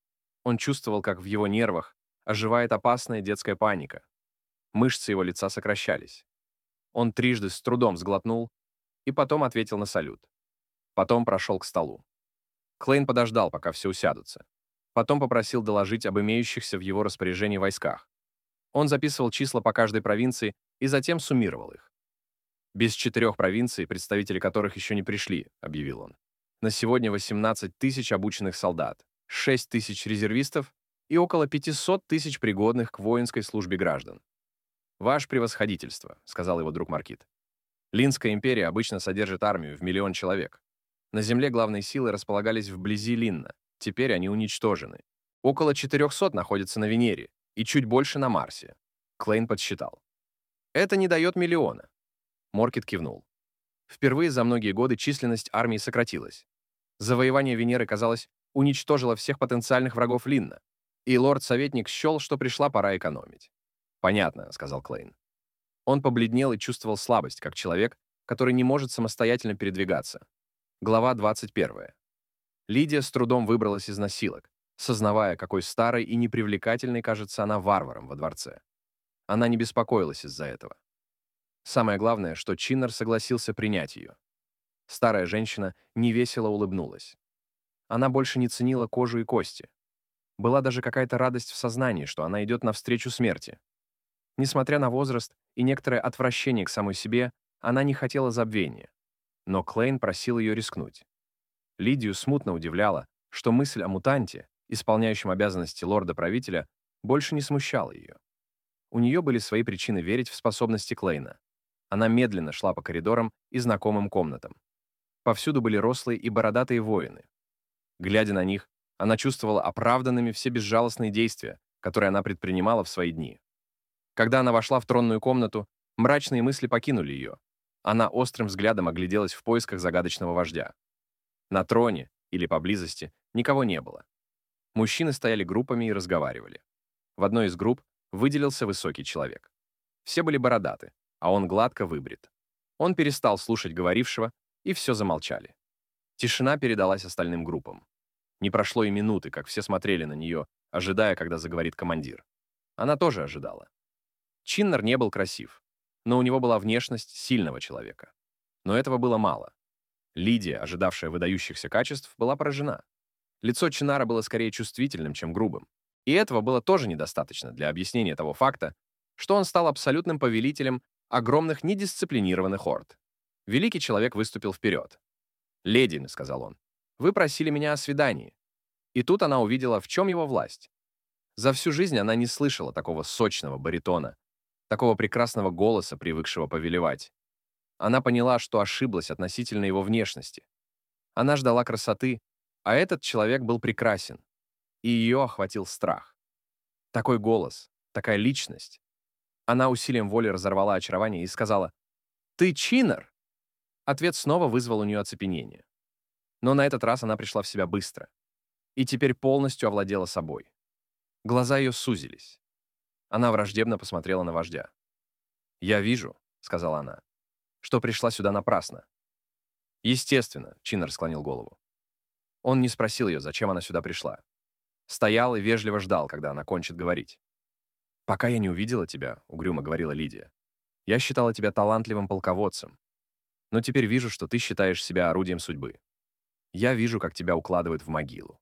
Он чувствовал, как в его нервах оживает опасная детская паника. Мышцы его лица сокращались. Он трижды с трудом сглотнул и потом ответил на салют. Потом прошел к столу. Клейн подождал, пока все усядутся. Потом попросил доложить об имеющихся в его распоряжении войсках. Он записывал числа по каждой провинции и затем суммировал их. «Без четырех провинций, представители которых еще не пришли», — объявил он. «На сегодня восемнадцать тысяч обученных солдат, шесть тысяч резервистов и около пятьсот тысяч пригодных к воинской службе граждан. «Ваше превосходительство», — сказал его друг Маркит. «Линская империя обычно содержит армию в миллион человек. На земле главные силы располагались вблизи Линна, теперь они уничтожены. Около четырехсот находятся на Венере и чуть больше на Марсе». Клейн подсчитал. «Это не дает миллиона». Моркит кивнул. Впервые за многие годы численность армии сократилась. Завоевание Венеры, казалось, уничтожило всех потенциальных врагов Линна, и лорд-советник счел, что пришла пора экономить. «Понятно», — сказал Клейн. Он побледнел и чувствовал слабость, как человек, который не может самостоятельно передвигаться. Глава двадцать первая. Лидия с трудом выбралась из носилок, сознавая, какой старой и непривлекательной кажется она варваром во дворце. Она не беспокоилась из-за этого. Самое главное, что Чиннер согласился принять ее. Старая женщина невесело улыбнулась. Она больше не ценила кожу и кости. Была даже какая-то радость в сознании, что она идет навстречу смерти. Несмотря на возраст и некоторое отвращение к самой себе, она не хотела забвения. Но Клейн просил ее рискнуть. Лидию смутно удивляло, что мысль о мутанте, исполняющем обязанности лорда-правителя, больше не смущала ее. У нее были свои причины верить в способности Клейна. Она медленно шла по коридорам и знакомым комнатам. Повсюду были рослые и бородатые воины. Глядя на них, она чувствовала оправданными все безжалостные действия, которые она предпринимала в свои дни. Когда она вошла в тронную комнату, мрачные мысли покинули ее. Она острым взглядом огляделась в поисках загадочного вождя. На троне или поблизости никого не было. Мужчины стояли группами и разговаривали. В одной из групп выделился высокий человек. Все были бородаты, а он гладко выбрит. Он перестал слушать говорившего, и все замолчали. Тишина передалась остальным группам. Не прошло и минуты, как все смотрели на нее, ожидая, когда заговорит командир. Она тоже ожидала. Чиннер не был красив, но у него была внешность сильного человека. Но этого было мало. Лидия, ожидавшая выдающихся качеств, была поражена. Лицо Чинара было скорее чувствительным, чем грубым. И этого было тоже недостаточно для объяснения того факта, что он стал абсолютным повелителем огромных недисциплинированных орд. Великий человек выступил вперед. «Леди», — сказал он, — «вы просили меня о свидании». И тут она увидела, в чем его власть. За всю жизнь она не слышала такого сочного баритона, такого прекрасного голоса, привыкшего повелевать. Она поняла, что ошиблась относительно его внешности. Она ждала красоты, а этот человек был прекрасен, и ее охватил страх. Такой голос, такая личность. Она усилием воли разорвала очарование и сказала: «Ты Чиннер?» Ответ снова вызвал у нее оцепенение. Но на этот раз она пришла в себя быстро и теперь полностью овладела собой. Глаза ее сузились. Она враждебно посмотрела на вождя. «Я вижу», — сказала она, — «что пришла сюда напрасно». «Естественно», — Чиннер склонил голову. Он не спросил ее, зачем она сюда пришла. Стоял и вежливо ждал, когда она кончит говорить. «Пока я не увидела тебя», — угрюмо говорила Лидия, — «я считала тебя талантливым полководцем. Но теперь вижу, что ты считаешь себя орудием судьбы. Я вижу, как тебя укладывают в могилу».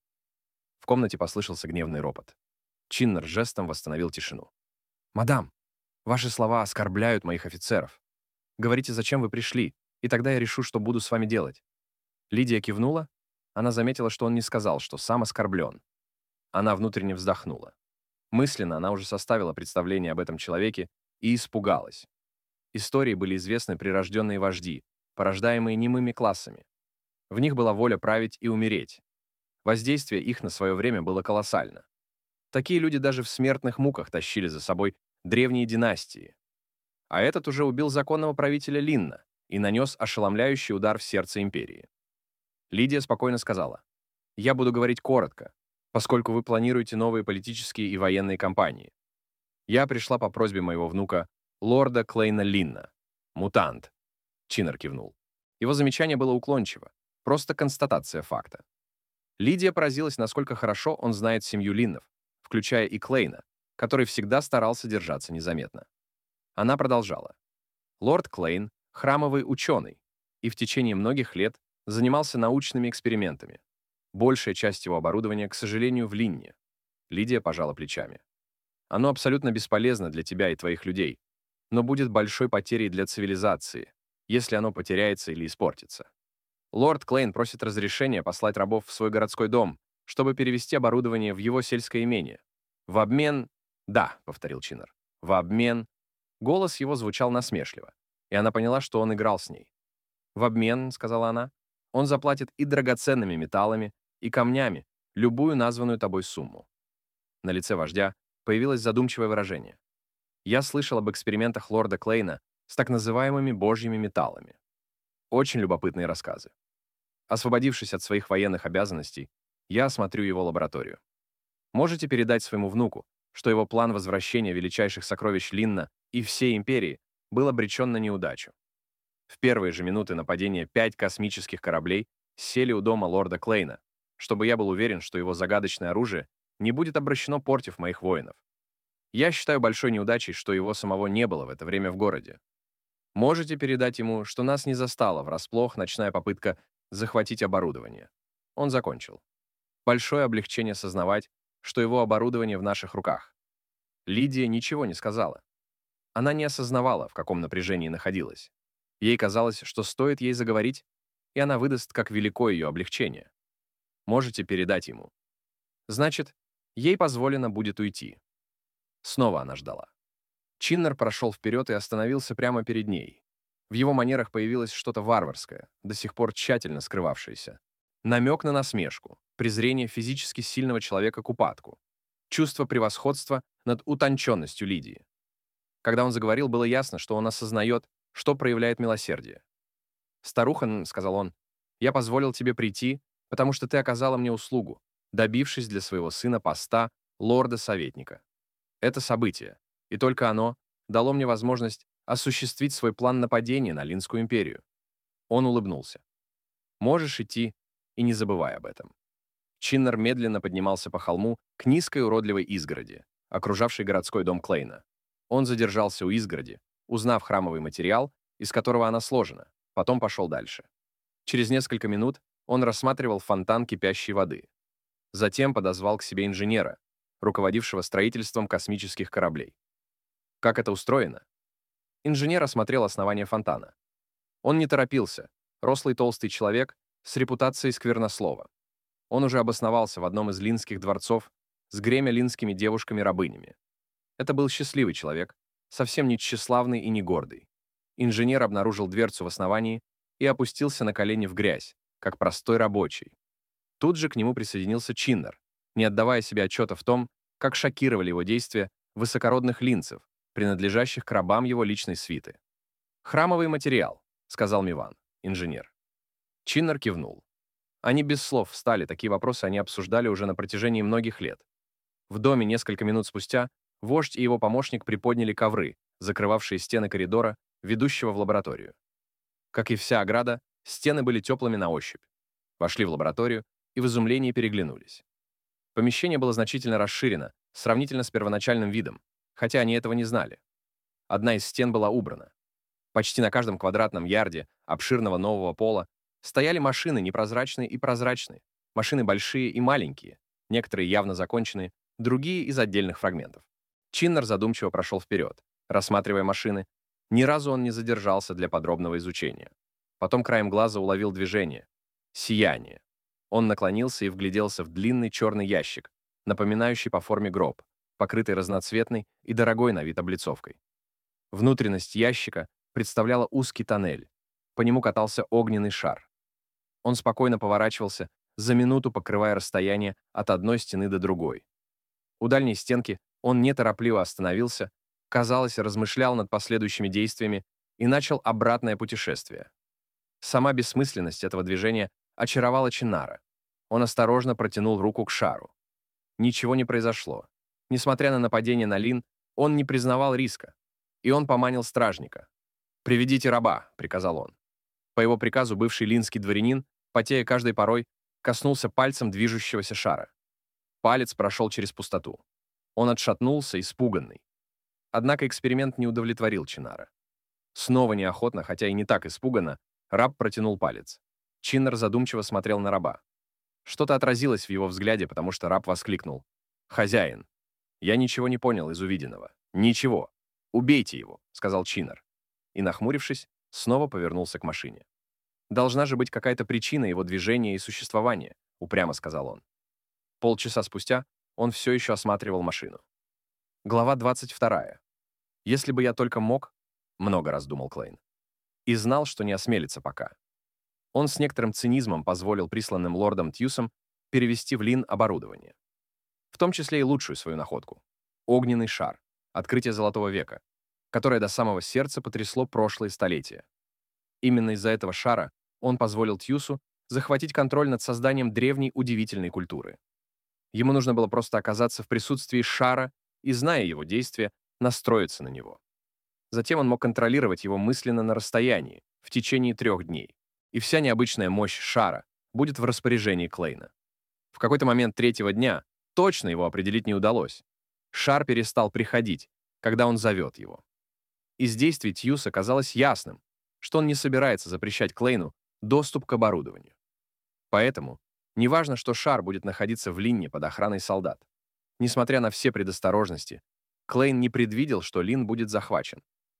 В комнате послышался гневный ропот. Чиннер жестом восстановил тишину. «Мадам, ваши слова оскорбляют моих офицеров. Говорите, зачем вы пришли, и тогда я решу, что буду с вами делать». Лидия кивнула. Она заметила, что он не сказал, что сам оскорблен. Она внутренне вздохнула. Мысленно она уже составила представление об этом человеке и испугалась. Истории были известны прирожденные вожди, порождаемые немыми классами. В них была воля править и умереть. Воздействие их на свое время было колоссально. Такие люди даже в смертных муках тащили за собой древние династии. А этот уже убил законного правителя Линна и нанес ошеломляющий удар в сердце империи. Лидия спокойно сказала: «Я буду говорить коротко, поскольку вы планируете новые политические и военные кампании. Я пришла по просьбе моего внука, лорда Клейна Линна. Мутант». Чиннер кивнул. Его замечание было уклончиво, просто констатация факта. Лидия поразилась, насколько хорошо он знает семью Линнов, включая и Клейна, который всегда старался держаться незаметно. Она продолжала. Лорд Клейн — храмовый ученый, и в течение многих лет занимался научными экспериментами. Большая часть его оборудования, к сожалению, в Линне. Лидия пожала плечами. Оно абсолютно бесполезно для тебя и твоих людей, но будет большой потерей для цивилизации, если оно потеряется или испортится. Лорд Клейн просит разрешения послать рабов в свой городской дом, чтобы перевести оборудование в его сельское имение. В обмен... «Да», — повторил Чиннер. «В обмен...» Голос его звучал насмешливо, и она поняла, что он играл с ней. «В обмен», — сказала она, — «он заплатит и драгоценными металлами, и камнями любую названную тобой сумму». На лице вождя появилось задумчивое выражение. «Я слышал об экспериментах лорда Клейна с так называемыми божьими металлами. Очень любопытные рассказы. Освободившись от своих военных обязанностей, я осмотрю его лабораторию. Можете передать своему внуку, что его план возвращения величайших сокровищ Линна и всей империи был обречен на неудачу. В первые же минуты нападения пять космических кораблей сели у дома лорда Клейна, чтобы я был уверен, что его загадочное оружие не будет обращено против моих воинов. Я считаю большой неудачей, что его самого не было в это время в городе. Можете передать ему, что нас не застала врасплох ночная попытка захватить оборудование». Он закончил. Большое облегчение сознавать, что его оборудование в наших руках. Лидия ничего не сказала. Она не осознавала, в каком напряжении находилась. Ей казалось, что стоит ей заговорить, и она выдаст, как велико ее облегчение. Можете передать ему. Значит, ей позволено будет уйти. Снова она ждала. Чиннер прошел вперед и остановился прямо перед ней. В его манерах появилось что-то варварское, до сих пор тщательно скрывавшееся. Намек на насмешку, презрение физически сильного человека к упадку, чувство превосходства над утонченностью Лидии. Когда он заговорил, было ясно, что он осознает, что проявляет милосердие. «Старуха», — сказал он, — «я позволил тебе прийти, потому что ты оказала мне услугу, добившись для своего сына поста лорда-советника. Это событие, и только оно дало мне возможность осуществить свой план нападения на Линскую империю». Он улыбнулся. «Можешь идти, и не забывай об этом». Чиннер медленно поднимался по холму к низкой уродливой изгороди, окружавшей городской дом Клейна. Он задержался у изгороди, узнав храмовый материал, из которого она сложена, потом пошел дальше. Через несколько минут он рассматривал фонтан кипящей воды. Затем подозвал к себе инженера, руководившего строительством космических кораблей. Как это устроено? Инженер осмотрел основание фонтана. Он не торопился, рослый толстый человек с репутацией сквернослова. Он уже обосновался в одном из линских дворцов с гремя линскими девушками-рабынями. Это был счастливый человек, совсем не тщеславный и не гордый. Инженер обнаружил дверцу в основании и опустился на колени в грязь, как простой рабочий. Тут же к нему присоединился Чиннер, не отдавая себе отчета в том, как шокировали его действия высокородных линцев, принадлежащих к рабам его личной свиты. «Храмовый материал», — сказал Миван, инженер. Чиннер кивнул. Они без слов встали, такие вопросы они обсуждали уже на протяжении многих лет. В доме несколько минут спустя вождь и его помощник приподняли ковры, закрывавшие стены коридора, ведущего в лабораторию. Как и вся ограда, стены были теплыми на ощупь. Вошли в лабораторию и в изумлении переглянулись. Помещение было значительно расширено, сравнительно с первоначальным видом, хотя они этого не знали. Одна из стен была убрана. Почти на каждом квадратном ярде обширного нового пола стояли машины непрозрачные и прозрачные, машины большие и маленькие, некоторые явно законченные, другие из отдельных фрагментов. Чиннер задумчиво прошел вперед, рассматривая машины. Ни разу он не задержался для подробного изучения. Потом краем глаза уловил движение. Сияние. Он наклонился и вгляделся в длинный черный ящик, напоминающий по форме гроб, покрытый разноцветной и дорогой на вид облицовкой. Внутренность ящика представляла узкий тоннель. По нему катался огненный шар. Он спокойно поворачивался, за минуту покрывая расстояние от одной стены до другой. У дальней стенки он неторопливо остановился, казалось, размышлял над последующими действиями и начал обратное путешествие. Сама бессмысленность этого движения очаровала Чинара. Он осторожно протянул руку к шару. Ничего не произошло. Несмотря на нападение на Лин, он не признавал риска. И он поманил стражника. «Приведите раба», — приказал он. По его приказу бывший линский дворянин, потея каждой порой, коснулся пальцем движущегося шара. Палец прошел через пустоту. Он отшатнулся, испуганный. Однако эксперимент не удовлетворил Чинара. Снова неохотно, хотя и не так испуганно, раб протянул палец. Чинар задумчиво смотрел на раба. Что-то отразилось в его взгляде, потому что раб воскликнул. «Хозяин, я ничего не понял из увиденного. Ничего. Убейте его», — сказал Чинар. И, нахмурившись, снова повернулся к машине. «Должна же быть какая-то причина его движения и существования», — упрямо сказал он. Полчаса спустя он все еще осматривал машину. Глава двадцать вторая. «Если бы я только мог», — много раз думал Клейн, и знал, что не осмелится пока. Он с некоторым цинизмом позволил присланным лордом Тьюсом перевести в Лин оборудование. В том числе и лучшую свою находку — огненный шар, открытие Золотого века, которое до самого сердца потрясло прошлые столетия. Именно из-за этого шара он позволил Тьюсу захватить контроль над созданием древней удивительной культуры. Ему нужно было просто оказаться в присутствии шара и, зная его действия, настроиться на него. Затем он мог контролировать его мысленно на расстоянии в течение трех дней, и вся необычная мощь шара будет в распоряжении Клейна. В какой-то момент третьего дня, точно его определить не удалось, шар перестал приходить, когда он зовет его. Из действий Тьюса казалось ясным, что он не собирается запрещать Клейну доступ к оборудованию. Поэтому неважно, что шар будет находиться в Линне под охраной солдат. Несмотря на все предосторожности, Клейн не предвидел, что Лин будет захвачен.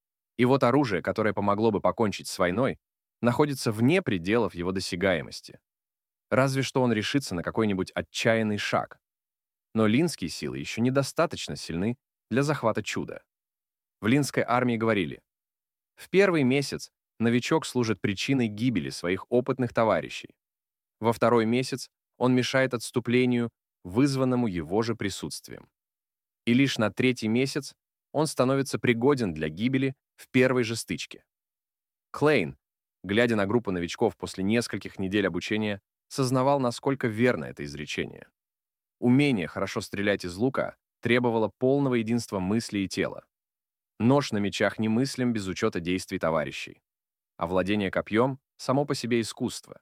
И вот оружие, которое помогло бы покончить с войной, находится вне пределов его досягаемости. Разве что он решится на какой-нибудь отчаянный шаг. Но линские силы еще недостаточно сильны для захвата чуда. В линской армии говорили: в первый месяц новичок служит причиной гибели своих опытных товарищей. Во второй месяц он мешает отступлению, вызванному его же присутствием. И лишь на третий месяц он становится пригоден для гибели в первой же стычке. Клейн, глядя на группу новичков после нескольких недель обучения, сознавал, насколько верно это изречение. Умение хорошо стрелять из лука требовало полного единства мысли и тела. Нож на мечах немыслим без учета действий товарищей. А владение копьем — само по себе искусство.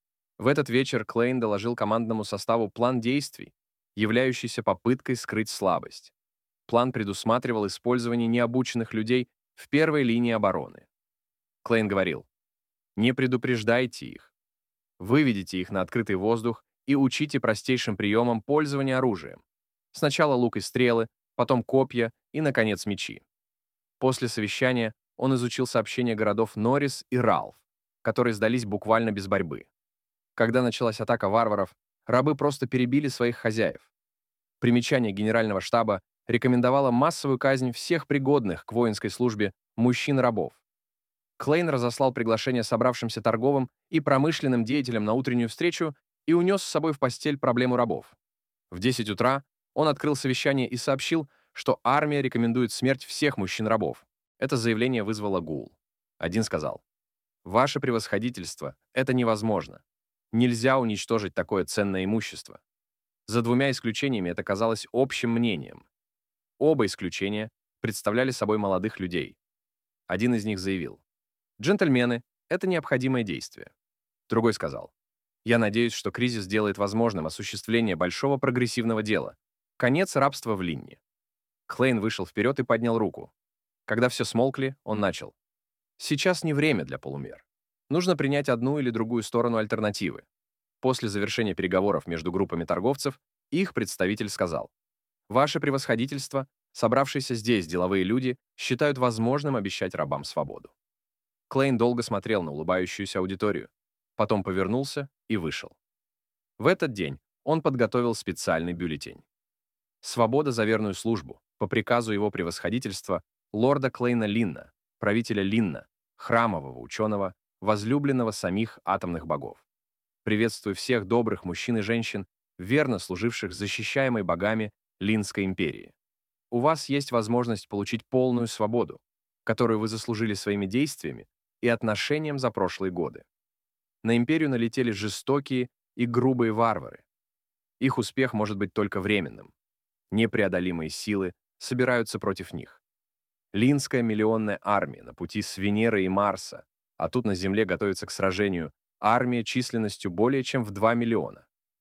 В этот вечер Клейн доложил командному составу план действий, являющийся попыткой скрыть слабость. План предусматривал использование необученных людей в первой линии обороны. Клейн говорил: «Не предупреждайте их. Выведите их на открытый воздух и учите простейшим приемам пользования оружием. Сначала лук и стрелы, потом копья и, наконец, мечи». После совещания он изучил сообщения городов Норрис и Ралф, которые сдались буквально без борьбы. Когда началась атака варваров, рабы просто перебили своих хозяев. Примечание генерального штаба рекомендовало массовую казнь всех пригодных к воинской службе мужчин-рабов. Клейн разослал приглашение собравшимся торговым и промышленным деятелям на утреннюю встречу и унес с собой в постель проблему рабов. В десять утра он открыл совещание и сообщил, что армия рекомендует смерть всех мужчин-рабов. Это заявление вызвало гул. Один сказал: «Ваше превосходительство, это невозможно. Нельзя уничтожить такое ценное имущество». За двумя исключениями это казалось общим мнением. Оба исключения представляли собой молодых людей. Один из них заявил: «Джентльмены, это необходимое действие». Другой сказал: «Я надеюсь, что кризис делает возможным осуществление большого прогрессивного дела. Конец рабства в Линне». Клейн вышел вперед и поднял руку. Когда все смолкли, он начал: «Сейчас не время для полумер. Нужно принять одну или другую сторону альтернативы». После завершения переговоров между группами торговцев их представитель сказал: «Ваше превосходительство, собравшиеся здесь деловые люди, считают возможным обещать рабам свободу». Клейн долго смотрел на улыбающуюся аудиторию, потом повернулся и вышел. В этот день он подготовил специальный бюллетень. «Свобода за верную службу» по приказу его превосходительства лорда Клейна Линна, правителя Линна, храмового ученого, возлюбленного самих атомных богов. Приветствую всех добрых мужчин и женщин, верно служивших защищаемой богами Линской империи. У вас есть возможность получить полную свободу, которую вы заслужили своими действиями и отношением за прошлые годы. На империю налетели жестокие и грубые варвары. Их успех может быть только временным. Непреодолимые силы собираются против них. Линская миллионная армия на пути с Венеры и Марса, а тут на Земле готовится к сражению армия численностью более чем в два миллиона.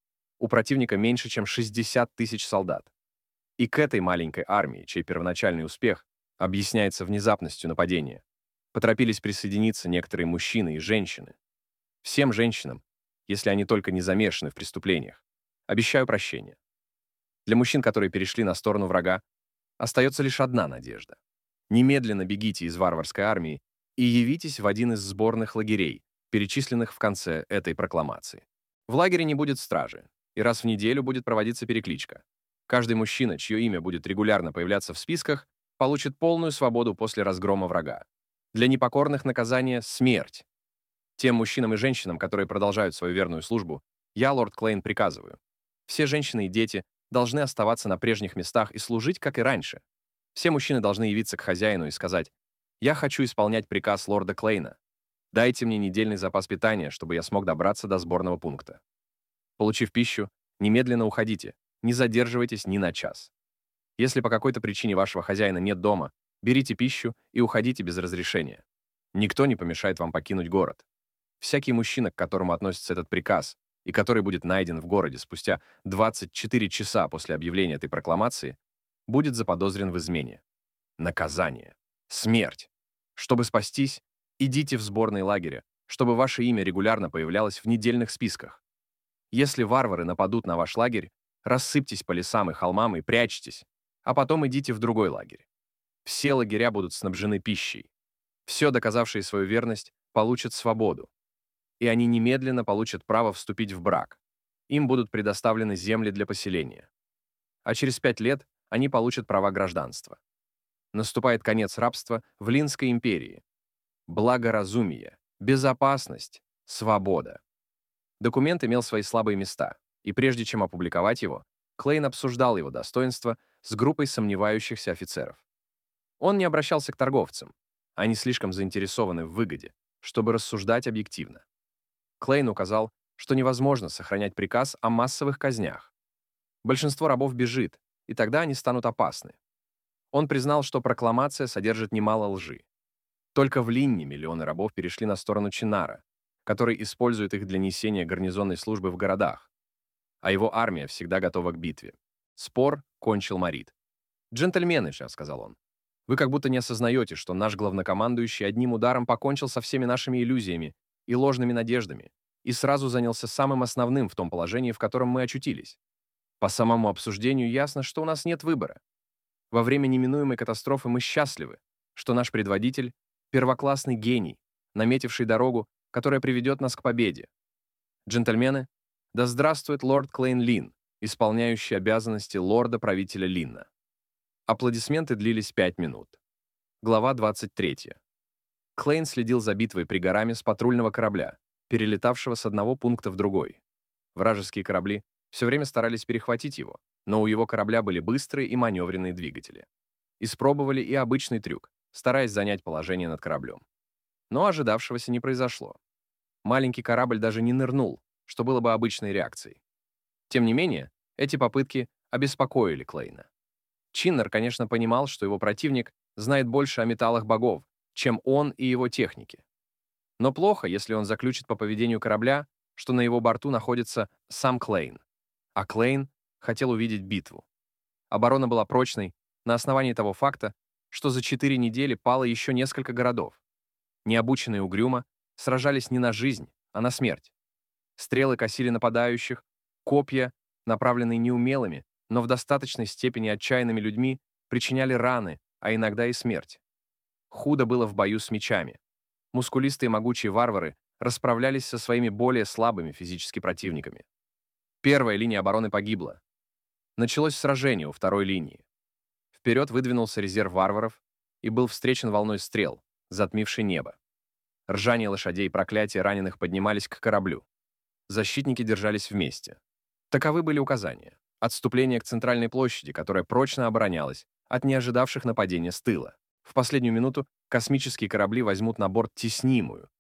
У противника меньше, чем шестьдесят тысяч солдат. И к этой маленькой армии, чей первоначальный успех объясняется внезапностью нападения, поторопились присоединиться некоторые мужчины и женщины. Всем женщинам, если они только не замешаны в преступлениях, обещаю прощение. Для мужчин, которые перешли на сторону врага, остается лишь одна надежда. Немедленно бегите из варварской армии и явитесь в один из сборных лагерей, перечисленных в конце этой прокламации. В лагере не будет стражи, и раз в неделю будет проводиться перекличка. Каждый мужчина, чье имя будет регулярно появляться в списках, получит полную свободу после разгрома врага. Для непокорных наказание — смерть. Тем мужчинам и женщинам, которые продолжают свою верную службу, я, лорд Клейн, приказываю. Все женщины и дети должны оставаться на прежних местах и служить, как и раньше. Все мужчины должны явиться к хозяину и сказать: «Я хочу исполнять приказ лорда Клейна. Дайте мне недельный запас питания, чтобы я смог добраться до сборного пункта». Получив пищу, немедленно уходите, не задерживайтесь ни на час. Если по какой-то причине вашего хозяина нет дома, берите пищу и уходите без разрешения. Никто не помешает вам покинуть город. Всякий мужчина, к которому относится этот приказ, и который будет найден в городе спустя двадцать четыре часа после объявления этой прокламации, будет заподозрен в измене. Наказание. Смерть. Чтобы спастись, идите в сборные лагеря, чтобы ваше имя регулярно появлялось в недельных списках. Если варвары нападут на ваш лагерь, рассыпьтесь по лесам и холмам и прячьтесь, а потом идите в другой лагерь. Все лагеря будут снабжены пищей. Все, доказавшие свою верность, получат свободу. И они немедленно получат право вступить в брак. Им будут предоставлены земли для поселения. А через пять лет они получат права гражданства. Наступает конец рабства в Линской империи. Благоразумие, безопасность, свобода. Документ имел свои слабые места, и прежде чем опубликовать его, Клейн обсуждал его достоинства с группой сомневающихся офицеров. Он не обращался к торговцам. Они слишком заинтересованы в выгоде, чтобы рассуждать объективно. Клейн указал, что невозможно сохранять приказ о массовых казнях. Большинство рабов бежит, и тогда они станут опасны. Он признал, что прокламация содержит немало лжи. Только в Линне миллионы рабов перешли на сторону Чинара, который использует их для несения гарнизонной службы в городах, а его армия всегда готова к битве. Спор кончил Марит. «Джентльмены же», — сказал он, — «вы как будто не осознаете, что наш главнокомандующий одним ударом покончил со всеми нашими иллюзиями и ложными надеждами и сразу занялся самым основным в том положении, в котором мы очутились. По самому обсуждению ясно, что у нас нет выбора. Во время неминуемой катастрофы мы счастливы, что наш предводитель — первоклассный гений, наметивший дорогу, которая приведет нас к победе. Джентльмены, да здравствует лорд Клейн Лин, исполняющий обязанности лорда-правителя Линна». Аплодисменты длились пять минут. Глава двадцать третья. Клейн следил за битвой при горами с патрульного корабля, перелетавшего с одного пункта в другой. Вражеские корабли все время старались перехватить его, но у его корабля были быстрые и маневренные двигатели. Испробовали и обычный трюк, стараясь занять положение над кораблем. Но ожидавшегося не произошло. Маленький корабль даже не нырнул, что было бы обычной реакцией. Тем не менее, эти попытки обеспокоили Клейна. Чиннер, конечно, понимал, что его противник знает больше о металлах богов, чем он и его техники. Но плохо, если он заключит по поведению корабля, что на его борту находится сам Клейн. А Клейн хотел увидеть битву. Оборона была прочной на основании того факта, что за четыре недели пало еще несколько городов. Необученные угрюмо сражались не на жизнь, а на смерть. Стрелы косили нападающих, копья, направленные неумелыми, но в достаточной степени отчаянными людьми, причиняли раны, а иногда и смерть. Худо было в бою с мечами. Мускулистые могучие варвары расправлялись со своими более слабыми физически противниками. Первая линия обороны погибла. Началось сражение у второй линии. Вперед выдвинулся резерв варваров и был встречен волной стрел, затмившей небо. Ржание лошадей и проклятия раненых поднимались к кораблю. Защитники держались вместе. Таковы были указания. Отступление к центральной площади, которая прочно оборонялась от неожидавших нападения с тыла. В последнюю минуту космические корабли возьмут на борт теснимую,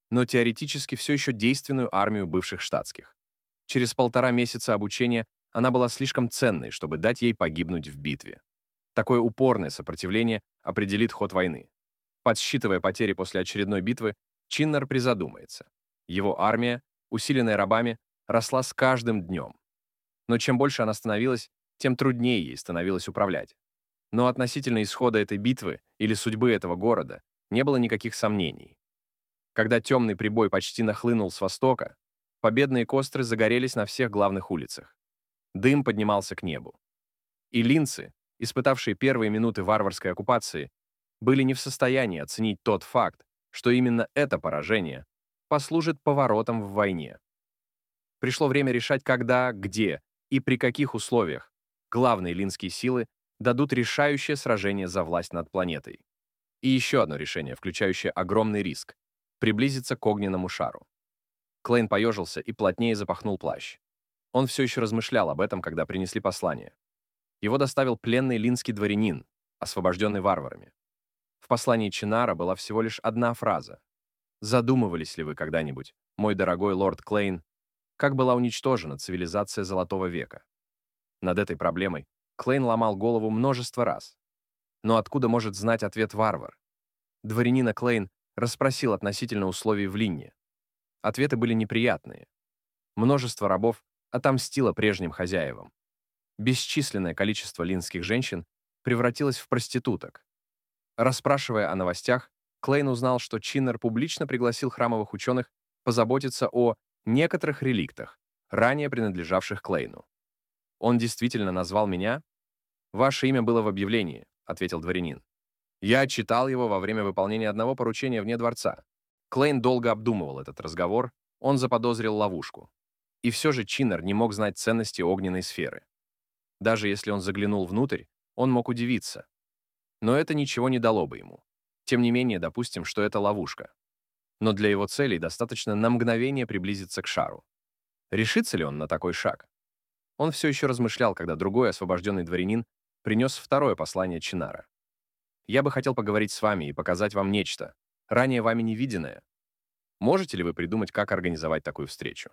но теоретически все еще действенную армию бывших штатских. Через полтора месяца обучения она была слишком ценной, чтобы дать ей погибнуть в битве. Такое упорное сопротивление определит ход войны. Подсчитывая потери после очередной битвы, Чиннер призадумается. Его армия, усиленная рабами, росла с каждым днем. Но чем больше она становилась, тем труднее ей становилось управлять. Но относительно исхода этой битвы или судьбы этого города не было никаких сомнений. Когда темный прибой почти нахлынул с востока, победные костры загорелись на всех главных улицах. Дым поднимался к небу. И линцы, испытавшие первые минуты варварской оккупации, были не в состоянии оценить тот факт, что именно это поражение послужит поворотом в войне. Пришло время решать, когда, где и при каких условиях главные линские силы дадут решающее сражение за власть над планетой. И еще одно решение, включающее огромный риск — приблизиться к огненному шару. Клейн поежился и плотнее запахнул плащ. Он все еще размышлял об этом, когда принесли послание. Его доставил пленный линский дворянин, освобожденный варварами. В послании Чинара была всего лишь одна фраза. «Задумывались ли вы когда-нибудь, мой дорогой лорд Клейн, как была уничтожена цивилизация Золотого века?» Над этой проблемой Клейн ломал голову множество раз. Но откуда может знать ответ варвар? Дворянина Клейн расспросил относительно условий в Линне. Ответы были неприятные. Множество рабов отомстило прежним хозяевам. Бесчисленное количество линских женщин превратилось в проституток. Расспрашивая о новостях, Клейн узнал, что Чиннер публично пригласил храмовых ученых позаботиться о некоторых реликтах, ранее принадлежавших Клейну. «Он действительно назвал меня?» «Ваше имя было в объявлении», — ответил дворянин. «Я читал его во время выполнения одного поручения вне дворца». Клейн долго обдумывал этот разговор, он заподозрил ловушку. И все же Чиннер не мог знать ценности огненной сферы. Даже если он заглянул внутрь, он мог удивиться. Но это ничего не дало бы ему. Тем не менее, допустим, что это ловушка. Но для его целей достаточно на мгновение приблизиться к шару. Решится ли он на такой шаг? Он все еще размышлял, когда другой освобожденный дворянин принес второе послание Чинара. «Я бы хотел поговорить с вами и показать вам нечто, ранее вами не виденное. Можете ли вы придумать, как организовать такую встречу?»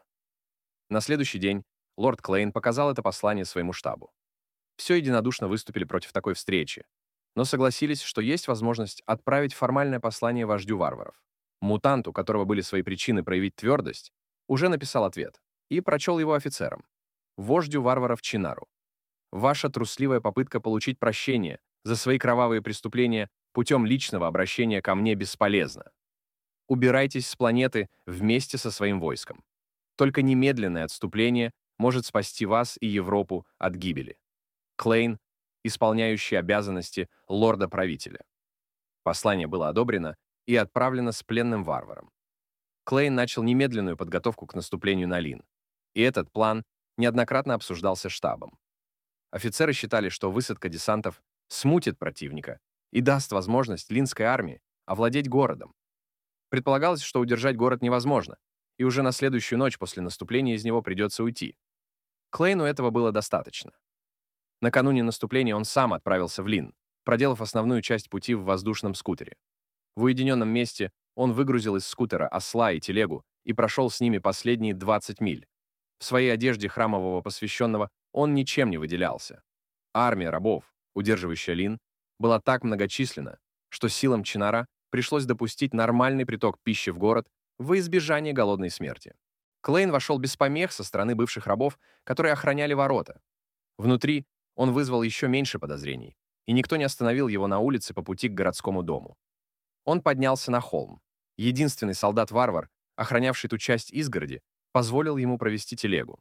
На следующий день лорд Клейн показал это послание своему штабу. Все единодушно выступили против такой встречи, но согласились, что есть возможность отправить формальное послание вождю варваров. Мутант, у которого были свои причины проявить твердость, уже написал ответ и прочел его офицерам. Вождю варваров Чинару. Ваша трусливая попытка получить прощение за свои кровавые преступления путем личного обращения ко мне бесполезна. Убирайтесь с планеты вместе со своим войском. Только немедленное отступление может спасти вас и Европу от гибели. Клейн, исполняющий обязанности лорда-правителя. Послание было одобрено и отправлено с пленным варваром. Клейн начал немедленную подготовку к наступлению на Лин, и этот план неоднократно обсуждался штабом. Офицеры считали, что высадка десантов смутит противника и даст возможность линской армии овладеть городом. Предполагалось, что удержать город невозможно, и уже на следующую ночь после наступления из него придется уйти. Клейну этого было достаточно. Накануне наступления он сам отправился в Лин, проделав основную часть пути в воздушном скутере. В уединенном месте он выгрузил из скутера осла и телегу и прошел с ними последние двадцать миль. В своей одежде храмового посвященного он ничем не выделялся. Армия рабов, удерживающая Лин, была так многочисленна, что силам Чинара пришлось допустить нормальный приток пищи в город во избежание голодной смерти. Клейн вошел без помех со стороны бывших рабов, которые охраняли ворота. Внутри он вызвал еще меньше подозрений, и никто не остановил его на улице по пути к городскому дому. Он поднялся на холм. Единственный солдат-варвар, охранявший ту часть изгороди, позволил ему провести телегу.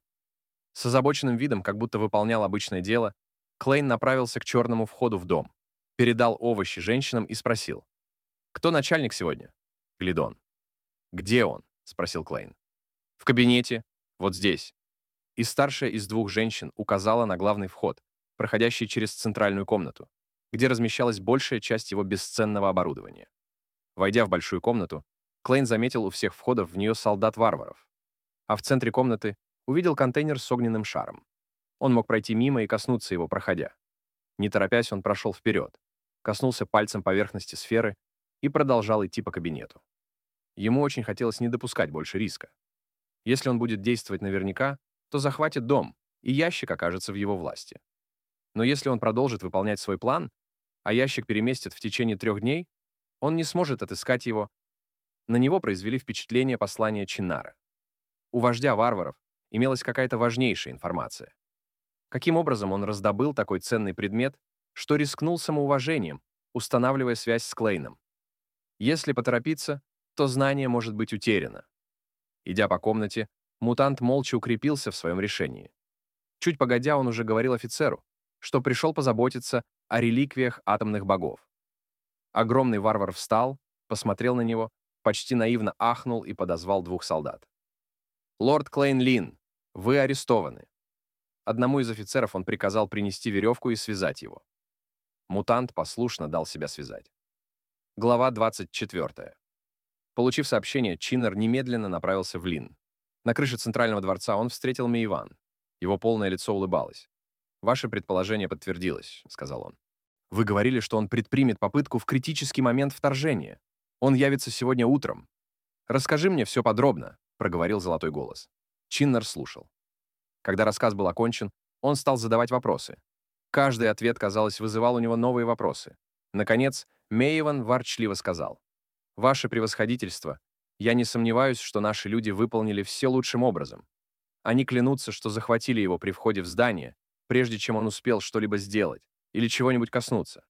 С озабоченным видом, как будто выполнял обычное дело, Клейн направился к черному входу в дом, передал овощи женщинам и спросил: «Кто начальник сегодня?» «Глидон». «Где он?» — спросил Клейн. «В кабинете. Вот здесь». И старшая из двух женщин указала на главный вход, проходящий через центральную комнату, где размещалась большая часть его бесценного оборудования. Войдя в большую комнату, Клейн заметил у всех входов в нее солдат-варваров, а в центре комнаты увидел контейнер с огненным шаром. Он мог пройти мимо и коснуться его, проходя. Не торопясь, он прошел вперед, коснулся пальцем поверхности сферы и продолжал идти по кабинету. Ему очень хотелось не допускать больше риска. Если он будет действовать наверняка, то захватит дом, и ящик окажется в его власти. Но если он продолжит выполнять свой план, а ящик переместит в течение трех дней, он не сможет отыскать его. На него произвели впечатление послания Чиннара. У вождя варваров имелась какая-то важнейшая информация. Каким образом он раздобыл такой ценный предмет, что рискнул самоуважением, устанавливая связь с Клейном? Если поторопиться, то знание может быть утеряно. Идя по комнате, мутант молча укрепился в своем решении. Чуть погодя, он уже говорил офицеру, что пришел позаботиться о реликвиях атомных богов. Огромный варвар встал, посмотрел на него, почти наивно ахнул и подозвал двух солдат. «Лорд Клейн Лин, вы арестованы». Одному из офицеров он приказал принести веревку и связать его. Мутант послушно дал себя связать. Глава двадцать четвёртая. Получив сообщение, Чиннер немедленно направился в Лин. На крыше Центрального дворца он встретил Мейван. Его полное лицо улыбалось. «Ваше предположение подтвердилось», — сказал он. «Вы говорили, что он предпримет попытку в критический момент вторжения. Он явится сегодня утром. Расскажи мне все подробно», — проговорил золотой голос. Чиннер слушал. Когда рассказ был окончен, он стал задавать вопросы. Каждый ответ, казалось, вызывал у него новые вопросы. Наконец, Мейван ворчливо сказал: «Ваше превосходительство, я не сомневаюсь, что наши люди выполнили все лучшим образом. Они клянутся, что захватили его при входе в здание, прежде чем он успел что-либо сделать или чего-нибудь коснуться.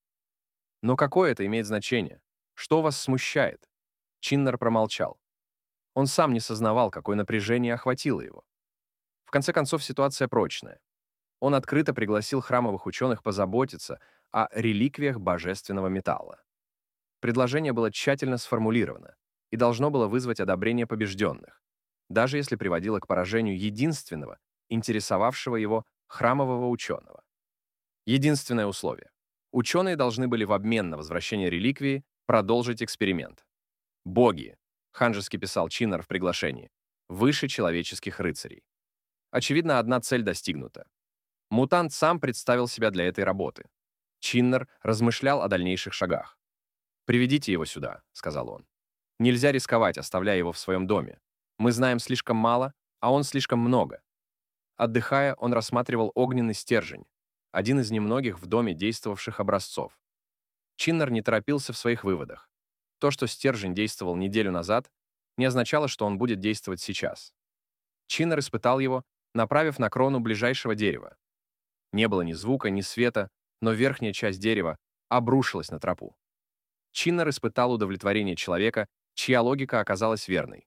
Но какое это имеет значение? Что вас смущает?» Чиннер промолчал. Он сам не сознавал, какое напряжение охватило его. В конце концов, ситуация прочная. Он открыто пригласил храмовых ученых позаботиться о реликвиях божественного металла. Предложение было тщательно сформулировано и должно было вызвать одобрение побежденных, даже если приводило к поражению единственного, интересовавшего его храмового ученого. Единственное условие. Ученые должны были в обмен на возвращение реликвии продолжить эксперимент. «Боги», — ханжески писал Чиннер в приглашении, — «выше человеческих рыцарей». Очевидно, одна цель достигнута. Мутант сам представил себя для этой работы. Чиннер размышлял о дальнейших шагах. «Приведите его сюда», — сказал он. «Нельзя рисковать, оставляя его в своем доме. Мы знаем слишком мало, а он слишком много». Отдыхая, он рассматривал огненный стержень, один из немногих в доме действовавших образцов. Чиннер не торопился в своих выводах. То, что стержень действовал неделю назад, не означало, что он будет действовать сейчас. Чиннер испытал его, направив на крону ближайшего дерева. Не было ни звука, ни света, но верхняя часть дерева обрушилась на тропу. Чиннер испытал удовлетворение человека, чья логика оказалась верной.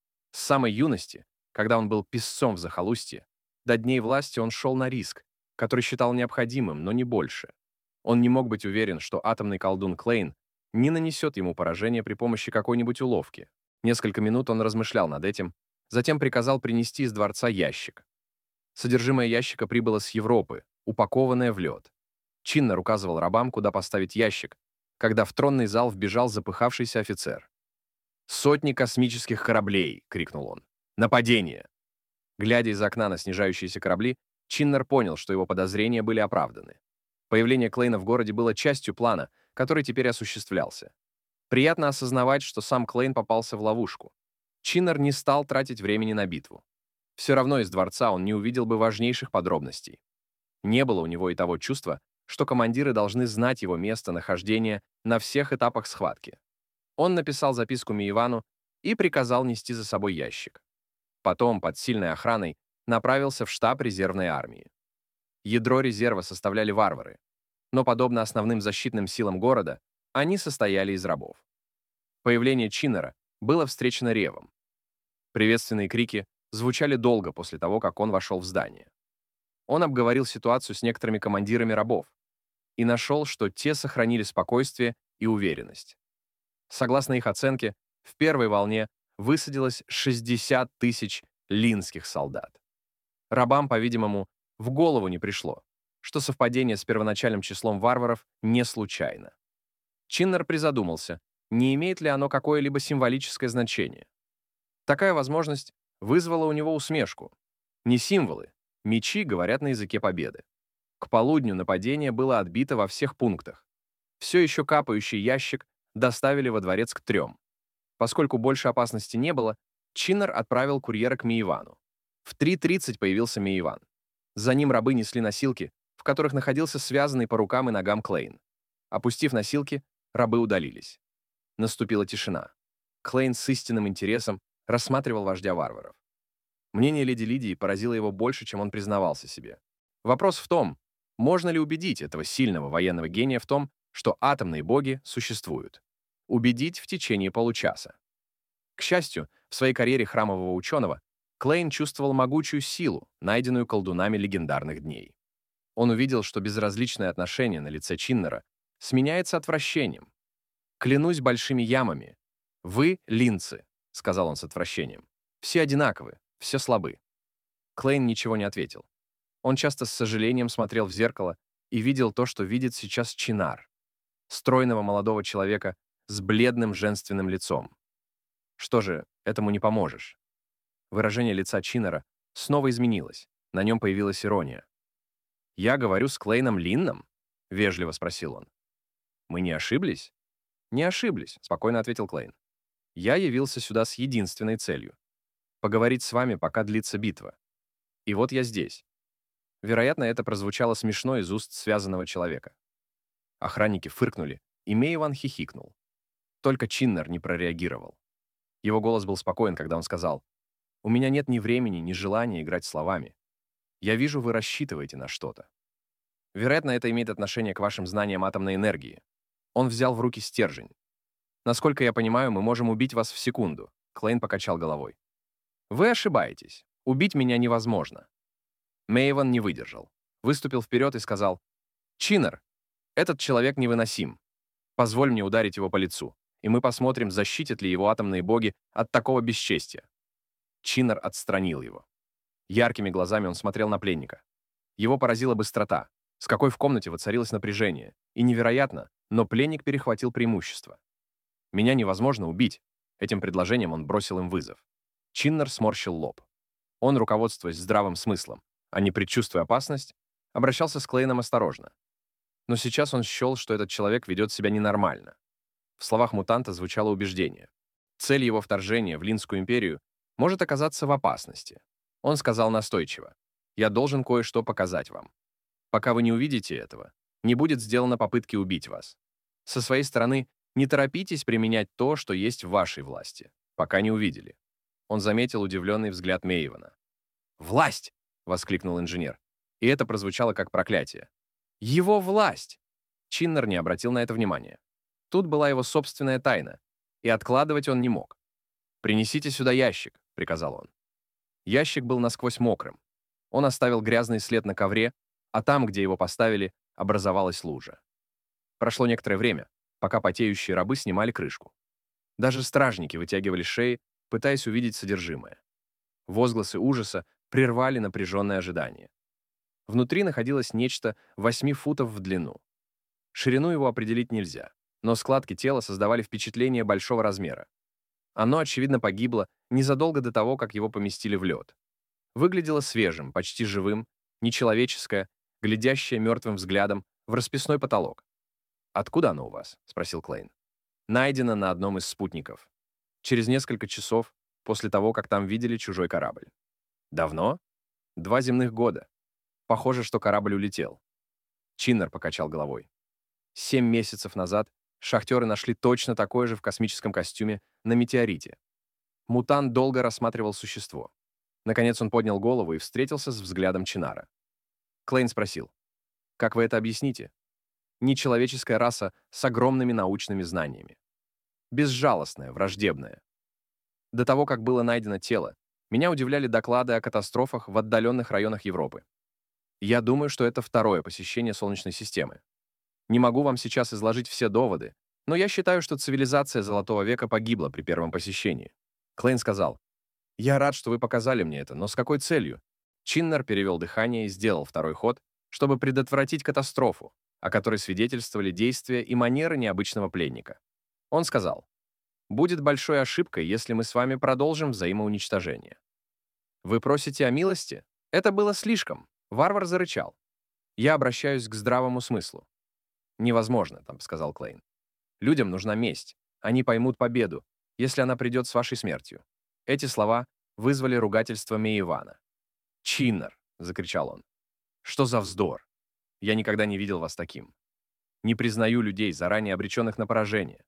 С самой юности, когда он был писцом в захолустье, до дней власти он шел на риск, который считал необходимым, но не больше. Он не мог быть уверен, что атомный колдун Клейн не нанесет ему поражение при помощи какой-нибудь уловки. Несколько минут он размышлял над этим, затем приказал принести из дворца ящик. Содержимое ящика прибыло с Европы, упакованное в лед. Чиннер указывал рабам, куда поставить ящик, когда в тронный зал вбежал запыхавшийся офицер. «Сотни космических кораблей!» — крикнул он. «Нападение!» Глядя из окна на снижающиеся корабли, Чиннер понял, что его подозрения были оправданы. Появление Клейна в городе было частью плана, который теперь осуществлялся. Приятно осознавать, что сам Клейн попался в ловушку. Чиннер не стал тратить времени на битву. Все равно из дворца он не увидел бы важнейших подробностей. Не было у него и того чувства, что командиры должны знать его местонахождение на всех этапах схватки. Он написал записку Мейвану и приказал нести за собой ящик. Потом, под сильной охраной, направился в штаб резервной армии. Ядро резерва составляли варвары, но, подобно основным защитным силам города, они состояли из рабов. Появление Чиннера было встречено ревом. Приветственные крики звучали долго после того, как он вошел в здание. Он обговорил ситуацию с некоторыми командирами рабов и нашел, что те сохранили спокойствие и уверенность. Согласно их оценке, в первой волне высадилось шестьдесят тысяч линских солдат. Рабам, по-видимому, в голову не пришло, что совпадение с первоначальным числом варваров не случайно. Чиннер призадумался, не имеет ли оно какое-либо символическое значение. Такая возможность вызвала у него усмешку. Не символы, мечи говорят на языке победы. К полудню нападение было отбито во всех пунктах. Все еще капающий ящик доставили во дворец к трем. Поскольку больше опасности не было, Чиннер отправил курьера к Миивану. В три тридцать появился Мииван. За ним рабы несли носилки, в которых находился связанный по рукам и ногам Клейн. Опустив носилки, рабы удалились. Наступила тишина. Клейн с истинным интересом рассматривал вождя варваров. Мнение леди Лидии поразило его больше, чем он признавался себе. Вопрос в том, можно ли убедить этого сильного военного гения в том, что атомные боги существуют. Убедить в течение получаса. К счастью, в своей карьере храмового ученого Клейн чувствовал могучую силу, найденную колдунами легендарных дней. Он увидел, что безразличное отношение на лице Чиннера сменяется отвращением. «Клянусь большими ямами. Вы — линцы», — сказал он с отвращением. «Все одинаковы, все слабы». Клейн ничего не ответил. Он часто с сожалением смотрел в зеркало и видел то, что видит сейчас Чинар, стройного молодого человека с бледным женственным лицом. Что же, этому не поможешь. Выражение лица Чиннера снова изменилось, на нем появилась ирония. «Я говорю с Клейном Линном?» — вежливо спросил он. «Мы не ошиблись?» «Не ошиблись», — спокойно ответил Клейн. «Я явился сюда с единственной целью — поговорить с вами, пока длится битва. И вот я здесь». Вероятно, это прозвучало смешно из уст связанного человека. Охранники фыркнули, и Мейван хихикнул. Только Чиннер не прореагировал. Его голос был спокоен, когда он сказал: «У меня нет ни времени, ни желания играть словами. Я вижу, вы рассчитываете на что-то. Вероятно, это имеет отношение к вашим знаниям атомной энергии». Он взял в руки стержень. «Насколько я понимаю, мы можем убить вас в секунду», — Клейн покачал головой. «Вы ошибаетесь. Убить меня невозможно». Мейван не выдержал. Выступил вперед и сказал: «Чиннер, этот человек невыносим. Позволь мне ударить его по лицу, и мы посмотрим, защитят ли его атомные боги от такого бесчестия». Чиннер отстранил его. Яркими глазами он смотрел на пленника. Его поразила быстрота, с какой в комнате воцарилось напряжение, и невероятно, но пленник перехватил преимущество. «Меня невозможно убить». Этим предложением он бросил им вызов. Чиннер сморщил лоб. Он, руководствуясь здравым смыслом, а не предчувствуя опасность, обращался с Клейном осторожно. Но сейчас он счел, что этот человек ведет себя ненормально. В словах мутанта звучало убеждение. Цель его вторжения в Линскую империю может оказаться в опасности. Он сказал настойчиво: «Я должен кое-что показать вам. Пока вы не увидите этого, не будет сделано попытки убить вас. Со своей стороны, не торопитесь применять то, что есть в вашей власти, пока не увидели». Он заметил удивленный взгляд Мейвана. «Власть!» — воскликнул инженер. И это прозвучало как проклятие. «Его власть!» Чиннер не обратил на это внимания. Тут была его собственная тайна, и откладывать он не мог. «Принесите сюда ящик», — приказал он. Ящик был насквозь мокрым. Он оставил грязный след на ковре, а там, где его поставили, образовалась лужа. Прошло некоторое время, пока потеющие рабы снимали крышку. Даже стражники вытягивали шеи, пытаясь увидеть содержимое. Возгласы ужаса прервали напряженное ожидание. Внутри находилось нечто восьми футов в длину. Ширину его определить нельзя, но складки тела создавали впечатление большого размера. Оно, очевидно, погибло незадолго до того, как его поместили в лед. Выглядело свежим, почти живым, нечеловеческое, глядящее мертвым взглядом в расписной потолок. «Откуда оно у вас?» — спросил Клейн. «Найдено на одном из спутников. Через несколько часов после того, как там видели чужой корабль». «Давно?» «Два земных года. Похоже, что корабль улетел». Чиннер покачал головой. Семь месяцев назад шахтеры нашли точно такое же в космическом костюме на метеорите. Мутант долго рассматривал существо. Наконец он поднял голову и встретился с взглядом Чинара. Клейн спросил: «Как вы это объясните?» «Нечеловеческая раса с огромными научными знаниями. Безжалостная, враждебная. До того, как было найдено тело, меня удивляли доклады о катастрофах в отдаленных районах Европы. Я думаю, что это второе посещение Солнечной системы. Не могу вам сейчас изложить все доводы, но я считаю, что цивилизация Золотого века погибла при первом посещении». Клейн сказал: «Я рад, что вы показали мне это, но с какой целью?» Чиннер перевел дыхание и сделал второй ход, чтобы предотвратить катастрофу, о которой свидетельствовали действия и манеры необычного пленника. Он сказал: «Будет большой ошибкой, если мы с вами продолжим взаимоуничтожение». «Вы просите о милости? Это было слишком», — варвар зарычал. «Я обращаюсь к здравому смыслу». «Невозможно», — там сказал Клейн. «Людям нужна месть. Они поймут победу. если она придет с вашей смертью». Эти слова вызвали ругательство Мейивана. «Чиннер!» — закричал он. «Что за вздор? Я никогда не видел вас таким. Не признаю людей, заранее обреченных на поражение.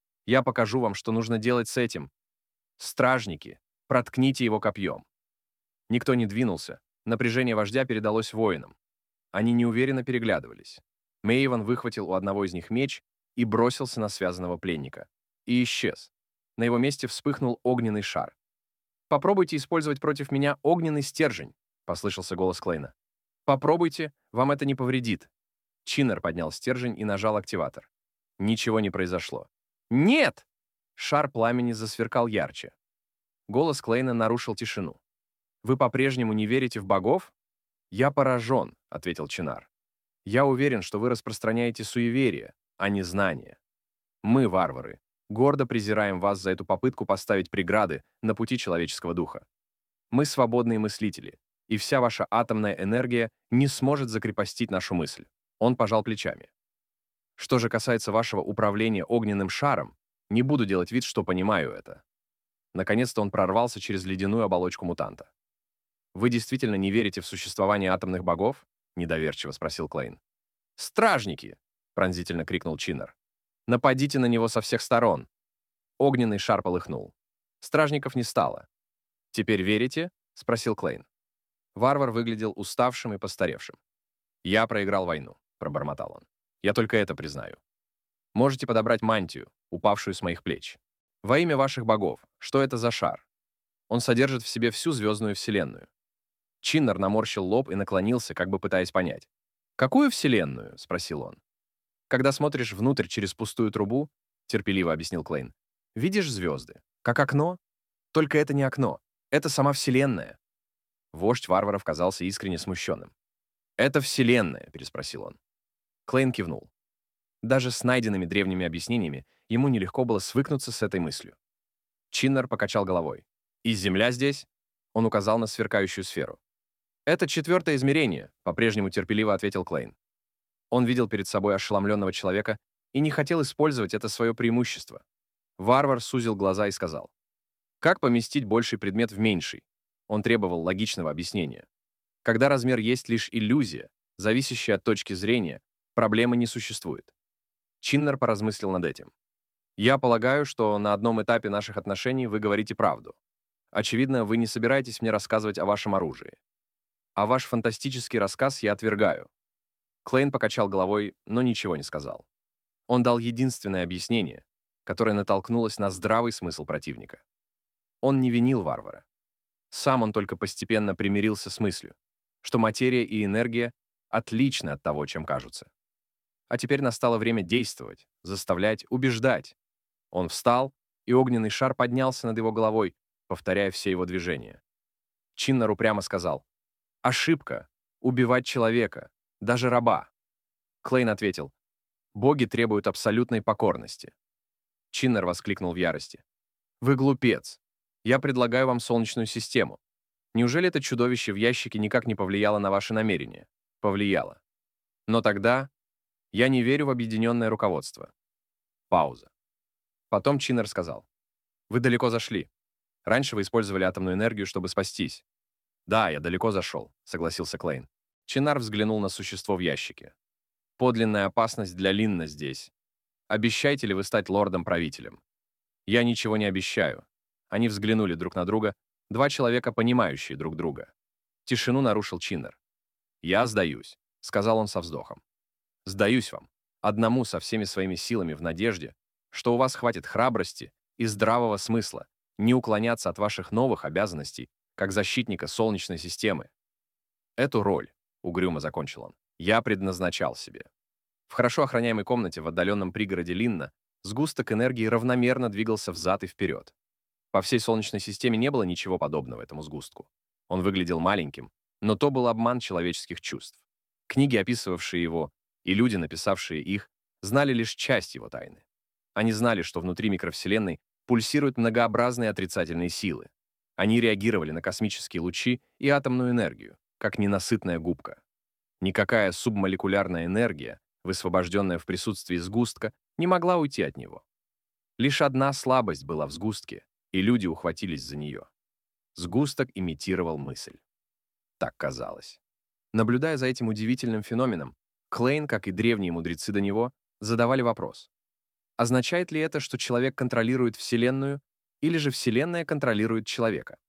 Я покажу вам, что нужно делать с этим. Стражники, проткните его копьем». Никто не двинулся. Напряжение вождя передалось воинам. Они неуверенно переглядывались. Мейван выхватил у одного из них меч и бросился на связанного пленника. И исчез. На его месте вспыхнул огненный шар. «Попробуйте использовать против меня огненный стержень», — послышался голос Клейна. «Попробуйте, вам это не повредит». Чиннер поднял стержень и нажал активатор. Ничего не произошло. «Нет!» Шар пламени засверкал ярче. Голос Клейна нарушил тишину. «Вы по-прежнему не верите в богов?» «Я поражен», — ответил Чинар. «Я уверен, что вы распространяете суеверие, а не знания. Мы, варвары, гордо презираем вас за эту попытку поставить преграды на пути человеческого духа. Мы свободные мыслители, и вся ваша атомная энергия не сможет закрепостить нашу мысль». Он пожал плечами. «Что же касается вашего управления огненным шаром, не буду делать вид, что понимаю это». Наконец-то он прорвался через ледяную оболочку мутанта. «Вы действительно не верите в существование атомных богов?» — недоверчиво спросил Клейн. «Стражники!» — пронзительно крикнул Чиннер. «Нападите на него со всех сторон!» Огненный шар полыхнул. Стражников не стало. «Теперь верите?» — спросил Клейн. Варвар выглядел уставшим и постаревшим. «Я проиграл войну», — пробормотал он. «Я только это признаю. Можете подобрать мантию, упавшую с моих плеч. Во имя ваших богов, что это за шар? Он содержит в себе всю звездную вселенную». Чиннер наморщил лоб и наклонился, как бы пытаясь понять. «Какую вселенную?» — спросил он. «Когда смотришь внутрь через пустую трубу», — терпеливо объяснил Клейн, «видишь звезды, как окно. Только это не окно, это сама вселенная». Вождь варваров казался искренне смущенным. «Это вселенная?» — переспросил он. Клейн кивнул. Даже с найденными древними объяснениями ему нелегко было свыкнуться с этой мыслью. Чиннер покачал головой. «И Земля здесь?» — он указал на сверкающую сферу. «Это четвертое измерение», — по-прежнему терпеливо ответил Клейн. Он видел перед собой ошеломленного человека и не хотел использовать это свое преимущество. Варвар сузил глаза и сказал: «Как поместить больший предмет в меньший?» Он требовал логичного объяснения. Когда размер есть лишь иллюзия, зависящая от точки зрения, проблемы не существует. Чиннер поразмыслил над этим. «Я полагаю, что на одном этапе наших отношений вы говорите правду. Очевидно, вы не собираетесь мне рассказывать о вашем оружии. А ваш фантастический рассказ я отвергаю». Клейн покачал головой, но ничего не сказал. Он дал единственное объяснение, которое натолкнулось на здравый смысл противника. Он не винил варвара. Сам он только постепенно примирился с мыслью, что материя и энергия отличны от того, чем кажутся. А теперь настало время действовать, заставлять, убеждать. Он встал, и огненный шар поднялся над его головой, повторяя все его движения. Чиннер упрямо сказал: «Ошибка — убивать человека, даже раба». Клейн ответил: «Боги требуют абсолютной покорности». Чиннер воскликнул в ярости: «Вы глупец! Я предлагаю вам Солнечную систему. Неужели это чудовище в ящике никак не повлияло на ваши намерения?» Повлияло. Но тогда я не верю в объединенное руководство. Пауза. Потом Чиннер сказал: «Вы далеко зашли. Раньше вы использовали атомную энергию, чтобы спастись». «Да, я далеко зашел», — согласился Клейн. Чиннар взглянул на существо в ящике. «Подлинная опасность для Линна здесь. Обещаете ли вы стать лордом-правителем?» «Я ничего не обещаю». Они взглянули друг на друга, два человека, понимающие друг друга. Тишину нарушил Чиннер. «Я сдаюсь», — сказал он со вздохом. «Сдаюсь вам, одному со всеми своими силами, в надежде, что у вас хватит храбрости и здравого смысла не уклоняться от ваших новых обязанностей как защитника Солнечной системы. Эту роль, — угрюмо закончил он, — я предназначал себе». В хорошо охраняемой комнате в отдаленном пригороде Линна сгусток энергии равномерно двигался взад и вперед. По всей Солнечной системе не было ничего подобного этому сгустку. Он выглядел маленьким, но то был обман человеческих чувств. Книги, описывавшие его, и люди, написавшие их, знали лишь часть его тайны. Они знали, что внутри микровселенной пульсируют многообразные отрицательные силы. Они реагировали на космические лучи и атомную энергию, как ненасытная губка. Никакая субмолекулярная энергия, высвобожденная в присутствии сгустка, не могла уйти от него. Лишь одна слабость была в сгустке, и люди ухватились за нее. Сгусток имитировал мысль. Так казалось. Наблюдая за этим удивительным феноменом, Клейн, как и древние мудрецы до него, задавали вопрос. Означает ли это, что человек контролирует Вселенную, или же Вселенная контролирует человека?